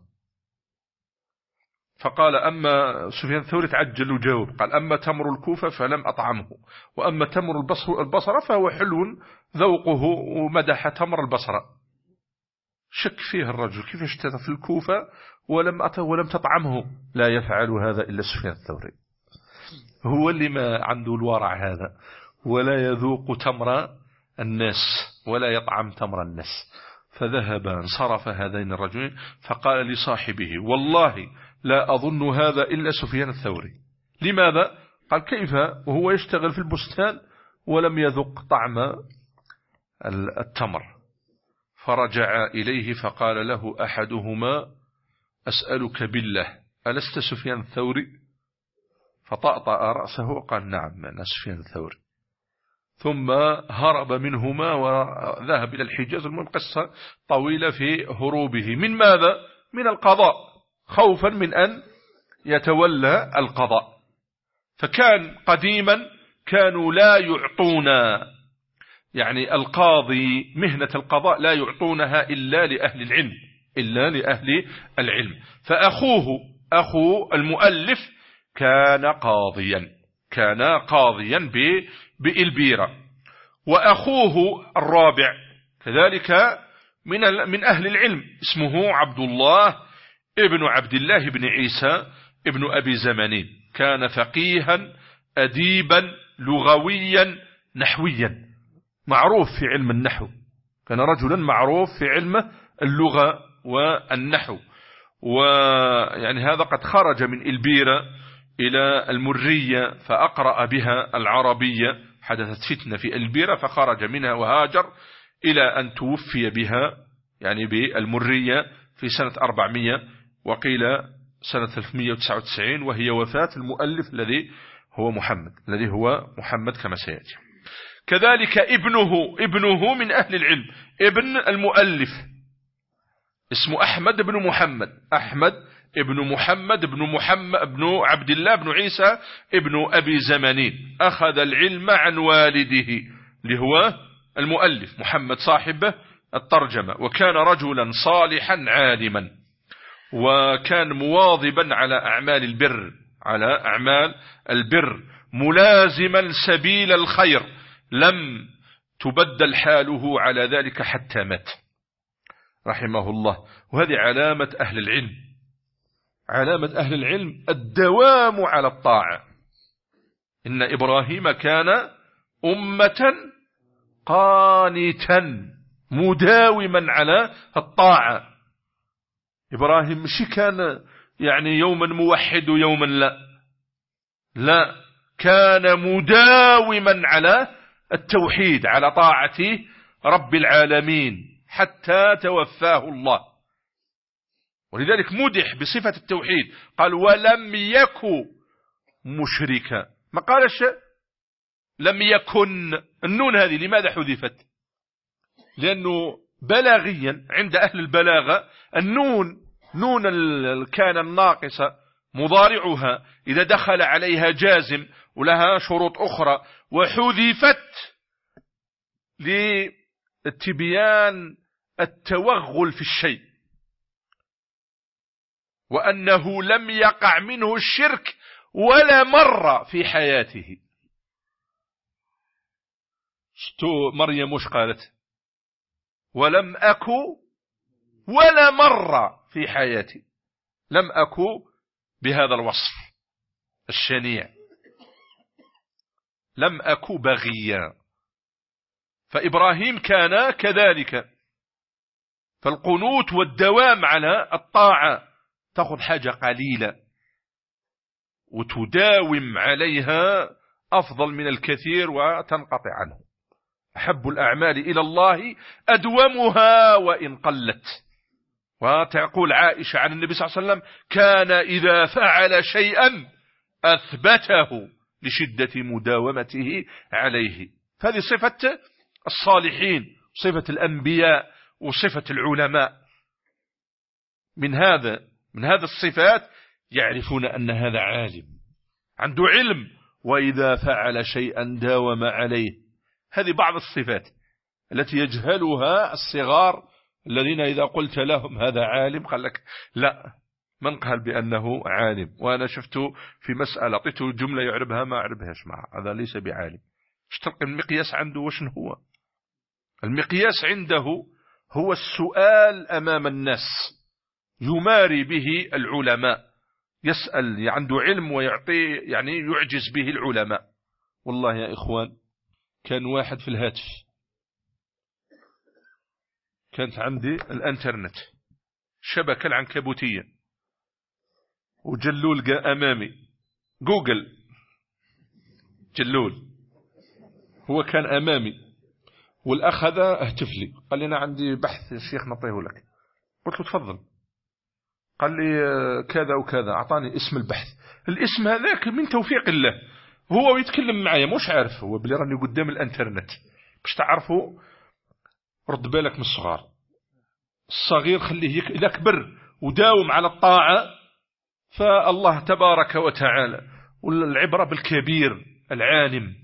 فقال: أما سفيان الثوري تعجل وجاوب، قال: أما تمر الكوفة فلم أطعمه، وأما تمر البصرة فهو حلو ذوقه، ومدح تمر البصرة. شك فيه الرجل، كيف اشترى في الكوفة ولم تطعمه؟ لا يفعل هذا إلا سفيان الثوري، هو اللي ما عنده الورع هذا، ولا يذوق تمر الناس ولا يطعم تمر الناس. فذهب انصرف هذين الرجلين، فقال لصاحبه: والله لا أظن هذا إلا سفيان الثوري. لماذا؟ قال: كيف وهو يشتغل في البستان ولم يذق طعم التمر؟ فرجع إليه فقال له أحدهما: أسألك بالله ألست سفيان الثوري؟ فطأطأ رأسه وقال: نعم أنا سفيان الثوري. ثم هرب منهما وذهب إلى الحجاز. المهم قصة طويلة في هروبه من ماذا؟ من القضاء، خوفا من أن يتولى القضاء. فكان قديما كانوا لا يعطون يعني القاضي مهنة القضاء لا يعطونها إلا لأهل العلم، إلا لأهل العلم. فأخوه أخو المؤلف كان قاضيا بإلبيرة، وأخوه الرابع كذلك من أهل العلم، اسمه عبد الله ابن عبد الله بن عيسى ابن أبي زمنين. كان فقيها أديبا لغويا نحويا، معروف في علم النحو، كان رجلا معروف في علم اللغة والنحو، ويعني هذا قد خرج من إلبيرة إلى المرية فأقرأ بها العربية، حدثت فتنة في إلبيرة فخرج منها وهاجر إلى أن توفي بها يعني بالمرية في سنة 400 وقيل سنة 399، وهي وفاة المؤلف الذي هو محمد كما سيأتي. كذلك ابنه من أهل العلم، ابن المؤلف اسمه أحمد بن محمد بن عبد الله بن عيسى ابن أبي زمانين، أخذ العلم عن والده اللي هو المؤلف محمد صاحب الترجمة، وكان رجلا صالحا عالما، وكان مواظبا على أعمال البر ملازما سبيل الخير، لم تبدل حاله على ذلك حتى مات رحمه الله. وهذه علامة أهل العلم الدوام على الطاعة. إن إبراهيم كان أمة قانتا مداوما على الطاعة. إبراهيم مش كان يعني يوما موحد ويوما لا، كان مداوما على التوحيد، على طاعة رب العالمين حتى توفاه الله. ولذلك مدح بصفة التوحيد، قال ولم يكن مشركا، ما قالش لم يكن. النون هذه لماذا حذفت؟ لأنه بلاغيا عند أهل البلاغة نون كان الناقصة مضارعها إذا دخل عليها جازم ولها شروط أخرى وحذفت لتبيان التوغل في الشيء، وأنه لم يقع منه الشرك ولا مرة في حياته. مريم مش قالت ولم أكو ولا مرة في حياتي، لم أكو بهذا الوصف الشنيع، لم أكو بغيا. فإبراهيم كان كذلك. فالقنوت والدوام على الطاعة تأخذ حاجة قليلة وتداوم عليها أفضل من الكثير وتنقطع عنه. أحب الأعمال إلى الله أدومها وإن قلت. وتقول عائشة عن النبي صلى الله عليه وسلم كان إذا فعل شيئا أثبته لشدة مداومته عليه. فهذه صفة الصالحين، صفة الأنبياء وصفة العلماء. من هذا الصفات يعرفون أن هذا عالم عنده علم، وإذا فعل شيئا داوم عليه. هذه بعض الصفات التي يجهلها الصغار الذين إذا قلت لهم هذا عالم قال لك لا، من قال بأنه عالم؟ وأنا شفته في مسألة أعطيته جملة يعربها ما أعربهاش معه، هذا ليس بعالم. اشترك المقياس عنده وشن هو؟ المقياس عنده هو السؤال أمام الناس، يماري به العلماء، يسأل عنده علم ويعطي يعني يعجز به العلماء. والله يا إخوان كان واحد في الهاتف، كانت عندي الانترنت شبكة العنكبوتية وجلول جاء أمامي جوجل جلول، هو كان أمامي والأخ هذا اهتف لي قال لي أنا عندي بحث الشيخ نعطيه لك. قلت له تفضل. قال لي كذا وكذا، أعطاني اسم البحث. الاسم هذاك من توفيق الله، هو يتكلم معايا مش عارف هو بلي راني قدام الانترنت. باش تعرفوا رد بالك من الصغار، الصغير خليه إذا كبر وداوم على الطاعة فالله تبارك وتعالى. والعبرة بالكبير العالم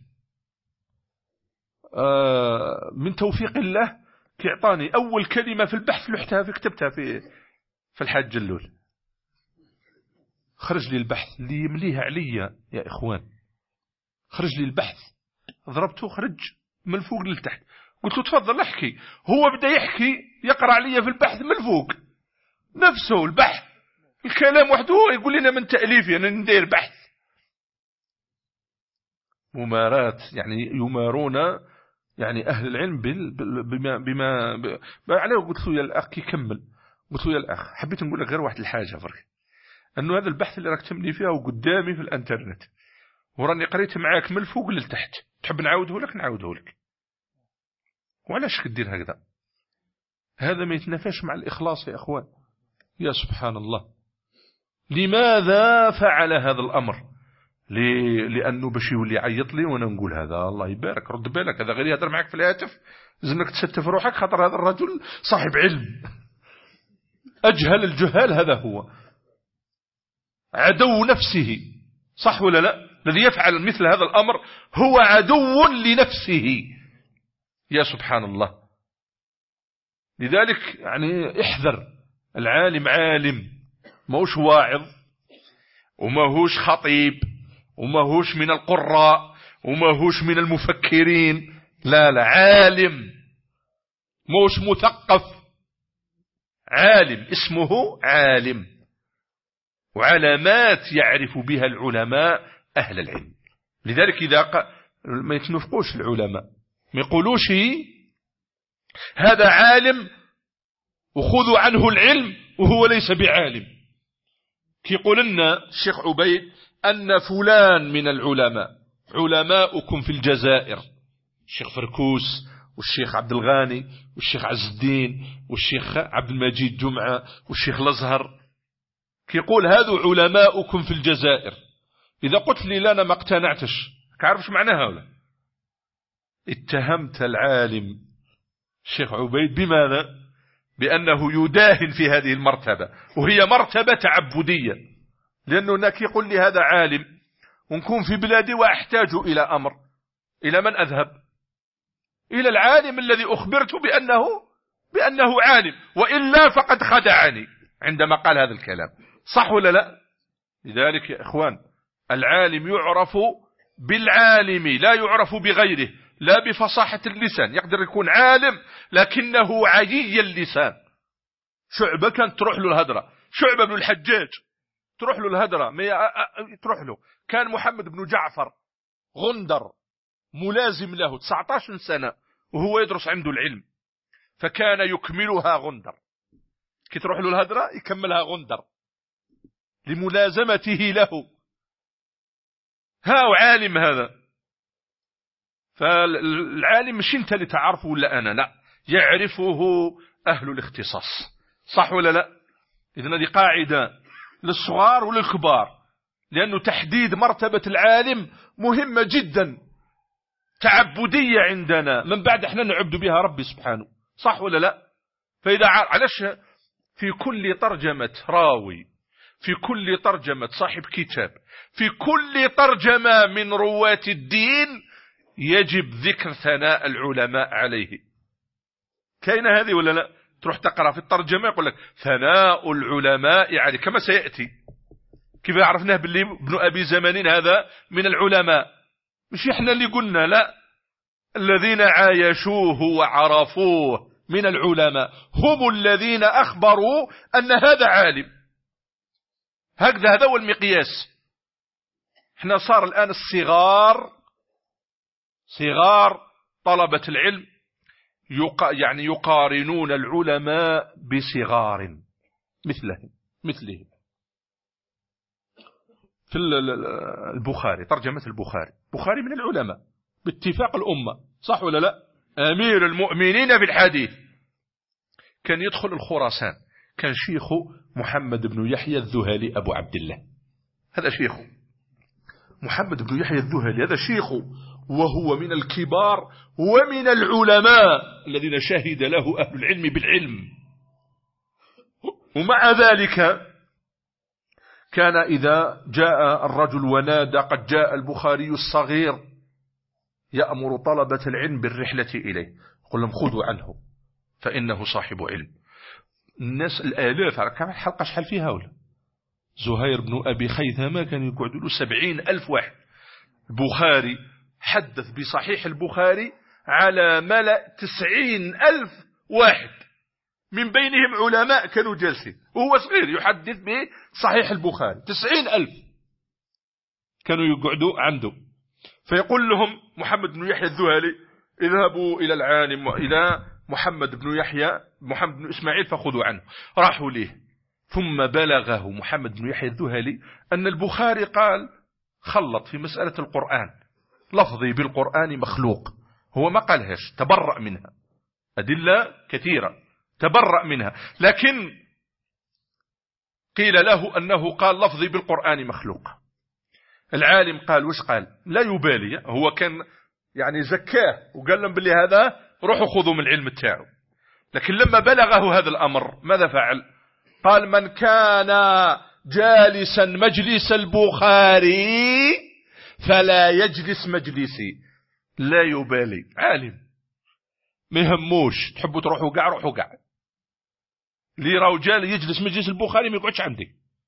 من توفيق الله. كيعطاني أول كلمة في البحث لحتها كتبتها في الحاج جلول، خرج لي البحث اللي يمليها عليا يا إخوان، خرج لي البحث ضربته خرج من فوق لتحت. قلت له تفضل احكي. هو بدأ يحكي يقرأ علي في البحث من فوق نفسه البحث، الكلام وحده يقول لنا من تأليفي أنا ندير بحث. ممارات يعني يمارون يعني أهل العلم بما عليه. قلت له يا الأخ يكمل، قلت له يا الأخ حبيت نقول لك غير واحد الحاجة فرق، أنه هذا البحث اللي راك تملي فيها وقدامي في الانترنت وراني قريت معاك من الفوق للتحت، تحب نعاوده لك نعاوده لك. وعلاش كدير هكذا؟ هذا ما يتنافاش مع الإخلاص يا أخوان. يا سبحان الله، لماذا فعل هذا الأمر؟ لأنه باش يولي يعيط لي وأنا نقول هذا الله يبارك رد بالك، هذا غير يهدر معك في الهاتف، لازمك تستف روحك، خاطر هذا الرجل صاحب علم. أجهل الجهال هذا هو عدو نفسه، صح ولا لا؟ الذي يفعل مثل هذا الأمر هو عدو لنفسه. يا سبحان الله. لذلك يعني احذر، العالم عالم، ماهوش واعظ وماهوش خطيب وماهوش من القراء وماهوش من المفكرين، لا لا، عالم، ماهوش مثقف، عالم، اسمه عالم. وعلامات يعرف بها العلماء أهل العلم. لذلك إذا ما يتنفقوش العلماء، ما يقولوش هذا عالم وخذوا عنه العلم وهو ليس بعالم. كي يقول لنا الشيخ عبيد أن فلان من العلماء، علماؤكم في الجزائر، الشيخ فركوس والشيخ عبد الغاني والشيخ عز الدين والشيخ عبد المجيد جمعة والشيخ الأزهر، كي يقول هذو علماؤكم في الجزائر. إذا قلت لي لا أنا ما اقتنعتش، كعرفش معناها ولا؟ اتهمت العالم الشيخ عبيد بماذا؟ بأنه يداهن في هذه المرتبة، وهي مرتبة تعبدية. لأنه هناك يقول لي هذا عالم ونكون في بلادي وأحتاج إلى أمر، إلى من أذهب؟ إلى العالم الذي أخبرت بأنه عالم، وإلا فقد خدعني عندما قال هذا الكلام، صح ولا لا؟ لذلك يا إخوان، العالم يعرف بالعالم، لا يعرف بغيره، لا بفصاحة اللسان. يقدر يكون عالم لكنه عيي اللسان. شعبة كانت تروح له الهدرة، شعبة بن الحجاج تروح له الهدرة، تروح له. كان محمد بن جعفر غندر ملازم له 19 سنة وهو يدرس عنده العلم، فكان يكملها غندر. كي تروح له الهدرة يكملها غندر لملازمته له. ها عالم هذا. فالعالم مش انت اللي تعرفه ولا انا، لا، يعرفه اهل الاختصاص، صح ولا لا؟ اذن هذه قاعدة للصغار وللكبار، لانه تحديد مرتبة العالم مهمة جدا، تعبدية عندنا، من بعد احنا نعبد بها ربي سبحانه، صح ولا لا؟ فاذا علاش في كل ترجمة راوي، في كل ترجمة صاحب كتاب، في كل ترجمة من رواة الدين يجب ذكر ثناء العلماء عليه؟ كاين هذه ولا لا؟ تروح تقرأ في الترجمة يقول لك ثناء العلماء عليه، كما سيأتي. كيف عرفناه باللي ابن أبي زمانين هذا من العلماء؟ مش احنا اللي قلنا، لا، الذين عايشوه وعرفوه من العلماء هم الذين أخبروا أن هذا عالم. هكذا، هذا هو المقياس. احنا صار الآن صغار طلبة العلم يعني يقارنون العلماء بصغار مثلهم. في البخاري، ترجمة البخاري من العلماء باتفاق الأمة، صح ولا لا؟ أمير المؤمنين في الحديث. كان يدخل الخراسان، كان شيخه محمد بن يحيى الذهلي أبو عبد الله، هذا شيخه محمد بن يحيى الذهلي، هذا شيخه، وهو من الكبار ومن العلماء الذين شهد له أهل العلم بالعلم. ومع ذلك كان إذا جاء الرجل ونادى قد جاء البخاري الصغير يأمر طلبة العلم بالرحلة إليه، يقول لهم خذوا عنه فإنه صاحب علم. الناس الآلاف، كم حلقة شحال فيها ولا؟ زهير بن أبي خيثمة كان يقعد له 70,000 واحد. البخاري حدث بصحيح البخاري على ملأ 90,000 واحد، من بينهم علماء كانوا جالسين، وهو صغير يحدث بصحيح البخاري. 90,000 كانوا يقعدوا عنده. فيقول لهم محمد بن يحيى الذهلي اذهبوا إلى العالم وإلى محمد بن يحيى محمد بن إسماعيل فخذوا عنه. راحوا ليه، ثم بلغه محمد بن يحيى الذهلي أن البخاري قال خلط في مسألة القرآن، لفظي بالقرآن مخلوق. هو ما قالهاش، تبرأ منها، أدلة كثيرة تبرأ منها، لكن قيل له أنه قال لفظي بالقرآن مخلوق. العالم قال وش قال؟ لا يبالي، هو كان يعني زكاه وقال لهم باللي هذا روحوا خذوا من العلم تاعه. لكن لما بلغه هذا الأمر ماذا فعل؟ قال من كان جالسا مجلس البخاري فلا يجلس مجلسي. لا يبالي، عالم ما يهموش، تحبوا تروحوا قاع روحوا قاع، اللي راهو جال يجلس مجلس البخاري ما يقعدش عندي.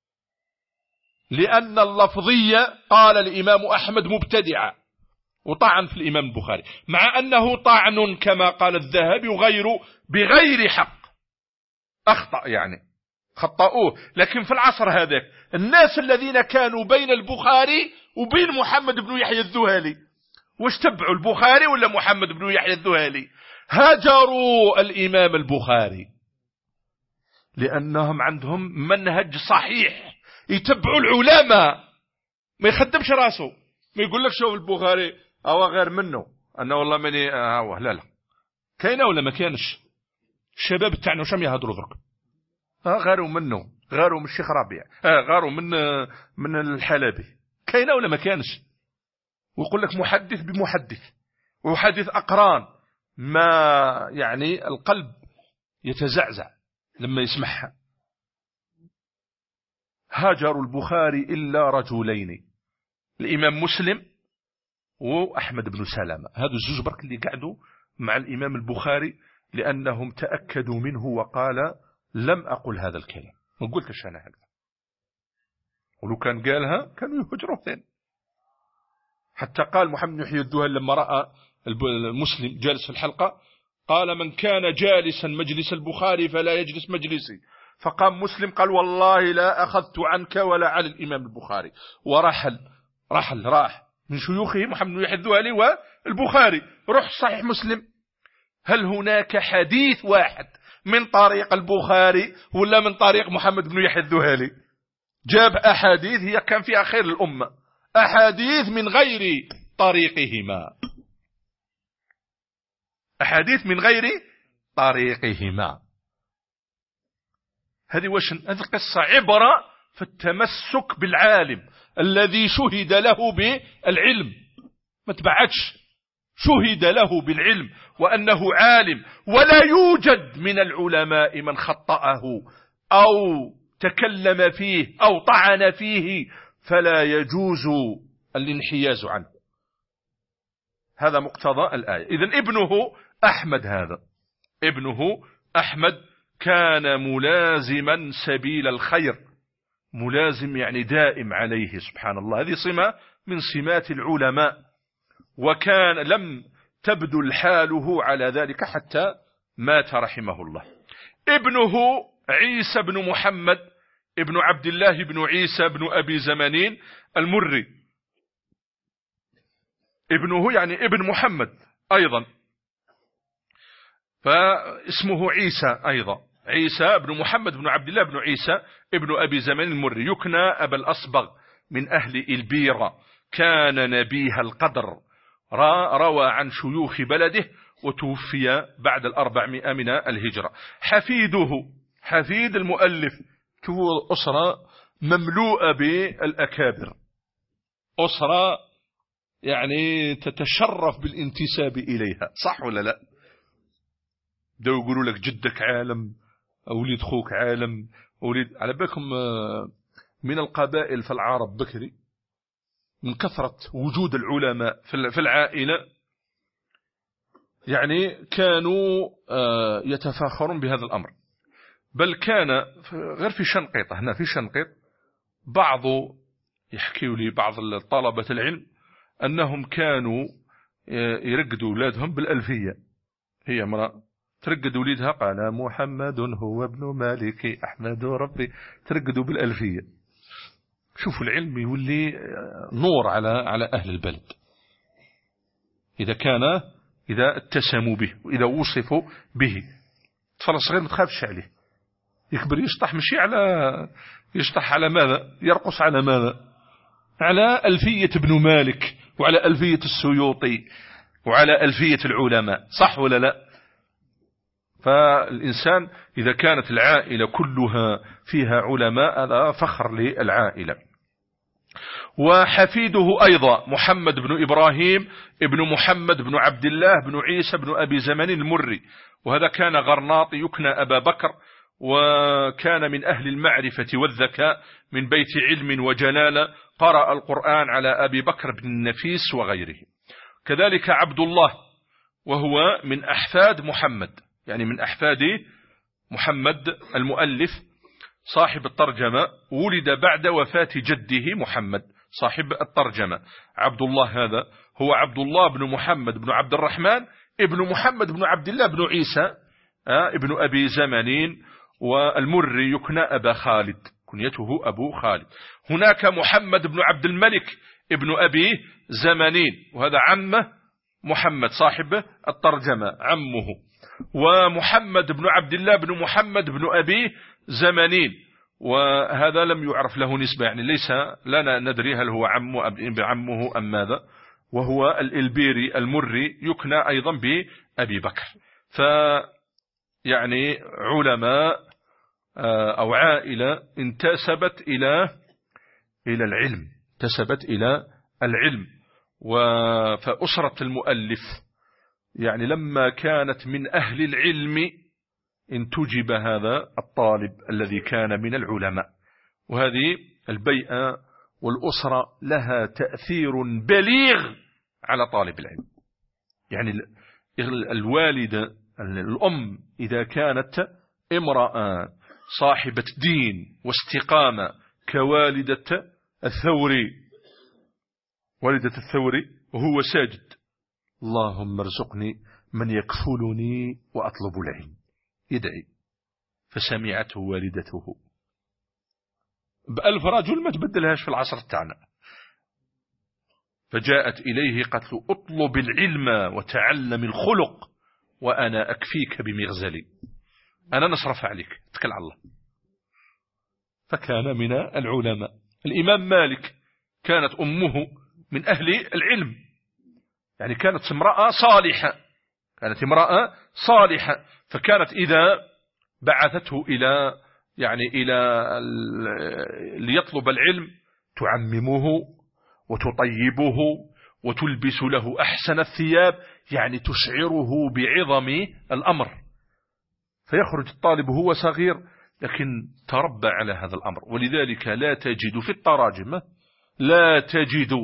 لأن اللفظية قال الإمام أحمد مبتدعة وطعن في الإمام البخاري، مع أنه طعن كما قال الذهبي وغيره بغير حق، أخطأ يعني خطأوه. لكن في العصر هذاك الناس الذين كانوا بين البخاري وبين محمد بن يحيى الذهلي واش تبعوا البخاري ولا محمد بن يحيى الذهلي؟ هجروا الإمام البخاري لأنهم عندهم منهج صحيح، يتبعوا العلماء، ما يخدمش راسه، ما يقول لك شوف البخاري أو غير منه أنا والله ماني لا لا، كاينه ولا ما كانش؟ الشباب تاعنا واش راهم يهضروا درك؟ غاروا منه، غاروا من الشيخ ربيع، غاروا من الحلبي، كاينه ولا ما كانش؟ ويقول لك محدث بمحدث وحديث أقران، ما يعني القلب يتزعزع لما يسمعها. هاجروا البخاري إلا رجلين، الإمام مسلم وأحمد بن سلامة، هذا الزوج برك اللي قعدوا مع الإمام البخاري لأنهم تأكدوا منه وقال لم أقل هذا الكلام، ما قلتش أنا هكذا، ولو كان قالها كانوا يهجروا ثاني. حتى قال محمد بن يحيى الذهلي لما رأى المسلم جالس في الحلقة قال من كان جالسا مجلس البخاري فلا يجلس مجلسي، فقام مسلم قال والله لا أخذت عنك ولا على الإمام البخاري، راح من شيوخه محمد بن يحيى الذهلي والبخاري. روح صحيح مسلم، هل هناك حديث واحد من طريق البخاري ولا من طريق محمد بن يحيى الذهلي؟ جاب أحاديث هي كان فيها خير الأمة، أحاديث من غير طريقهما، أحاديث من غير طريقهما. هذه قصة عبرة في التمسك بالعالم الذي شهد له بالعلم، ما تبعدش، شهد له بالعلم وأنه عالم، ولا يوجد من العلماء من خطأه أو تكلم فيه أو طعن فيه فلا يجوز الانحياز عنه. هذا مقتضى الآية. إذن ابنه أحمد، هذا ابنه أحمد كان ملازما سبيل الخير، ملازم يعني دائم عليه، سبحان الله، هذه صمة من سمات العلماء، وكان لم تبدل حاله على ذلك حتى مات رحمه الله. ابنه عيسى بن محمد ابن عبد الله بن عيسى بن أبي زمانين المري، ابنه يعني ابن محمد أيضا، فاسمه عيسى أيضا، عيسى بن محمد بن عبد الله بن عيسى ابن أبي زمانين المري، يكنى أبا الأصبغ، من أهل البيرة، كان نبيه القدر، روى عن شيوخ بلده، وتوفي بعد 400 من الهجرة. حفيد المؤلف، أسرة مملوءة بالأكابر، أسرة يعني تتشرف بالانتساب إليها، صح ولا لا؟ بدأوا يقولوا لك جدك عالم، أوليد خوك عالم، أوليد، على بالكم من القبائل في العرب بكري من كثرة وجود العلماء في العائلة، يعني كانوا يتفاخرون بهذا الأمر. بل كان غير في شنقيط، هنا في شنقيط بعض يحكيوا لي بعض طلبة العلم أنهم كانوا يرقدوا أولادهم بالألفية، هي امرأة ترقد وليدها قال محمد هو ابن مالك أحمد ربي، ترقدوا بالألفية. شوفوا العلم يولي نور على أهل البلد، إذا اتسموا به وإذا وصفوا به. الطفل الصغير ما تخافش عليه، يكبر يشطح مشي يشطح على ماذا؟ يرقص على ماذا؟ على ألفية ابن مالك وعلى ألفية السيوطي وعلى ألفية العلماء، صح ولا لا؟ فالإنسان إذا كانت العائلة كلها فيها علماء هذا فخر للعائلة. وحفيده أيضا محمد بن إبراهيم ابن محمد بن عبد الله بن عيسى بن أبي زمن المري، وهذا كان غرناطي يكنى أبا بكر، وكان من أهل المعرفة والذكاء من بيت علم وجلالة، قرأ القرآن على أبي بكر بن النفيس وغيره. كذلك عبد الله وهو من أحفاد محمد، يعني من أحفاد محمد المؤلف صاحب الترجمة، ولد بعد وفاة جده محمد صاحب الترجمة. عبد الله هذا هو عبد الله بن محمد بن عبد الرحمن ابن محمد بن عبد الله بن عيسى ابن أبي زمنين، والمري يكنى أبا خالد، كنيته أبو خالد. هناك محمد بن عبد الملك ابن أبي زمنين، وهذا عمه محمد صاحب الترجمة عمه. ومحمد بن عبد الله بن محمد بن أبي زمنين، وهذا لم يعرف له نسبة، يعني ليس لنا ندري هل هو عمه أم ماذا. وهو الإلبيري المري يكنى أيضا بأبي بكر. يعني علماء أو عائلة انتسبت إلى العلم، انتسبت إلى العلم. فأسرة المؤلف يعني لما كانت من أهل العلم انتجب هذا الطالب الذي كان من العلماء. وهذه البيئة والأسرة لها تأثير بليغ على طالب العلم. يعني الوالدة الأم إذا كانت امرأة صاحبة دين واستقامة كوالدة الثوري، والدة الثوري وهو ساجد: اللهم ارزقني من يكفلني وأطلب العلم، يدعي. فسمعته والدته ب1000 رجل ما تبدلهاش في العصر تاعنا، فجاءت إليه قالت له: اطلب العلم وتعلم الخلق وأنا أكفيك بمغزلي، أنا نصرف عليك، اتكل على الله. فكان من العلماء. الإمام مالك كانت أمه من أهل العلم، يعني كانت امرأة صالحة، كانت امرأة صالحة. فكانت إذا بعثته إلى ليطلب العلم تعممه وتطيبه وتلبس له أحسن الثياب، يعني تشعره بعظم الأمر. فيخرج الطالب وهو صغير لكن تربى على هذا الأمر. ولذلك لا تجد في التراجم، لا تجد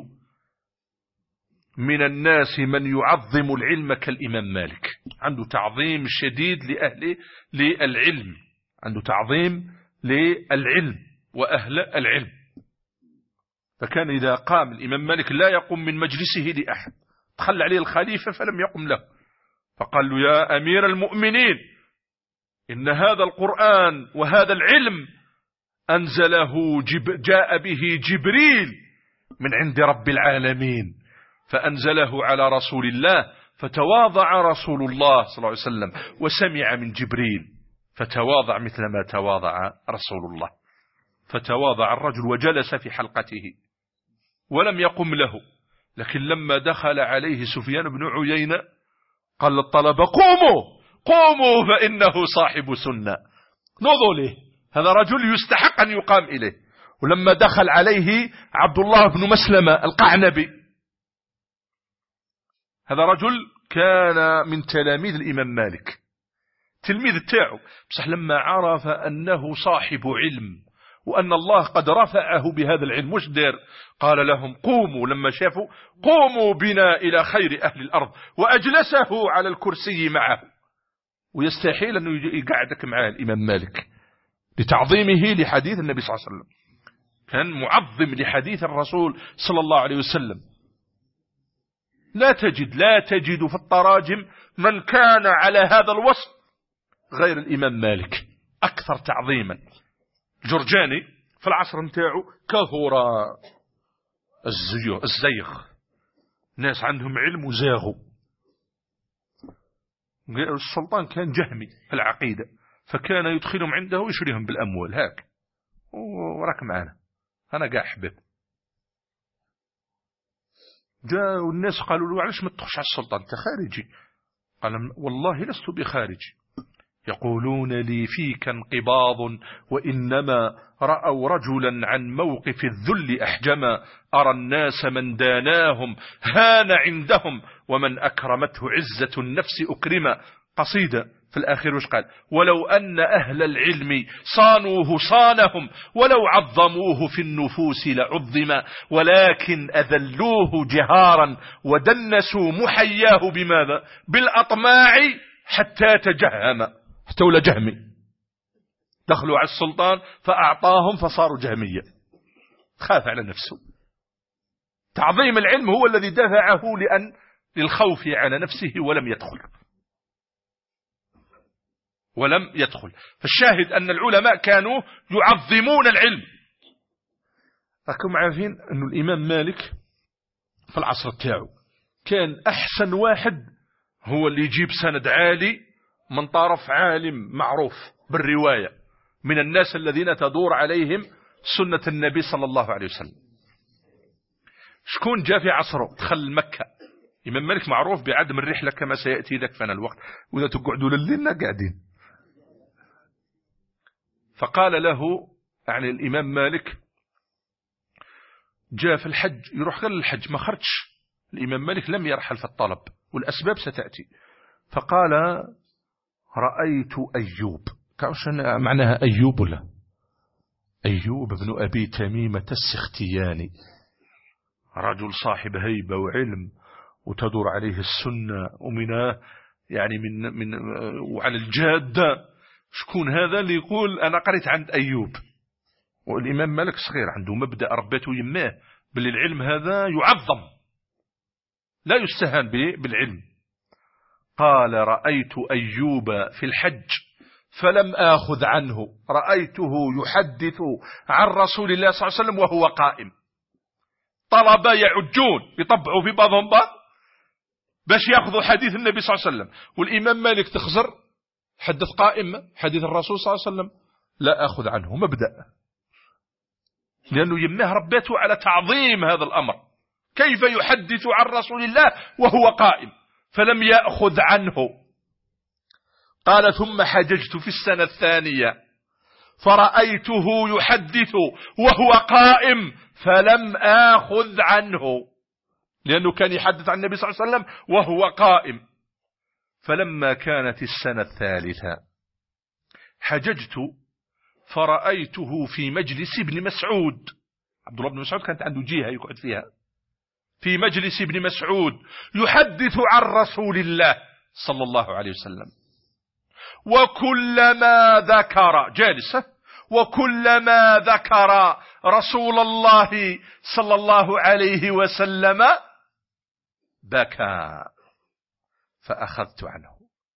من الناس من يعظم العلم كالإمام مالك. عنده تعظيم شديد للعلم، عنده تعظيم للعلم وأهل العلم. فكان إذا قام الإمام مالك لا يقوم من مجلسه لأحد، تخلى عليه الخليفة فلم يقم له، فقال له: يا أمير المؤمنين، إن هذا القرآن وهذا العلم أنزله جاء به جبريل من عند رب العالمين، فأنزله على رسول الله، فتواضع رسول الله صلى الله عليه وسلم وسمع من جبريل، فتواضع مثل ما تواضع رسول الله. فتواضع الرجل وجلس في حلقته ولم يقم له. لكن لما دخل عليه سفيان بن عيينة قال للطلبة: قوموا فإنه صاحب سنة. نوضوا له، هذا رجل يستحق أن يقام إليه. ولما دخل عليه عبد الله بن مسلمة القعنبي، هذا رجل كان من تلاميذ الإمام مالك، تلميذ تاعه، بصح لما عرف أنه صاحب علم وأن الله قد رفعه بهذا العلم مش دير، قال لهم: قوموا. لما شافوا: قوموا بنا إلى خير أهل الأرض، وأجلسه على الكرسي معه. ويستحيل أنه يقعدك معه الإمام مالك لتعظيمه لحديث النبي صلى الله عليه وسلم، كان معظم لحديث الرسول صلى الله عليه وسلم. لا تجد في التراجم من كان على هذا الوصف غير الإمام مالك، أكثر تعظيما. جرجاني في العصر نتاعو كثر الزيغ، ناس عندهم علم وزاغوا، السلطان كان جهمي في العقيدة، فكان يدخلهم عنده ويشريهم بالأموال هاك، وراك معنا أنا قاع حبيب. جاءوا الناس قالوا له علاش ما تدخلش على السلطان أنت خارجي؟ قال والله لست بخارجي، يقولون لي فيك انقباض وإنما رأوا رجلا عن موقف الذل أحجما، أرى الناس من داناهم هان عندهم ومن أكرمته عزة النفس أكرما. قصيدة في الآخر وش قال؟ ولو أن أهل العلم صانوه صانهم ولو عظموه في النفوس لعظما، ولكن أذلوه جهارا ودنسوا محياه بماذا؟ بالأطماع حتى تجهم، حتى ولا جهمي، دخلوا على السلطان فأعطاهم فصاروا جهمية، خاف على نفسه. تعظيم العلم هو الذي دفعه للخوف على نفسه ولم يدخل. فالشاهد أن العلماء كانوا يعظمون العلم. راكم عارفين أن الإمام مالك في العصر بتاعه كان أحسن واحد هو اللي يجيب سند عالي من طرف عالم معروف بالرواية من الناس الذين تدور عليهم سنة النبي صلى الله عليه وسلم. شكون جاء في عصره دخل مكة؟ إمام مالك معروف بعدم الرحلة كما سيأتي ذاك فانا الوقت، وإذا تقعدوا لليلنا قاعدين. فقال له يعني الإمام مالك جاء في الحج يروح قال الحج ما خرجش. الإمام مالك لم يرحل في الطلب والأسباب ستأتي. فقال رأيت أيوب، تعرفش معناها أيوب ولا؟ أيوب بن أبي تميمة السختياني، رجل صاحب هيبة وعلم وتدور عليه السنة ومنها يعني من وعلى الجادة. شكون هذا اللي يقول أنا قريت عند أيوب؟ والإمام مالك صغير عنده مبدأ ربته يماه بل العلم هذا يعظم لا يستهان بالعلم. قال رأيت أيوب في الحج فلم آخذ عنه، رأيته يحدث عن رسول الله صلى الله عليه وسلم وهو قائم. طلبة يعجون يطبعوا في بعضهم بعض باش يأخذوا حديث النبي صلى الله عليه وسلم، والإمام مالك تخزر حدث قائم حديث الرسول صلى الله عليه وسلم لا أخذ عنه. مبدأ لأنه يمناه ربته على تعظيم هذا الأمر، كيف يحدث عن رسول الله وهو قائم؟ فلم يأخذ عنه. قال ثم حججت في السنة الثانية فرأيته يحدث وهو قائم فلم آخذ عنه، لأنه كان يحدث عن النبي صلى الله عليه وسلم وهو قائم. فلما كانت السنة الثالثة حججت فرأيته في مجلس ابن مسعود. عبد الله بن مسعود كانت عنده جهة يقعد فيها، في مجلس ابن مسعود يحدث عن رسول الله صلى الله عليه وسلم، وكلما ذكر جالسة وكلما ذكر رسول الله صلى الله عليه وسلم بكى فأخذت عنه.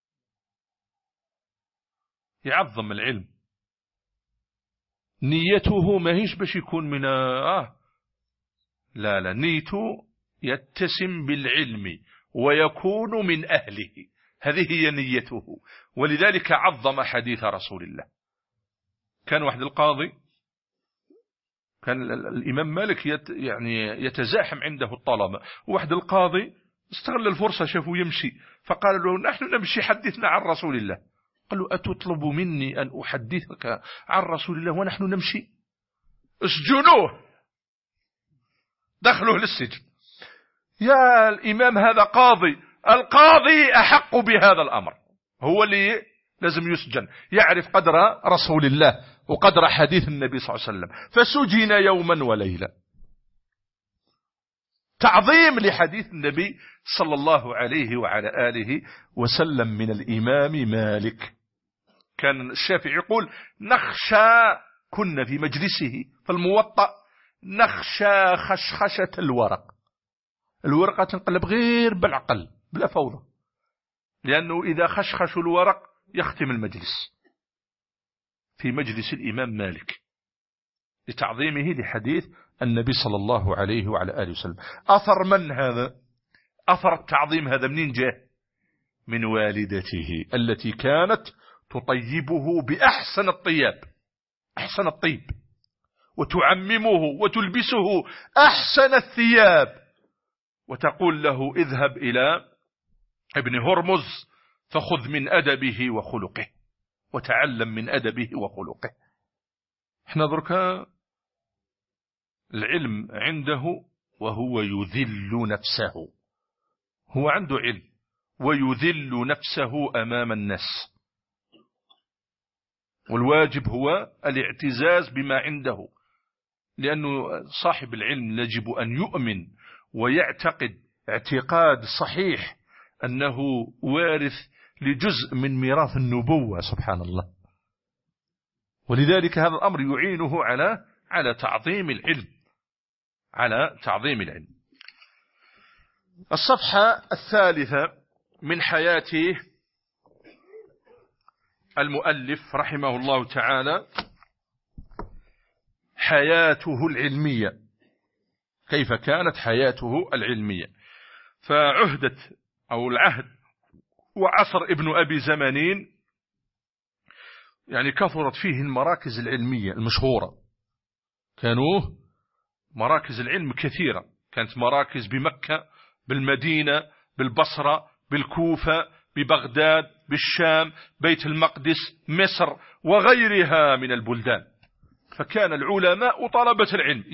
يعظم العلم، نيته ما هيش باش يكون من لا نيته يتسم بالعلم ويكون من أهله، هذه هي نيته. ولذلك عظم حديث رسول الله. كان واحد القاضي، كان الإمام مالك يعني يتزاحم عنده الطلبة، واحد القاضي استغل الفرصة شافه يمشي فقال له نحن نمشي حدثنا عن رسول الله. قال له أتطلب مني أن أحدثك عن رسول الله ونحن نمشي؟ اسجنوه، دخلوه للسجن. يا الإمام هذا قاضي، القاضي أحق بهذا الأمر، هو اللي لازم يسجن، يعرف قدر رسول الله وقدر حديث النبي صلى الله عليه وسلم. فسجن يوما وليلة تعظيم لحديث النبي صلى الله عليه وعلى آله وسلم من الإمام مالك. كان الشافعي يقول نخشى، كنا في مجلسه في الموطأ نخشى خشخشة الورقة تنقلب غير بالعقل بلا فوضى، لأنه إذا خشخشوا الورق يختم المجلس. في مجلس الإمام مالك لتعظيمه لحديث النبي صلى الله عليه وعلى آله وسلم. أثر من هذا؟ أثر التعظيم هذا منين جاء؟ من والدته التي كانت تطيبه بأحسن الطياب، أحسن الطيب، وتعممه وتلبسه أحسن الثياب، وتقول له اذهب إلى ابن هرمز فخذ من أدبه وخلقه وتعلم من أدبه وخلقه. احنا دركا العلم عنده وهو يذل نفسه، هو عنده علم ويذل نفسه أمام الناس، والواجب هو الاعتزاز بما عنده، لأنه صاحب العلم يجب أن يؤمن ويعتقد اعتقاد صحيح أنه وارث لجزء من ميراث النبوة سبحان الله. ولذلك هذا الأمر يعينه على تعظيم العلم، على تعظيم العلم. الصفحة الثالثة من حياة المؤلف رحمه الله تعالى، حياته العلمية، كيف كانت حياته العلمية. فعهدة أو العهد وعصر ابن أبي زمانين يعني كثرت فيه المراكز العلمية المشهورة، كانوا مراكز العلم كثيرة، كانت مراكز بمكة، بالمدينة، بالبصرة، بالكوفة، ببغداد، بالشام، بيت المقدس، مصر وغيرها من البلدان. فكان العلماء وطلبة العلم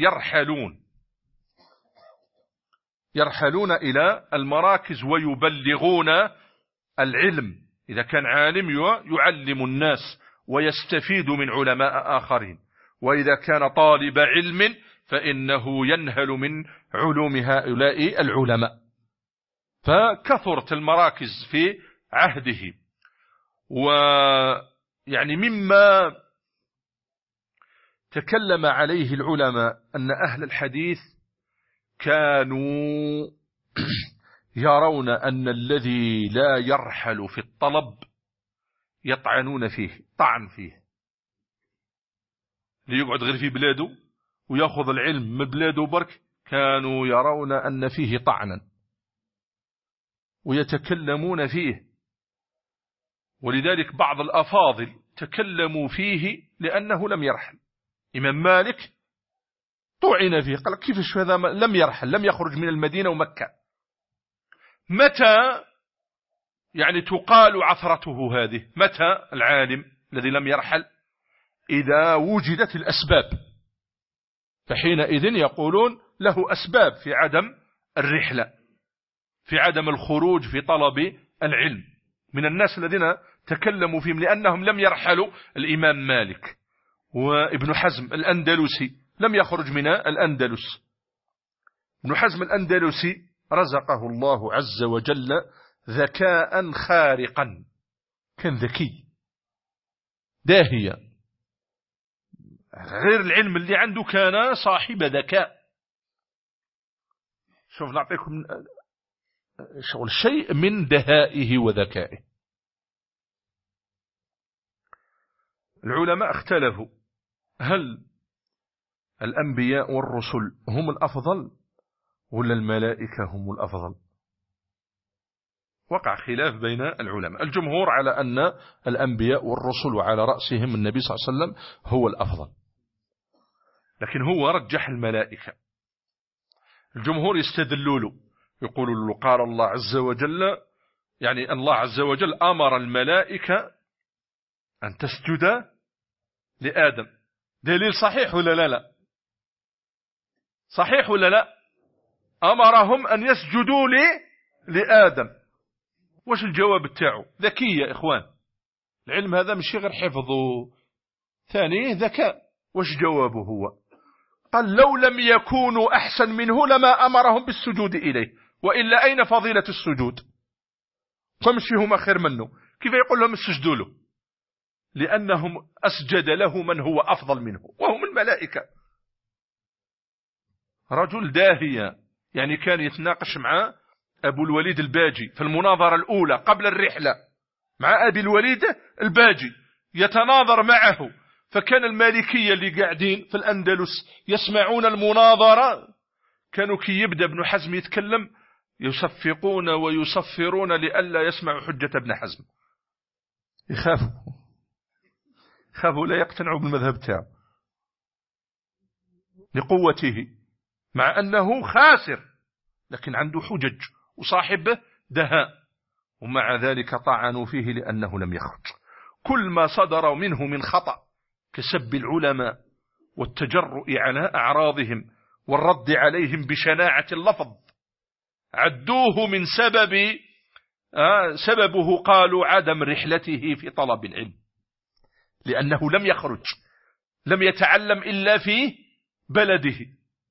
يرحلون إلى المراكز ويبلغون العلم. إذا كان عالم يعلم الناس ويستفيد من علماء آخرين، وإذا كان طالب علم فإنه ينهل من علوم هؤلاء العلماء. فكثرت المراكز في عهده. ويعني مما تكلم عليه العلماء أن أهل الحديث كانوا يرون أن الذي لا يرحل في الطلب يطعنون فيه، طعن فيه، ليقعد غير في بلاده ويأخذ العلم من بلاده برك، كانوا يرون أن فيه طعنا ويتكلمون فيه. ولذلك بعض الأفاضل تكلموا فيه لأنه لم يرحل. إمام مالك طعن فيه، قال كيف هذا لم يرحل، لم يخرج من المدينة ومكة. متى يعني تقال عثرته هذه؟ متى العالم الذي لم يرحل؟ إذا وجدت الأسباب، فحينئذ يقولون له أسباب في عدم الرحلة، في عدم الخروج في طلب العلم. من الناس الذين تكلموا فيهم لأنهم لم يرحلوا الإمام مالك وابن حزم الأندلسي، لم يخرج من الأندلس. ابن حزم الأندلسي رزقه الله عز وجل ذكاء خارقا، كان ذكي داهية، غير العلم اللي عنده كان صاحب ذكاء. شوف نعطيكم شيء من دهائه وذكائه. العلماء اختلفوا هل الأنبياء والرسل هم الأفضل ولا الملائكة هم الأفضل؟ وقع خلاف بين العلماء. الجمهور على أن الأنبياء والرسل وعلى رأسهم النبي صلى الله عليه وسلم هو الأفضل، لكن هو رجح الملائكة. الجمهور يستدلوا له، يقولوا له قال الله عز وجل، يعني الله عز وجل أمر الملائكة أن تسجد لآدم. دليل صحيح ولا لا؟ صحيح ولا لا؟ أمرهم أن يسجدوا لآدم. وش الجواب بتاعه؟ ذكي يا إخوان، العلم هذا مش غير حفظه، ثاني ذكاء. وش جوابه هو؟ قال لو لم يكونوا أحسن منه لما أمرهم بالسجود إليه، وإلا أين فضيلة السجود؟ فمش فيهم خير منه، كيف يقول لهم اسجدوا له؟ لأنهم أسجد له من هو أفضل منه وهم الملائكة. رجل داهية، يعني كان يتناقش مع أبو الوليد الباجي في المناظرة الأولى قبل الرحلة، مع أبي الوليد الباجي يتناظر معه. فكان المالكية اللي قاعدين في الأندلس يسمعون المناظرة، كانوا كي يبدأ ابن حزم يتكلم يصفقون ويصفرون لئلا يسمعوا حجة ابن حزم، يخافوا لا يقتنعوا بالمذهب تاعه لقوته، مع أنه خاسر لكن عنده حجج وصاحبه دهاء، ومع ذلك طعنوا فيه لأنه لم يخرج. كل ما صدر منه من خطأ كسب العلماء والتجرؤ على أعراضهم والرد عليهم بشناعة اللفظ عدوه من سببه قالوا عدم رحلته في طلب العلم، لأنه لم يخرج، لم يتعلم إلا في بلده.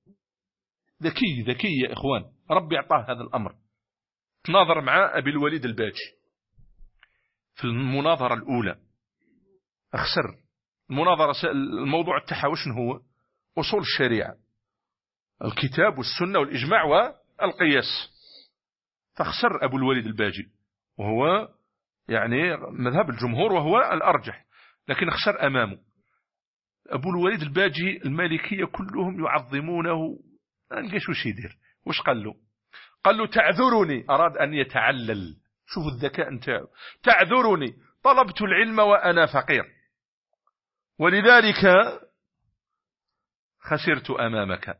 ذكي يا إخوان، ربي أعطاه هذا الأمر. تناظر مع أبي الوليد الباجي في المناظرة الأولى، أخسر المناظرة. الموضوع التحاور شنو هو؟ أصول الشريعة، الكتاب والسنة والإجماع والقياس. فخسر أبو الوليد الباجي، وهو يعني مذهب الجمهور وهو الأرجح، لكن خسر أمامه. أبو الوليد الباجي المالكية كلهم يعظمونه، انقش وش يدير؟ وش قال له؟ قال له تعذرني، أراد أن يتعلل. شوفوا الذكاء نتاعو، تعذرني طلبت العلم وأنا فقير، ولذلك خسرت أمامك،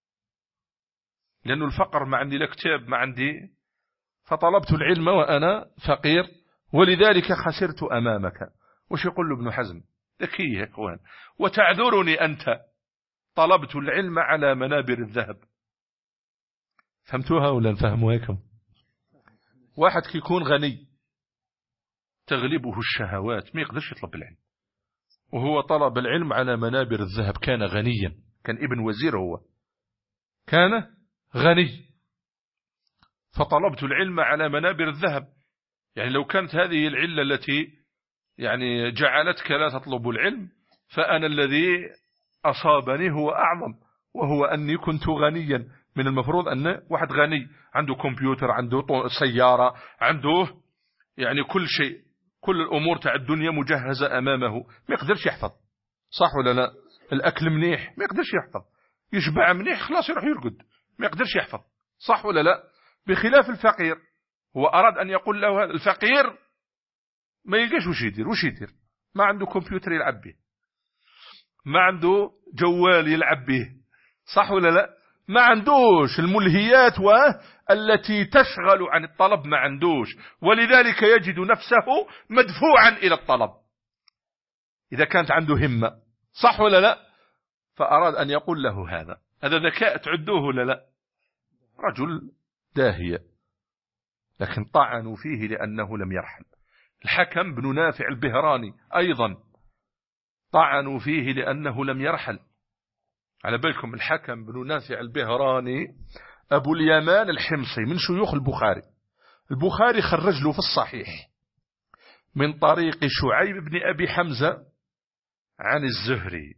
لأن الفقر ما عندي لا كتاب ما عندي، فطلبت العلم وأنا فقير ولذلك خسرت أمامك. وش يقول له ابن حزم؟ ذكي يا إخوان. وتعذرني أنت طلبت العلم على منابر الذهب. فهمتوها ولا نفهموها؟ واحد كيكون غني تغلبه الشهوات ما يقدرش يطلب العلم، وهو طلب العلم على منابر الذهب. كان غنيا، كان ابن وزير، هو كان غني، فطلبت العلم على منابر الذهب. يعني لو كانت هذه العلة التي يعني جعلتك لا تطلب العلم، فأنا الذي أصابني هو أعظم، وهو أني كنت غنيا. من المفروض أن واحد غني عنده كمبيوتر، عنده سيارة، عنده يعني كل شيء، كل الأمور تاع الدنيا مجهزة أمامه، ما يقدرش يحفظ، صح ولا لا؟ الأكل منيح ما يقدرش يحفظ، يشبع منيح خلاص يروح يرقد، ما يقدرش يحفظ، صح ولا لا؟ بخلاف الفقير، هو أراد أن يقول له الفقير ما يلقاش وش يدير، ما عنده كمبيوتر يلعب به، ما عنده جوال يلعب به، صح ولا لا؟ ما عندوش الملهيات والتي تشغل عن الطلب، ما عندوش، ولذلك يجد نفسه مدفوعا إلى الطلب إذا كانت عنده همة، صح ولا لا؟ فأراد أن يقول له هذا ذكاء تعدوه ولا لا؟ رجل داهية، لكن طعنوا فيه لأنه لم يرحل. الحكم بن نافع البهراني أيضا طعنوا فيه لأنه لم يرحل. على بالكم الحكم بن نافع البهراني أبو اليمان الحمصي من شيوخ البخاري خرج له في الصحيح من طريق شعيب بن أبي حمزة عن الزهري.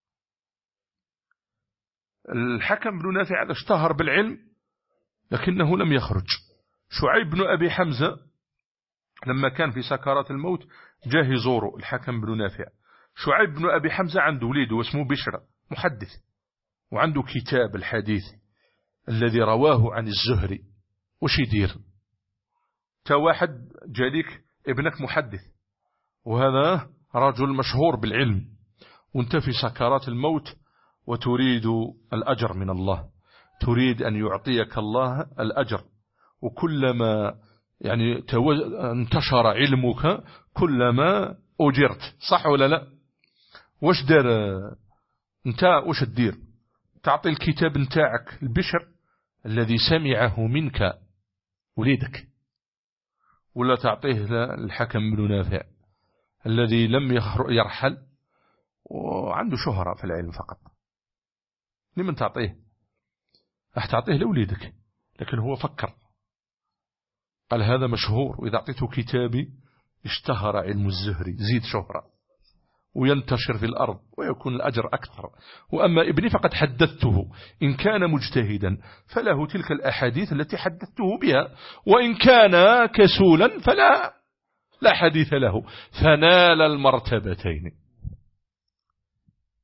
الحكم بن نافع اشتهر بالعلم لكنه لم يخرج. شعيب بن أبي حمزة لما كان في سكرات الموت جاء يزوره الحكم بن نافع. شعيب بن أبي حمزة عنده وليده اسمه بشر محدث، وعنده كتاب الحديث الذي رواه عن الزهري. وش يدير؟ واحد جالك ابنك محدث، وهذا رجل مشهور بالعلم، وانت في سكرات الموت وتريد الأجر من الله، تريد أن يعطيك الله الأجر، وكلما يعني انتشر علمك كلما أجرت، صح ولا لا؟ وش دار انت؟ وش تدير؟ تعطي الكتاب نتاعك البشر الذي سمعه منك وليدك، ولا تعطيه الحكم بن نافع الذي لم يرحل وعنده شهرة في العلم فقط؟ لمن تعطيه؟ راح تعطيه لوليدك، لكن هو فكر قال هذا مشهور، وإذا أعطيته كتابي اشتهر علم الزهري، زيد شهرة وينتشر في الأرض ويكون الأجر أكثر. وأما ابني فقد حدثته، إن كان مجتهدا فله تلك الأحاديث التي حدثته بها، وإن كان كسولا فلا حديث له. فنال المرتبتين،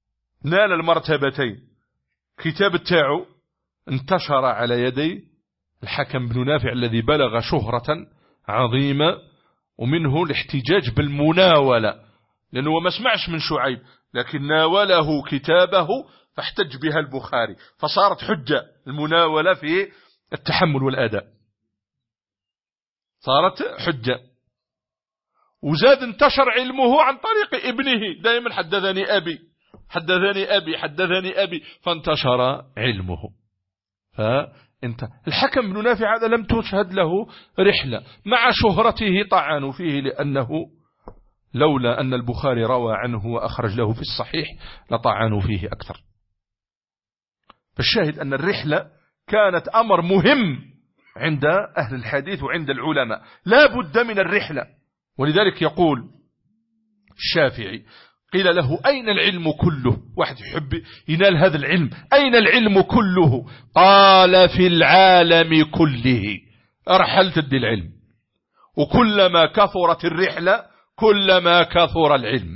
نال المرتبتين. كتاب التاعو انتشر على يدي الحكم بن نافع الذي بلغ شهرة عظيمة، ومنه الاحتجاج بالمناولة، لأنه ما سمعش من شعيب لكن ناوله كتابه فاحتج بها البخاري، فصارت حجة المناولة في التحمل والأداء، صارت حجة. وزاد انتشر علمه عن طريق ابنه، دائما حدثني أبي حدثني أبي حدثني أبي، فانتشر علمه. فانت الحكم بن نافع هذا لم تشهد له رحلة، مع شهرته طعنوا فيه، لأنه لولا أن البخاري روى عنه وأخرج له في الصحيح لطعنوا فيه أكثر. فالشاهد أن الرحلة كانت أمر مهم عند أهل الحديث وعند العلماء، لا بد من الرحلة. ولذلك يقول الشافعي قيل له أين العلم كله؟ واحد يحب ينال هذا العلم، أين العلم كله؟ قال في العالم كله. أرحلت الدي العلم، وكلما كثرت الرحلة كلما كثر العلم.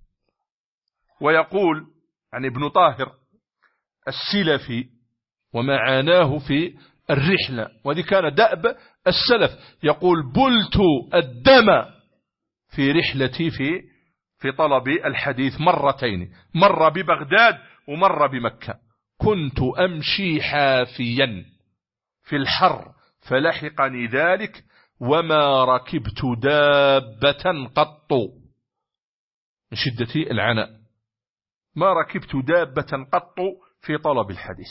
ويقول عن ابن طاهر السلفي وما عاناه في الرحلة، وذي كان دأب السلف، يقول بلت الدم في رحلتي في طلب الحديث مرتين، مرة ببغداد ومرة بمكة. كنت أمشي حافيا في الحر فلحقني ذلك وما ركبت دابة قط، من شدة العناء ما ركبت دابة قط في طلب الحديث.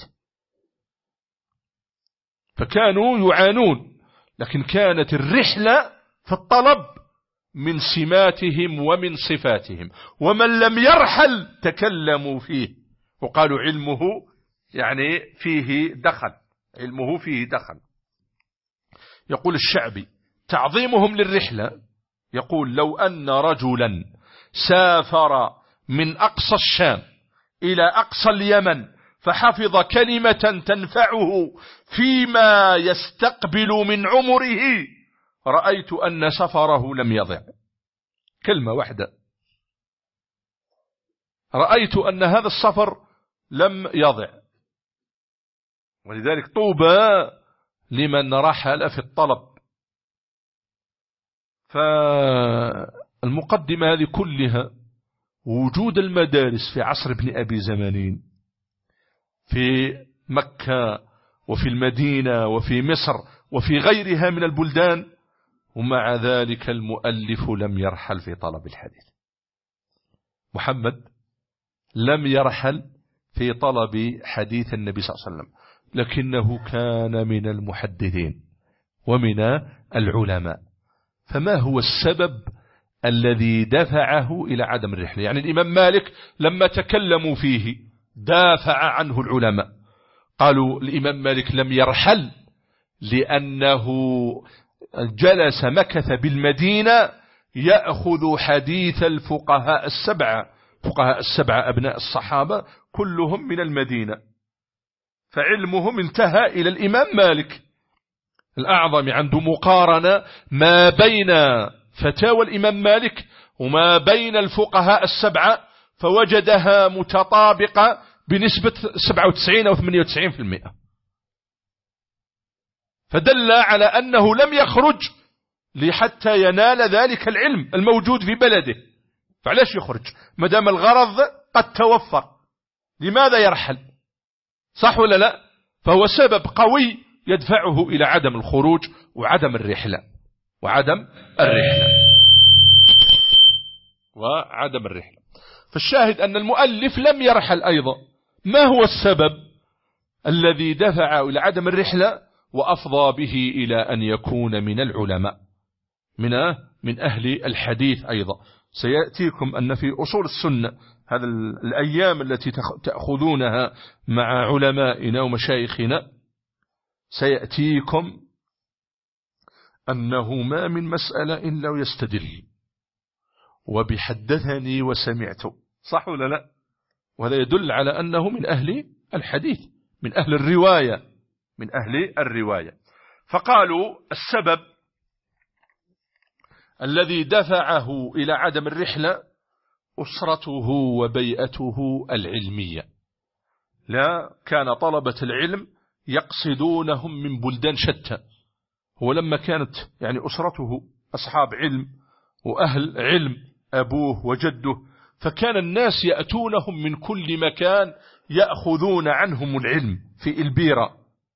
فكانوا يعانون، لكن كانت الرحلة في الطلب من سماتهم ومن صفاتهم. ومن لم يرحل تكلموا فيه وقالوا علمه يعني فيه دخل، علمه فيه دخل. يقول الشعبي تعظيمهم للرحلة، يقول لو أن رجلا سافر من أقصى الشام إلى أقصى اليمن فحفظ كلمة تنفعه فيما يستقبل من عمره، رأيت أن سفره لم يضع. كلمة واحدة، رأيت أن هذا السفر لم يضع. ولذلك طوبى لمن رحل في الطلب. فالمقدمة هذه كلها وجود المدارس في عصر ابن أبي زمانين في مكة وفي المدينة وفي مصر وفي غيرها من البلدان، ومع ذلك المؤلف لم يرحل في طلب الحديث. محمد لم يرحل في طلب حديث النبي صلى الله عليه وسلم، لكنه كان من المحدثين ومن العلماء. فما هو السبب الذي دفعه إلى عدم الرحلة؟ يعني الإمام مالك لما تكلموا فيه دافع عنه العلماء، قالوا الإمام مالك لم يرحل لأنه جلس مكث بالمدينة يأخذ حديث الفقهاء السبعة، فقهاء السبعة أبناء الصحابة كلهم من المدينة، فعلمهم انتهى إلى الإمام مالك الأعظم. عنده مقارنة ما بين فتاوى الإمام مالك وما بين الفقهاء السبعة فوجدها متطابقة بنسبة 97 أو 98%، فدل على أنه لم يخرج لحتى ينال ذلك العلم الموجود في بلده. فعلاش يخرج مدام الغرض قد توفر؟ لماذا يرحل؟ صح ولا لا؟ فهو سبب قوي يدفعه إلى عدم الخروج وعدم الرحلة وعدم الرحلة. فالشاهد أن المؤلف لم يرحل أيضا. ما هو السبب الذي دفع إلى عدم الرحلة وأفضى به إلى أن يكون من العلماء من أهل الحديث أيضا؟ سيأتيكم أن في أصول السنة هذا الأيام التي تأخذونها مع علمائنا ومشايخنا، سيأتيكم أنه ما من مسألة إلا ويستدل وبحدثني وسمعت، صح ولا لا؟ وهذا يدل على أنه من أهل الحديث، من أهل الرواية. فقالوا السبب الذي دفعه إلى عدم الرحلة أسرته وبيئته العلمية. لا كان طلبة العلم يقصدونهم من بلدان شتى. هو لما كانت يعني أسرته أصحاب علم وأهل علم، أبوه وجده، فكان الناس يأتونهم من كل مكان يأخذون عنهم العلم في البيرة.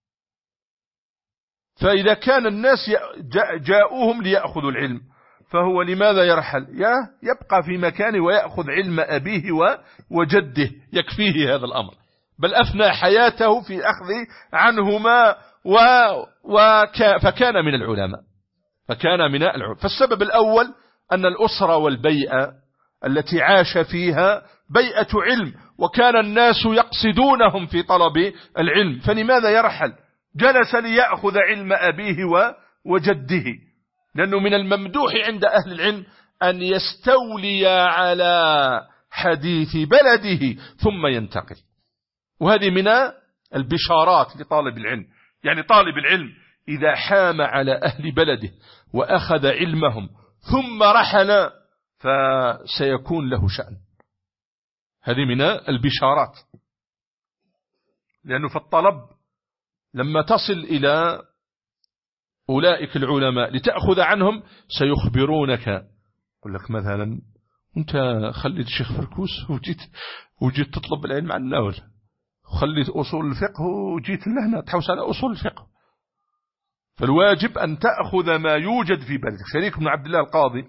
فإذا كان الناس جاءوهم ليأخذوا العلم، فهو لماذا يرحل؟ يبقى في مكانه ويأخذ علم أبيه وجده، يكفيه هذا الأمر، بل أفنى حياته في أخذ عنهما فكان من العلماء. فالسبب الأول أن الأسرة والبيئة التي عاش فيها بيئة علم، وكان الناس يقصدونهم في طلب العلم، فلماذا يرحل؟ جلس ليأخذ علم أبيه وجده، لأنه من الممدوح عند أهل العلم أن يستولي على حديث بلده ثم ينتقل. وهذه من البشارات لطالب العلم، يعني طالب العلم إذا حام على أهل بلده وأخذ علمهم ثم رحل فسيكون له شأن. هذه من البشارات، لأنه في الطلب لما تصل إلى أولئك العلماء لتأخذ عنهم سيخبرونك، يقول لك مثلا أنت خليت الشيخ فركوس وجيت تطلب العلم عن الأول، خليت أصول الفقه وجيت لهنا تحوس على أصول الفقه. فالواجب أن تأخذ ما يوجد في بلدك. شريك بن عبد الله القاضي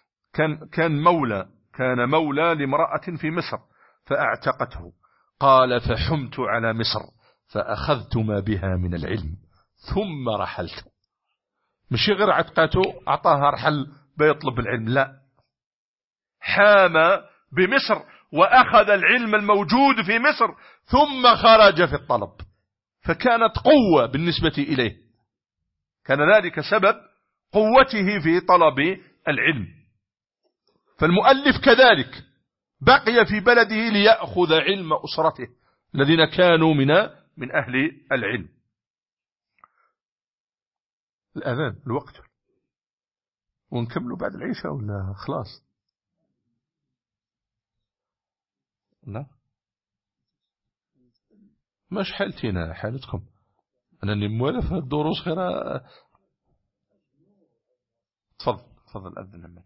كان مولى لامرأة في مصر فأعتقته، قال فحمت على مصر فأخذت ما بها من العلم ثم رحلت. مش غير عتقته أعطاها رحل بيطلب العلم، لا، حام بمصر وأخذ العلم الموجود في مصر ثم خرج في الطلب، فكانت قوة بالنسبة إليه، كان ذلك سبب قوته في طلب العلم. فالمؤلف كذلك بقي في بلده ليأخذ علم أسرته الذين كانوا من أهل العلم. الأذان الوقت، ونكملوا بعد العشاء ولا خلاص؟ لا، مش حالتنا حالتكم، أنا موالف الدروس خير. تفضل أذن عمال.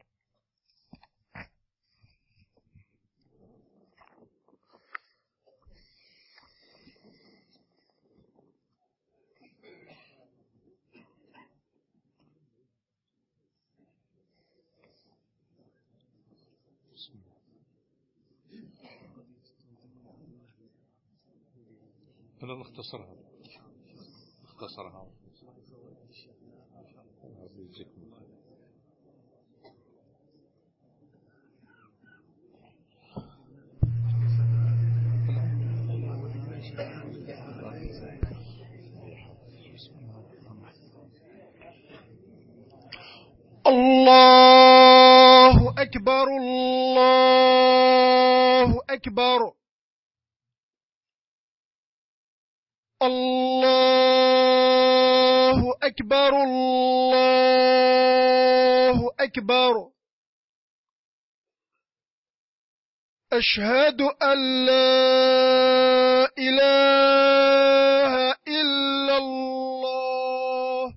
أنا نختصرها. الله أكبر الله أكبر الله أكبر الله أكبر. أشهد أن لا إله إلا الله.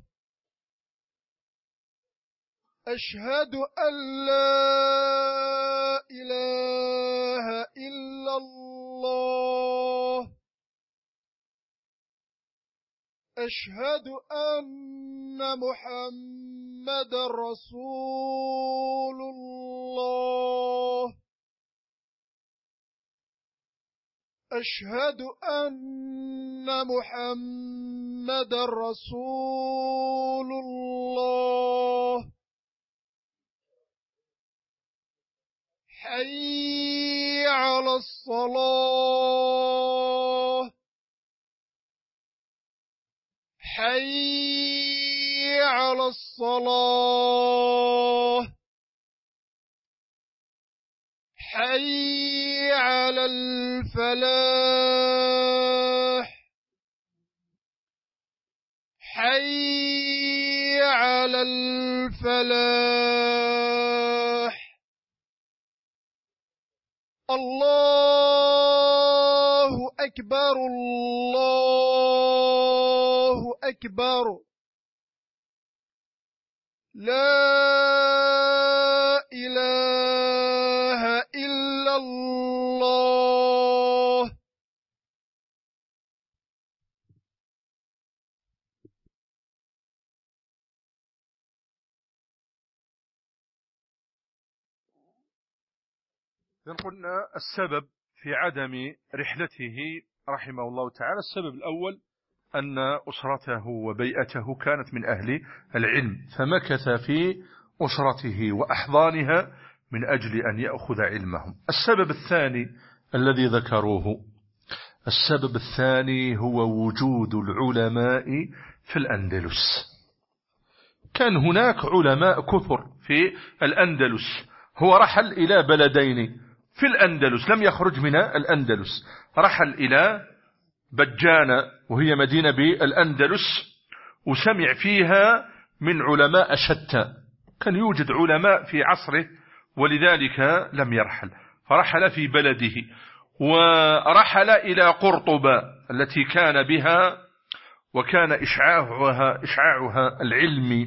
أشهد أن لا إله إلا الله. أشهد أن محمد رسول الله. أشهد أن محمد رسول الله. حي على الصلاة. حي على الصلاة. حي على الفلاح. حي على الفلاح. الله أكبر الله الله أكبر لا إله إلا الله. قلنا السبب في عدم رحلته رحمه الله تعالى، السبب الأول أن أسرته وبيئته كانت من أهل العلم، فمكث في أسرته وأحضانها من أجل أن يأخذ علمهم. السبب الثاني الذي ذكروه، السبب الثاني هو وجود العلماء في الأندلس. كان هناك علماء كثر في الأندلس. هو رحل إلى بلدين في الأندلس، لم يخرج من الأندلس، رحل إلى بجانة وهي مدينة بالأندلس، وسمع فيها من علماء شتى، كان يوجد علماء في عصره، ولذلك لم يرحل، فرحل في بلده. ورحل إلى قرطبة التي كان بها وكان إشعاعها العلمي،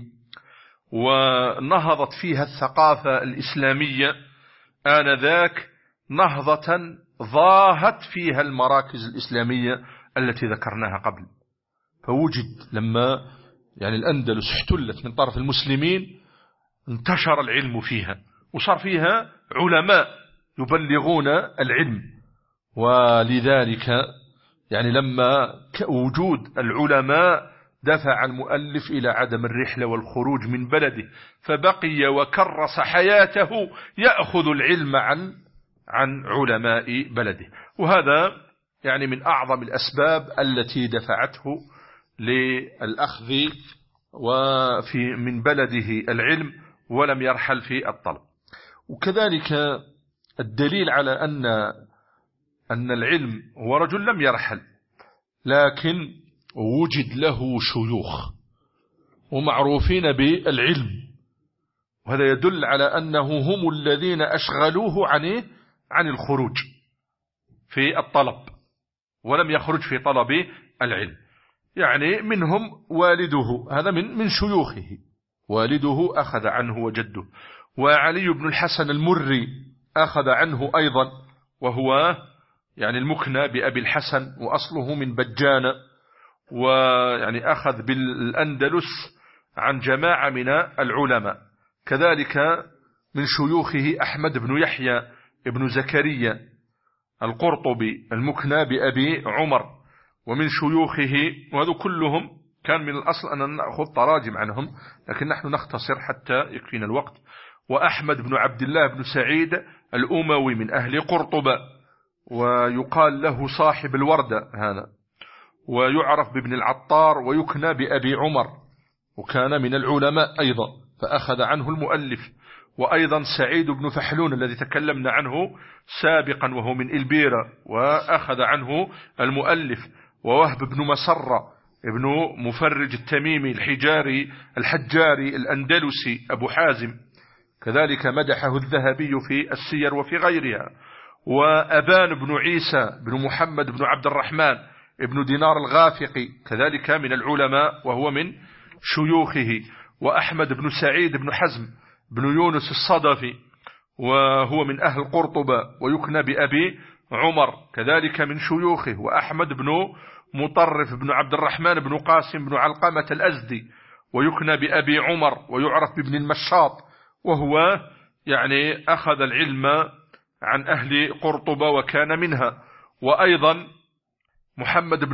ونهضت فيها الثقافة الإسلامية آنذاك نهضة ضاهت فيها المراكز الإسلامية التي ذكرناها قبل. فوجد لما الأندلس احتلت من طرف المسلمين، انتشر العلم فيها، وصار فيها علماء يبلغون العلم. ولذلك لما وجود العلماء دفع المؤلف إلى عدم الرحلة والخروج من بلده، فبقي وكرس حياته يأخذ العلم عن علماء بلده. وهذا من أعظم الأسباب التي دفعته للأخذ من بلده العلم، ولم يرحل في الطلب. وكذلك الدليل على أن العلم هو رجل لم يرحل، لكن وجد له شيوخ ومعروفين بالعلم، وهذا يدل على أنه هم الذين أشغلوه عن الخروج في الطلب، ولم يخرج في طلب العلم. منهم والده، هذا من شيوخه، والده أخذ عنه وجده. وعلي بن الحسن المري أخذ عنه أيضا، وهو المكنى بأبي الحسن، وأصله من بجانة، أخذ بالأندلس عن جماعة من العلماء. كذلك من شيوخه أحمد بن يحيى ابن زكريا القرطبي المكنى بأبي عمر، ومن شيوخه، وهذا كلهم كان من الأصل أن نأخذ تراجم عنهم، لكن نحن نختصر حتى يكفينا الوقت. وأحمد بن عبد الله بن سعيد الأموي من أهل قرطبة، ويقال له صاحب الوردة هذا، ويعرف بابن العطار، ويكنى بأبي عمر، وكان من العلماء أيضا، فأخذ عنه المؤلف. وأيضا سعيد بن فحلون الذي تكلمنا عنه سابقا، وهو من إلبيرة، وأخذ عنه المؤلف. ووهب بن مسرة ابن مفرج التميمي الحجاري الأندلسي أبو حازم، كذلك مدحه الذهبي في السير وفي غيرها. وأبان بن عيسى بن محمد بن عبد الرحمن ابن دينار الغافقي، كذلك من العلماء وهو من شيوخه. وأحمد بن سعيد بن حزم بن يونس الصدفي، وهو من أهل قرطبة، ويكنى بأبي عمر، كذلك من شيوخه. وأحمد بن مطرف بن عبد الرحمن بن قاسم بن علقمة الأزدي، ويكنى بأبي عمر، ويعرف بابن المشاط، وهو أخذ العلم عن أهل قرطبة وكان منها. وأيضا محمد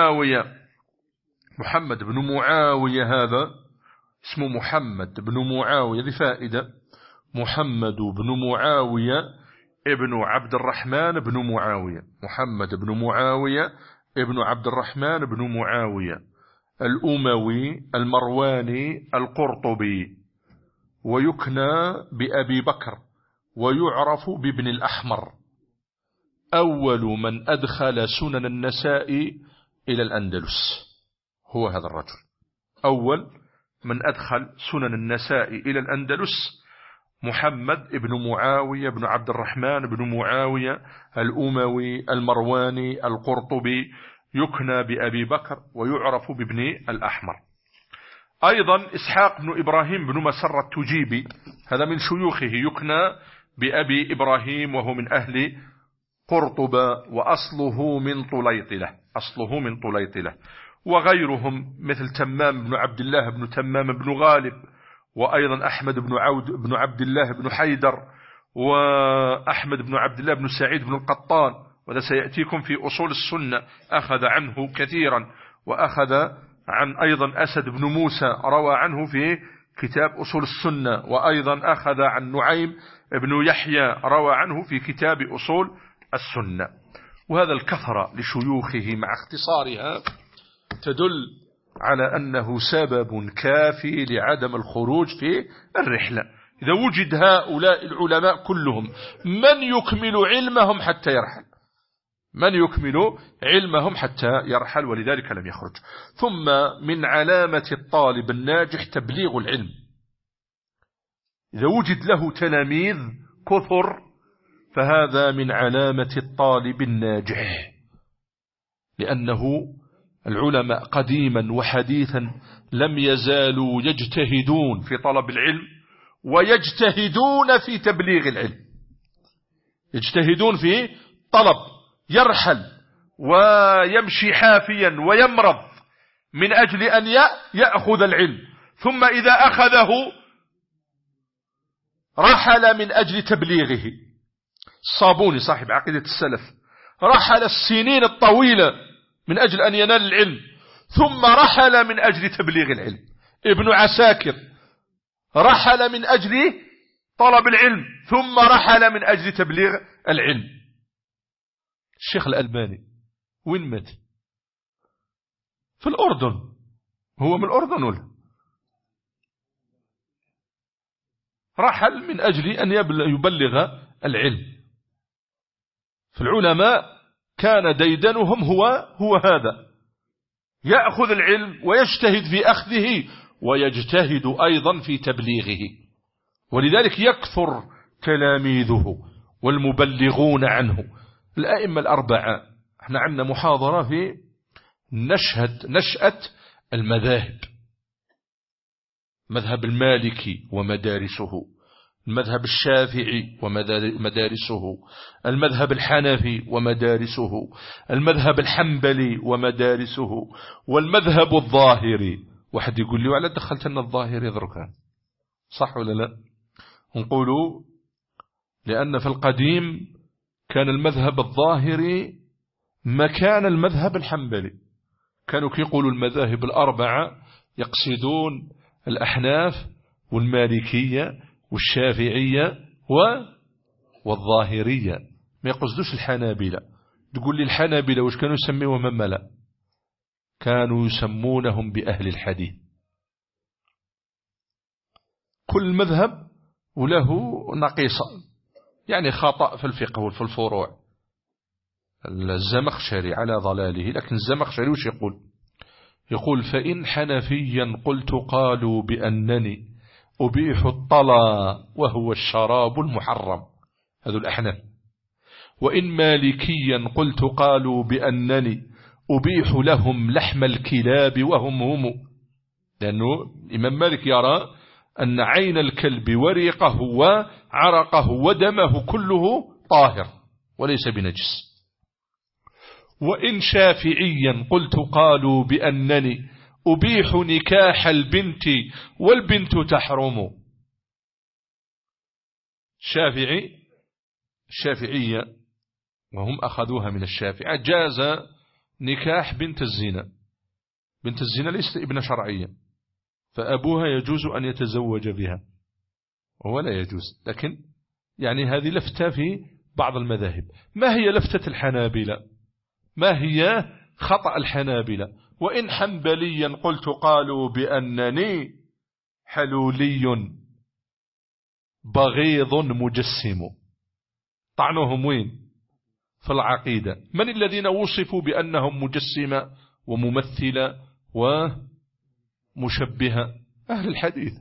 بن معاوية هذا اسمه محمد بن معاوية لفائدة، محمد بن معاوية ابن عبد الرحمن بن معاوية، محمد بن معاوية ابن عبد الرحمن بن معاوية الأموي المرواني القرطبي، ويكنى بأبي بكر، ويعرف بابن الأحمر، أول من أدخل سنن النساء إلى الأندلس، هو هذا الرجل، أول من أدخل سنن النساء إلى الأندلس محمد بن معاوية بن عبد الرحمن بن معاوية الأموي المرواني القرطبي يكنى بأبي بكر ويعرف بابن الأحمر. أيضا إسحاق بن إبراهيم بن مسر التجيبي، هذا من شيوخه، يكنى بأبي إبراهيم وهو من أهل قرطبة وأصله من طليطلة. وغيرهم مثل تمام بن عبد الله بن تمام بن غالب، وأيضا أحمد بن عبد الله بن حيدر، وأحمد بن عبد الله بن سعيد بن القطان، وهذا سيأتيكم في أصول السنة، أخذ عنه كثيرا. وأخذ عن أيضا أسد بن موسى، روى عنه في كتاب أصول السنة. وأيضا أخذ عن نعيم بن يحيى، روى عنه في كتاب أصول السنة. وهذا الكثرة لشيوخه مع اختصارها تدل على أنه سبب كافي لعدم الخروج في الرحلة. إذا وجد هؤلاء العلماء كلهم من يكمل علمهم حتى يرحل، ولذلك لم يخرج. ثم من علامة الطالب الناجح تبليغ العلم. إذا وجد له تلاميذ كثر فهذا من علامة الطالب الناجح، لأنه العلماء قديما وحديثا لم يزالوا يجتهدون في طلب العلم ويجتهدون في تبليغ العلم. يجتهدون في طلب، يرحل ويمشي حافيا ويمرض من أجل أن يأخذ العلم، ثم إذا أخذه رحل من أجل تبليغه. الصابوني صاحب عقيدة السلف رحل السنين الطويلة من أجل أن ينال العلم، ثم رحل من أجل تبليغ العلم. ابن عساكر رحل من أجل طلب العلم، ثم رحل من أجل تبليغ العلم. الشيخ الألباني وين مات؟ في الأردن. هو من الأردن ولا؟ رحل من أجل أن يبلغ العلم. فالعلماء كان ديدنهم هو هذا، يأخذ العلم ويجتهد في أخذه ويجتهد أيضا في تبليغه، ولذلك يكثر تلاميذه والمبلغون عنه. الأئمة الأربعة، احنا عندنا محاضرة في نشأة المذاهب، مذهب المالكي ومدارسه، المذهب الشافعي ومدارسه، المذهب الحنفي ومدارسه، المذهب الحنبلي ومدارسه، والمذهب الظاهري. واحد يقول لي وعلى دخلت لنا الظاهري ذركان، صح ولا لا؟ نقولوا لأن في القديم كان المذهب الظاهري مكان المذهب الحنبلي. كانوا يقولوا المذاهب الأربعة يقصدون الأحناف والمالكية والشافعية والظاهرية، ما يقصدوش الحنابلة. تقول لي الحنابلة وش كانوا يسميهم مملا؟ كانوا يسمونهم بأهل الحديث. كل مذهب وله نقيصة، يعني خطأ في الفقه وفي الفروع. الزمخشري على ضلاله، لكن الزمخشري وش يقول فإن حنفيا قلت قالوا بأنني أبيح الطلا وهو الشراب المحرم، هذا الأحناف. وإن مالكيا قلت قالوا بأنني أبيح لهم لحم الكلاب وهم لأنه الإمام مالك يرى أن عين الكلب وريقه وعرقه ودمه كله طاهر وليس بنجس. وإن شافعيا قلت قالوا بأنني أبيح نكاح البنت والبنت تحرم. الشافعية وهم أخذوها من الشافعية جاز نكاح بنت الزنا. بنت الزنا ليست ابن شرعية، فأبوها يجوز أن يتزوج بها وهو لا يجوز. لكن يعني هذه لفتة في بعض المذاهب. ما هي لفتة الحنابلة؟ ما هي خطأ الحنابلة؟ وإن حنبليا قلت قالوا بأنني حلولي بغيض مجسم. طعنهم وين؟ في العقيدة. من الذين وصفوا بأنهم مجسمة وممثلة ومشبهة؟ أهل الحديث.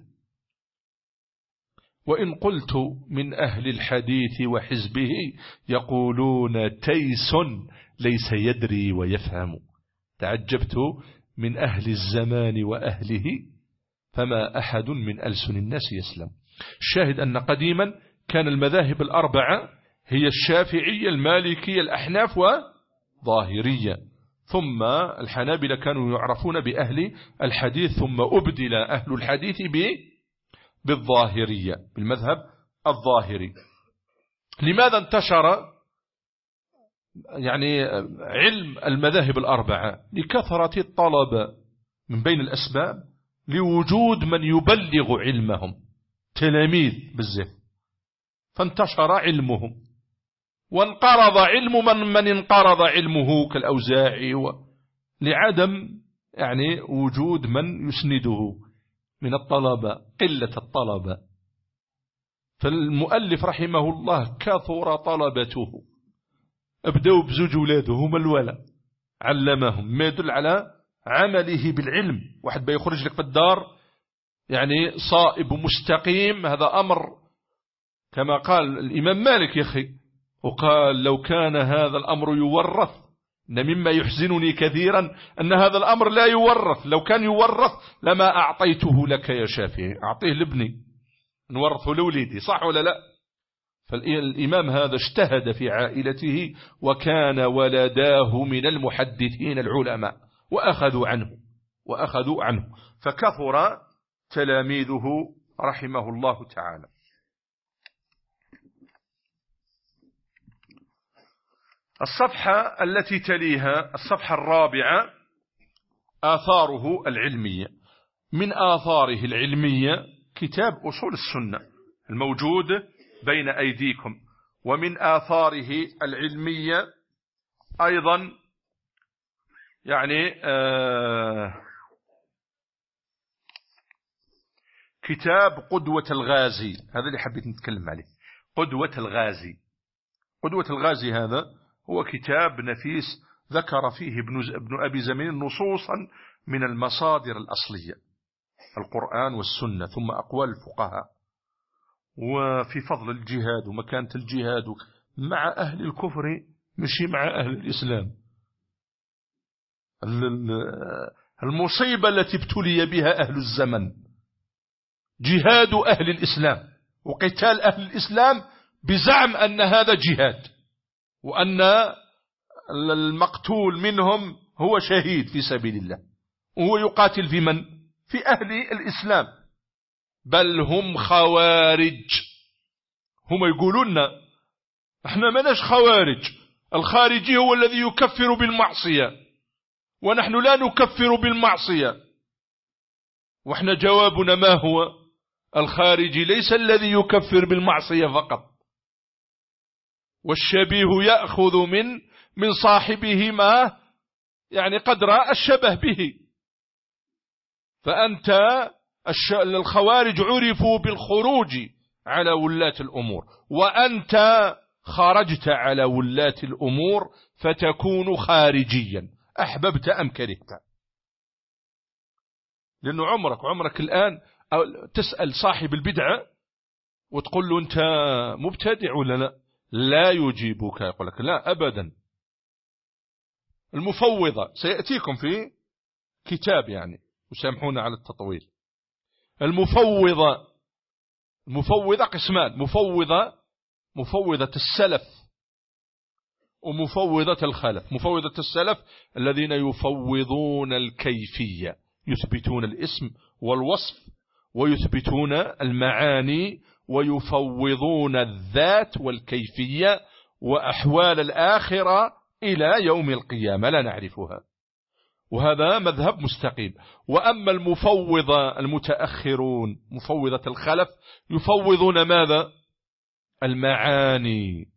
وإن قلت من أهل الحديث وحزبه يقولون تيس ليس يدري ويفهم. تعجبت من أهل الزمان وأهله فما أحد من ألسن الناس يسلم. الشاهد أن قديما كان المذاهب الأربعة هي الشافعية المالكية الأحناف وظاهرية، ثم الحنابلة كانوا يعرفون بأهل الحديث، ثم أبدل أهل الحديث بالظاهرية، بالمذهب الظاهري. لماذا انتشر يعني علم المذاهب الأربعة؟ لكثرة الطلبة من بين الأسباب، لوجود من يبلغ علمهم، تلاميذ بزاف، فانتشر علمهم وانقرض علم من انقرض علمه كالأوزاعي، لعدم يعني وجود من يسنده من الطلبة، قلة الطلبة. فالمؤلف رحمه الله كثر طلبته، ابدأوا بزوج ولاده هم الولا، علمهم، ما يدل على عمله بالعلم. واحد بيخرج لك في الدار يعني صائب ومستقيم، هذا أمر كما قال الإمام مالك يا أخي، وقال لو كان هذا الأمر يورث، إن مما يحزنني كثيرا أن هذا الأمر لا يورث، لو كان يورث لما أعطيته لك يا شافعي، أعطيه لابني نورثه لوليدي، صح ولا لا؟ فالإمام هذا اجتهد في عائلته، وكان ولداه من المحدثين العلماء وأخذوا عنه فكثر تلاميذه رحمه الله تعالى. الصفحة التي تليها الصفحة الرابعة آثاره العلمية. من آثاره العلمية كتاب أصول السنة الموجود بين أيديكم، ومن آثاره العلمية أيضا يعني كتاب قدوة الغازي، هذا اللي حبيت نتكلم عليه. قدوة الغازي هذا هو كتاب نفيس ذكر فيه ابن أبي زمين نصوصا من المصادر الأصلية، القرآن والسنة، ثم أقوال الفقهاء، وفي فضل الجهاد ومكانة الجهاد مع أهل الكفر مشي مع أهل الإسلام. المصيبة التي ابتلي بها أهل الزمن جهاد أهل الإسلام وقتال أهل الإسلام بزعم أن هذا جهاد، وأن المقتول منهم هو شهيد في سبيل الله، وهو يقاتل في من؟ في أهل الإسلام. بل هم خوارج، هم يقولون احنا مناش خوارج، الخارجي هو الذي يكفر بالمعصية، ونحن لا نكفر بالمعصية. واحنا جوابنا ما هو؟ الخارجي ليس الذي يكفر بالمعصية فقط، والشبيه يأخذ من صاحبه ما يعني قدر الشبه به. فأنت الخوارج عرفوا بالخروج على ولاة الأمور، وأنت خرجت على ولاة الأمور فتكون خارجيا أحببت أم كرهت. لأنه عمرك الآن تسأل صاحب البدعة وتقول له أنت مبتدع ولا لا يجيبك، يقول لك لا أبدا. المفوضة سيأتيكم في كتاب يعني، وسامحونا على التطويل. المفوضة قسمان، مفوضة السلف ومفوضة الخلف. مفوضة السلف الذين يفوضون الكيفية، يثبتون الاسم والوصف ويثبتون المعاني ويفوضون الذات والكيفية وأحوال الآخرة إلى يوم القيامة لا نعرفها، وهذا مذهب مستقيم. وأما المفوضة المتأخرون مفوضة الخلف يفوضون ماذا؟ المعاني.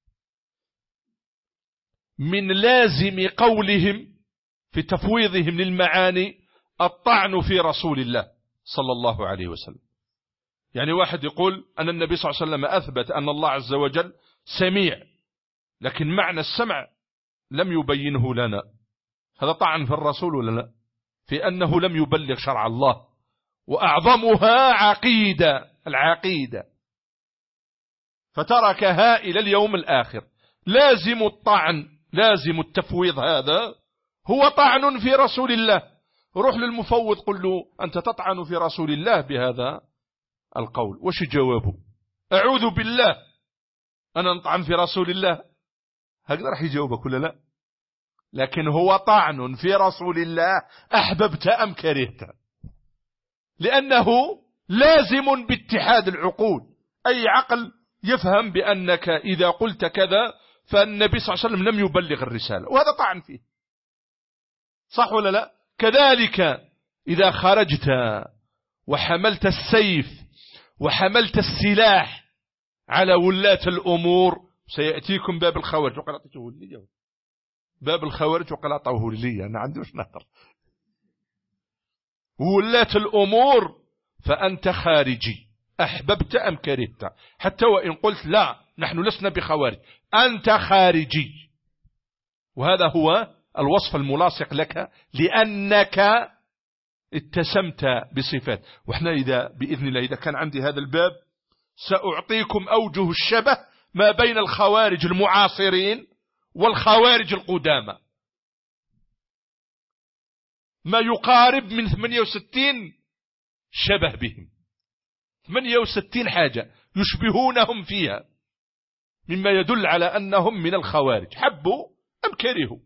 من لازم قولهم في تفويضهم للمعاني الطعن في رسول الله صلى الله عليه وسلم. يعني واحد يقول أن النبي صلى الله عليه وسلم أثبت أن الله عز وجل سميع، لكن معنى السمع لم يبينه لنا، هذا طعن في الرسول ولا لا؟ في أنه لم يبلغ شرع الله، وأعظمها العقيدة فتركها إلى اليوم الآخر. لازم الطعن، لازم التفويض هذا هو طعن في رسول الله. روح للمفوض قل له أنت تطعن في رسول الله بهذا القول، وش جوابه؟ أعوذ بالله أنا نطعن في رسول الله. هكذا راح يجاوبك ولا لا؟ لكن هو طعن في رسول الله أحببت أم كرهت، لأنه لازم باتحاد العقول. أي عقل يفهم بأنك إذا قلت كذا فالنبي صلى الله عليه وسلم لم يبلغ الرسالة، وهذا طعن فيه، صح ولا لا؟ كذلك إذا خرجت وحملت السيف وحملت السلاح على ولاة الأمور، سيأتيكم باب الخوارج وقال أعطيته لي، باب الخوارج وقال أعطوه لي، أنا عندي وش نهر ولاة الأمور، فأنت خارجي أحببت أم كرهت. حتى وإن قلت لا نحن لسنا بخوارج، أنت خارجي، وهذا هو الوصف الملاصق لك لأنك اتسمت بصفات. وإحنا إذا بإذن الله إذا كان عندي هذا الباب سأعطيكم أوجه الشبه ما بين الخوارج المعاصرين والخوارج القدامى، ما يقارب من 68 شبه بهم، 68 حاجة يشبهونهم فيها، مما يدل على أنهم من الخوارج حبوا أم كرهوا.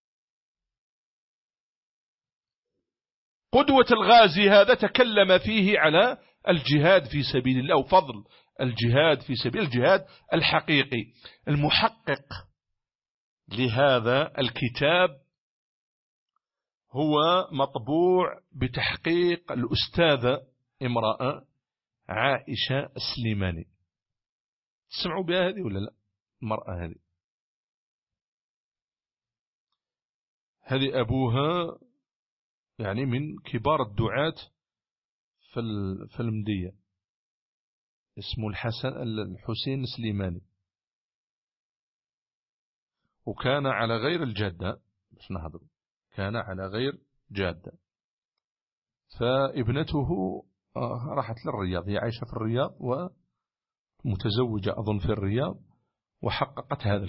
قدوة الغازي هذا تكلم فيه على الجهاد في سبيل الله وفضل الجهاد في سبيل الجهاد الحقيقي. المحقق لهذا الكتاب هو مطبوع بتحقيق الأستاذة امرأة عائشة السليماني. تسمعوا بها هذه ولا لا؟ المرأة هذه أبوها يعني من كبار الدعاة في المدية، اسمه الحسين السليماني، وكان على غير الجادة، مش نهضر، كان على غير جادة. فابنته راحت للرياض، هي عايشة في الرياض ومتزوجة أظن في الرياض، وحققت هذا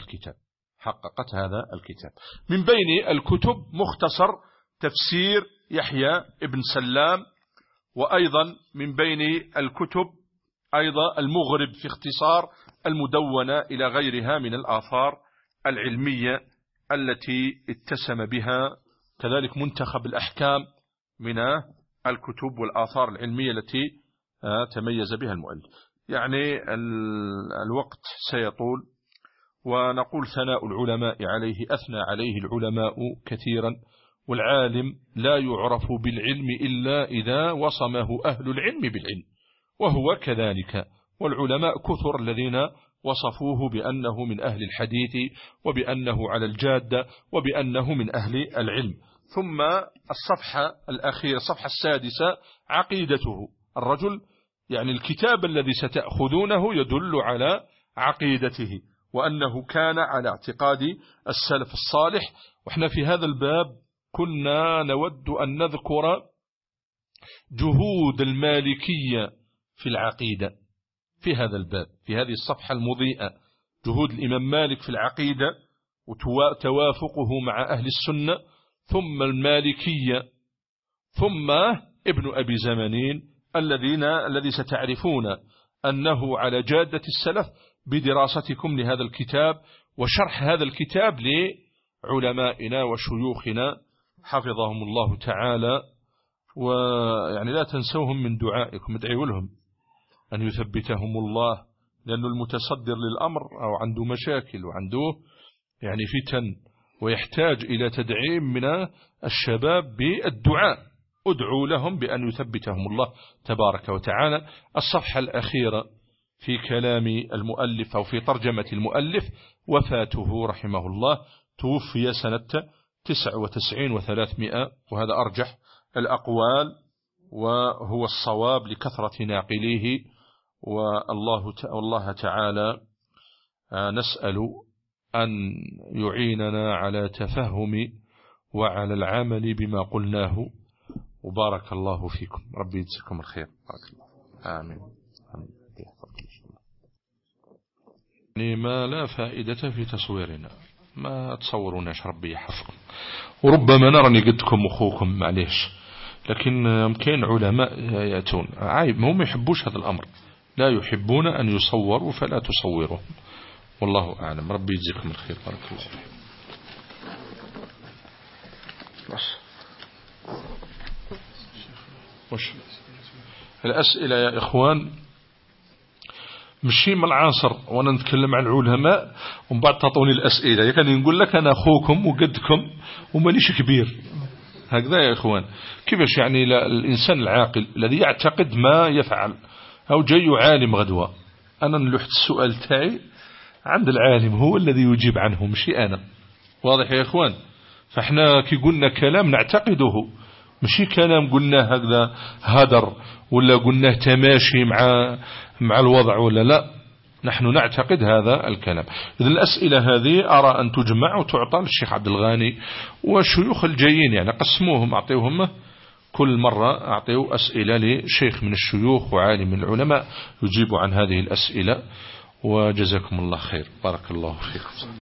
الكتاب. من بين الكتب مختصر تفسير يحيى ابن سلام، وأيضا من بين الكتب أيضا المغرب في اختصار المدونة إلى غيرها من الآثار العلمية التي اتسم بها، كذلك منتخب الأحكام من الكتب والآثار العلمية التي تميز بها المؤلف. يعني الوقت سيطول، ونقول ثناء العلماء عليه، أثنى عليه العلماء كثيرا، والعالم لا يعرف بالعلم إلا إذا وصمه أهل العلم بالعلم، وهو كذلك. والعلماء كثر الذين وصفوه بأنه من أهل الحديث، وبأنه على الجادة، وبأنه من أهل العلم. ثم الصفحة الأخيرة، الصفحة السادسة، عقيدته الرجل، يعني الكتاب الذي ستأخذونه يدل على عقيدته، وأنه كان على اعتقاد السلف الصالح. وإحنا في هذا الباب كنا نود أن نذكر جهود المالكية في العقيدة في هذا الباب، في هذه الصفحة المضيئة، جهود الإمام مالك في العقيدة وتوافقه مع أهل السنة، ثم المالكية، ثم ابن أبي زمنين الذي ستعرفون أنه على جادة السلف بدراستكم لهذا الكتاب وشرح هذا الكتاب لعلمائنا وشيوخنا حفظهم الله تعالى. ويعني لا تنسوهم من دعائكم، ادعوا لهم أن يثبتهم الله، لأنه المتصدر للأمر أو عنده مشاكل وعنده يعني فتن، ويحتاج إلى تدعيم من الشباب بالدعاء. ادعوا لهم بأن يثبتهم الله تبارك وتعالى. الصفحة الأخيرة في كلام المؤلف أو في ترجمة المؤلف، وفاته رحمه الله، توفي سنة 99 و300، وهذا أرجح الأقوال وهو الصواب لكثرة ناقليه. والله تعالى نسأل أن يعيننا على تفهم وعلى العمل بما قلناه، وبارك الله فيكم، ربي يجزيكم الخير، بارك الله. آمين. يعني ما لا فائدة في تصويرنا. ما تصوروناش، ربي يحفظكم. وربما نرني قدكم أخوكم معليش، لكن كاين علماء يأتون عايب، ما هم يحبوش هذا الأمر، لا يحبون أن يصوروا فلا تصوروا. والله أعلم. ربي يجزيكم الخير. بارك الله فيكم. وش الأسئلة يا إخوان؟ مشي من العنصر وانا نتكلم عن العلماء ومن بعد تعطوني الأسئلة، يعني نقول لك أنا أخوكم وقدكم ومانيش كبير. هكذا يا إخوان. كيفاش يعني الإنسان العاقل الذي يعتقد ما يفعل أو جاي عالم غدوة، أنا نلوحت السؤال تاعي عند العالم هو الذي يجيب عنه مشي أنا. واضح يا إخوان؟ فإحنا كي قلنا كلام نعتقده، مشي كلام قلنا هكذا هدر ولا قلنا تماشي مع الوضع ولا لا، نحن نعتقد هذا الكلام. إذن الأسئلة هذه أرى أن تجمع وتعطى للشيخ عبد الغاني والشيوخ الجايين، يعني قسموهم أعطيوهم كل مرة أعطيوا أسئلة لشيخ من الشيوخ وعالم من العلماء يجيب عن هذه الأسئلة. وجزاكم الله خير. بارك الله فيكم.